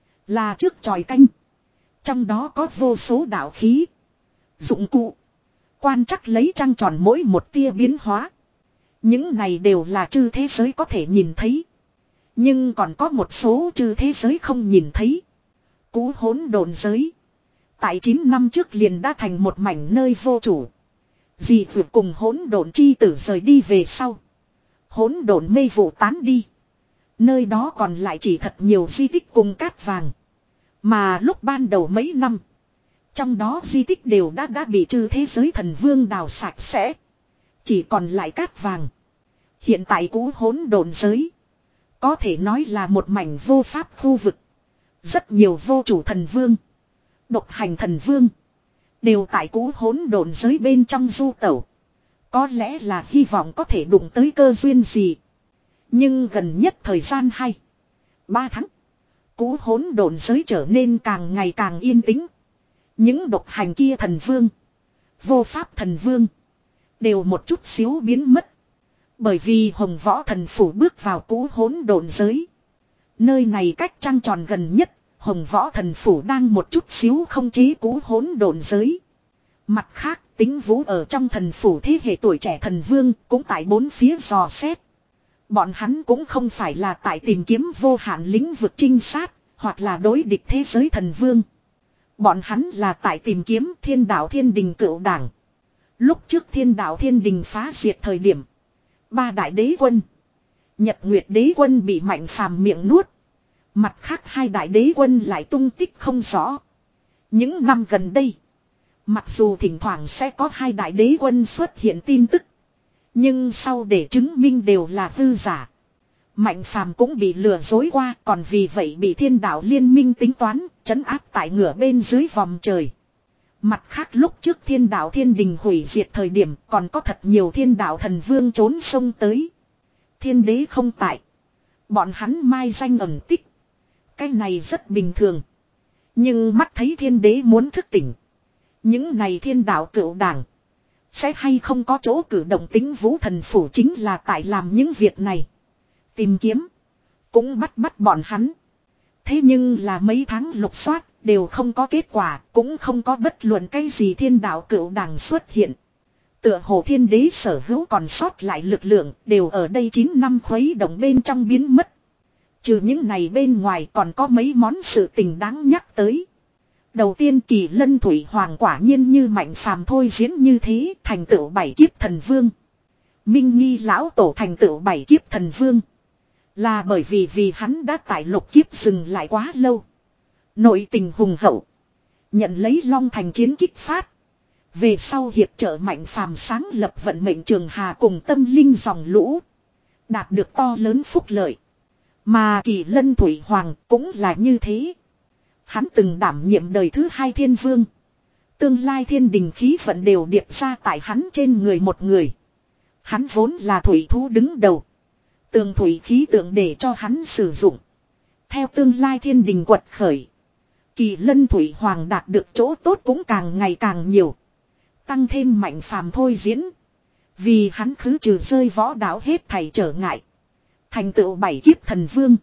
S1: Là trước tròi canh. Trong đó có vô số đạo khí. Dụng cụ. Quan trắc lấy trăng tròn mỗi một tia biến hóa. Những này đều là chư thế giới có thể nhìn thấy. Nhưng còn có một số chư thế giới không nhìn thấy. Cú hỗn độn giới. Tại chín năm trước liền đã thành một mảnh nơi vô chủ. Dị vượt cùng hỗn độn chi tử rời đi về sau. Hỗn độn mê vụ tán đi. Nơi đó còn lại chỉ thật nhiều di tích cùng cát vàng. Mà lúc ban đầu mấy năm. Trong đó di tích đều đã đã bị chư thế giới thần vương đào sạch sẽ. Chỉ còn lại cát vàng. Hiện tại cú hỗn độn giới. Có thể nói là một mảnh vô pháp khu vực. Rất nhiều vô chủ thần vương. Độc hành thần vương. Đều tại cú hỗn độn giới bên trong du tẩu. Có lẽ là hy vọng có thể đụng tới cơ duyên gì. Nhưng gần nhất thời gian hai ba tháng. Cú hỗn độn giới trở nên càng ngày càng yên tĩnh. Những độc hành kia thần vương. Vô pháp thần vương. Đều một chút xíu biến mất. Bởi vì Hồng Võ thần phủ bước vào cú hỗn độn giới. Nơi này cách trăng tròn gần nhất. Hồng Võ thần phủ đang một chút xíu không chế cú hỗn độn giới. Mặt khác, Tính Vũ ở trong thần phủ thế hệ tuổi trẻ thần vương cũng tại bốn phía dò xét. Bọn hắn cũng không phải là tại tìm kiếm vô hạn lĩnh vực trinh sát, hoặc là đối địch thế giới thần vương. Bọn hắn là tại tìm kiếm Thiên Đạo Thiên Đình cựu đảng. Lúc trước Thiên Đạo Thiên Đình phá diệt thời điểm, ba đại đế quân, Nhật Nguyệt đế quân bị Mạnh Phàm miệng nuốt. Mặt khác hai đại đế quân lại tung tích không rõ. Những năm gần đây, mặc dù thỉnh thoảng sẽ có hai đại đế quân xuất hiện tin tức, nhưng sau để chứng minh đều là hư giả. Mạnh Phàm cũng bị lừa dối qua, còn vì vậy bị Thiên Đạo Liên minh tính toán, trấn áp tại ngửa bên dưới vòng trời. Mặt khác lúc trước Thiên Đạo Thiên Đình hủy diệt thời điểm còn có thật nhiều Thiên Đạo thần vương trốn sông tới. Thiên đế không tại. Bọn hắn mai danh ẩn tích. Cái này rất bình thường. Nhưng mắt thấy thiên đế muốn thức tỉnh. Những này Thiên Đạo cựu đảng sẽ hay không có chỗ cử động. Tính Vũ thần phủ chính là tại làm những việc này. Tìm kiếm. Cũng bắt bắt bọn hắn. Thế nhưng là mấy tháng lục soát đều không có kết quả. Cũng không có bất luận cái gì Thiên Đạo cựu đảng xuất hiện. Tựa hồ thiên đế sở hữu còn sót lại lực lượng đều ở đây chín năm khuấy động bên trong biến mất. Trừ những này bên ngoài còn có mấy món sự tình đáng nhắc tới. Đầu tiên Kỳ Lân Thủy Hoàng quả nhiên như Mạnh Phàm thôi diễn như thế, thành tựu bảy kiếp thần vương. Minh Nghi lão tổ thành tựu bảy kiếp thần vương. Là bởi vì vì hắn đã tại lục kiếp dừng lại quá lâu. Nội tình hùng hậu. Nhận lấy Long Thành chiến kích phát. Về sau hiệp trợ Mạnh Phàm sáng lập vận mệnh trường hà cùng tâm linh dòng lũ. Đạt được to lớn phúc lợi. Mà Kỳ Lân Thủy Hoàng cũng là như thế. Hắn từng đảm nhiệm đời thứ hai thiên vương. Tương lai thiên đình khí vận đều điệp ra tại hắn trên người một người. Hắn vốn là thủy thú đứng đầu. Tường thủy khí tượng để cho hắn sử dụng. Theo tương lai thiên đình quật khởi. Kỳ Lân Thủy Hoàng đạt được chỗ tốt cũng càng ngày càng nhiều. Tăng thêm Mạnh Phàm thôi diễn. Vì hắn khứ trừ rơi võ đạo hết thảy trở ngại. Thành tựu bảy kiếp thần vương.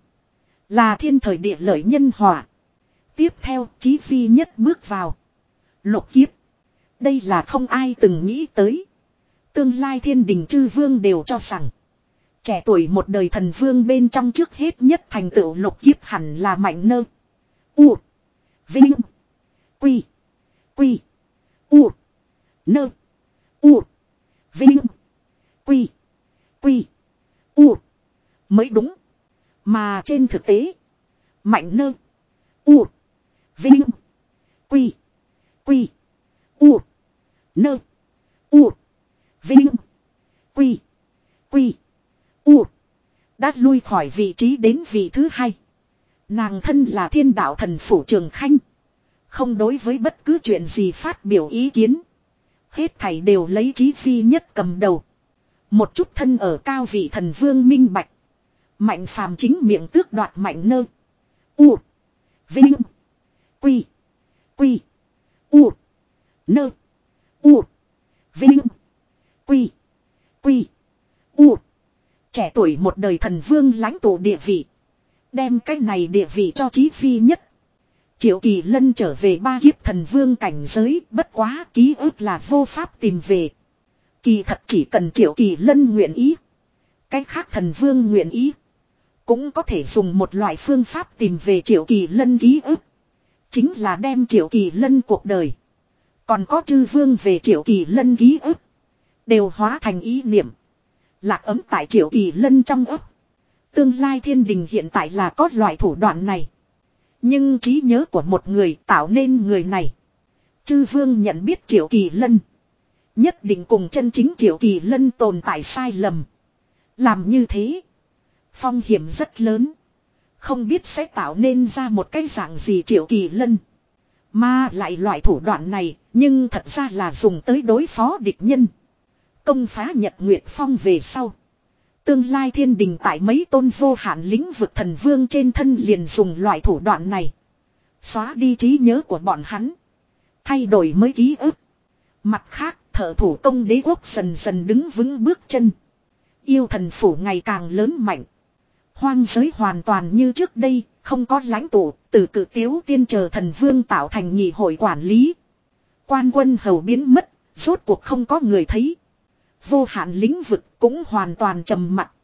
S1: Là thiên thời địa lợi nhân hòa. Tiếp theo Chí Phi nhất bước vào. Lục kiếp. Đây là không ai từng nghĩ tới. Tương lai thiên đình chư vương đều cho rằng. Trẻ tuổi một đời thần vương bên trong trước hết nhất thành tựu lục kiếp hẳn là Mạnh Nơ. U. Vinh. Quy. Quy. U. Nơ. U. Vinh. Quy. Quy. U. Mới đúng. Mà trên thực tế. Mạnh Nơ. U. Vinh. Quy. Quy. U. Nơ. U. Vinh. Quy. Quy. U. Đã lui khỏi vị trí đến vị thứ hai. Nàng thân là thiên đạo thần phủ Trường Khanh. Không đối với bất cứ chuyện gì phát biểu ý kiến. Hết thảy đều lấy Chí Phi nhất cầm đầu. Một chút thân ở cao vị thần vương minh bạch. Mạnh Phàm chính miệng tước đoạt Mạnh Nơ. U. Vinh. Quy. Quy. U. Nơ. U. Vinh. Quy. Quy. U. Trẻ tuổi một đời thần vương lãnh tụ địa vị. Đem cái này địa vị cho Chí Phi nhất. Triệu Kỳ Lân trở về ba kiếp thần vương cảnh giới, bất quá ký ức là vô pháp tìm về. Kỳ thật chỉ cần Triệu Kỳ Lân nguyện ý. Cái khác thần vương nguyện ý. Cũng có thể dùng một loại phương pháp tìm về Triệu Kỳ Lân ký ức. Chính là đem Triệu Kỳ Lân cuộc đời. Còn có chư vương về Triệu Kỳ Lân ký ức. Đều hóa thành ý niệm. Lạc ấm tại Triệu Kỳ Lân trong ức. Tương lai thiên đình hiện tại là có loại thủ đoạn này. Nhưng trí nhớ của một người tạo nên người này. Chư vương nhận biết Triệu Kỳ Lân. Nhất định cùng chân chính Triệu Kỳ Lân tồn tại sai lầm. Làm như thế. Phong hiểm rất lớn. Không biết sẽ tạo nên ra một cái dạng gì Triệu Kỳ Lân. Mà lại loại thủ đoạn này. Nhưng thật ra là dùng tới đối phó địch nhân. Công phá Nhật Nguyệt Phong về sau. Tương lai thiên đình tại mấy tôn vô hạn lĩnh vực thần vương trên thân liền dùng loại thủ đoạn này. Xóa đi trí nhớ của bọn hắn. Thay đổi mới ký ức. Mặt khác, thợ thủ công đế quốc dần dần đứng vững bước chân. Yêu thần phủ ngày càng lớn mạnh. Hoang giới hoàn toàn như trước đây, không có lãnh tụ, từ cự tiếu tiên chờ thần vương tạo thành nhị hội quản lý. Quan quân hầu biến mất, rốt cuộc không có người thấy. Vô hạn lĩnh vực cũng hoàn toàn trầm mặc.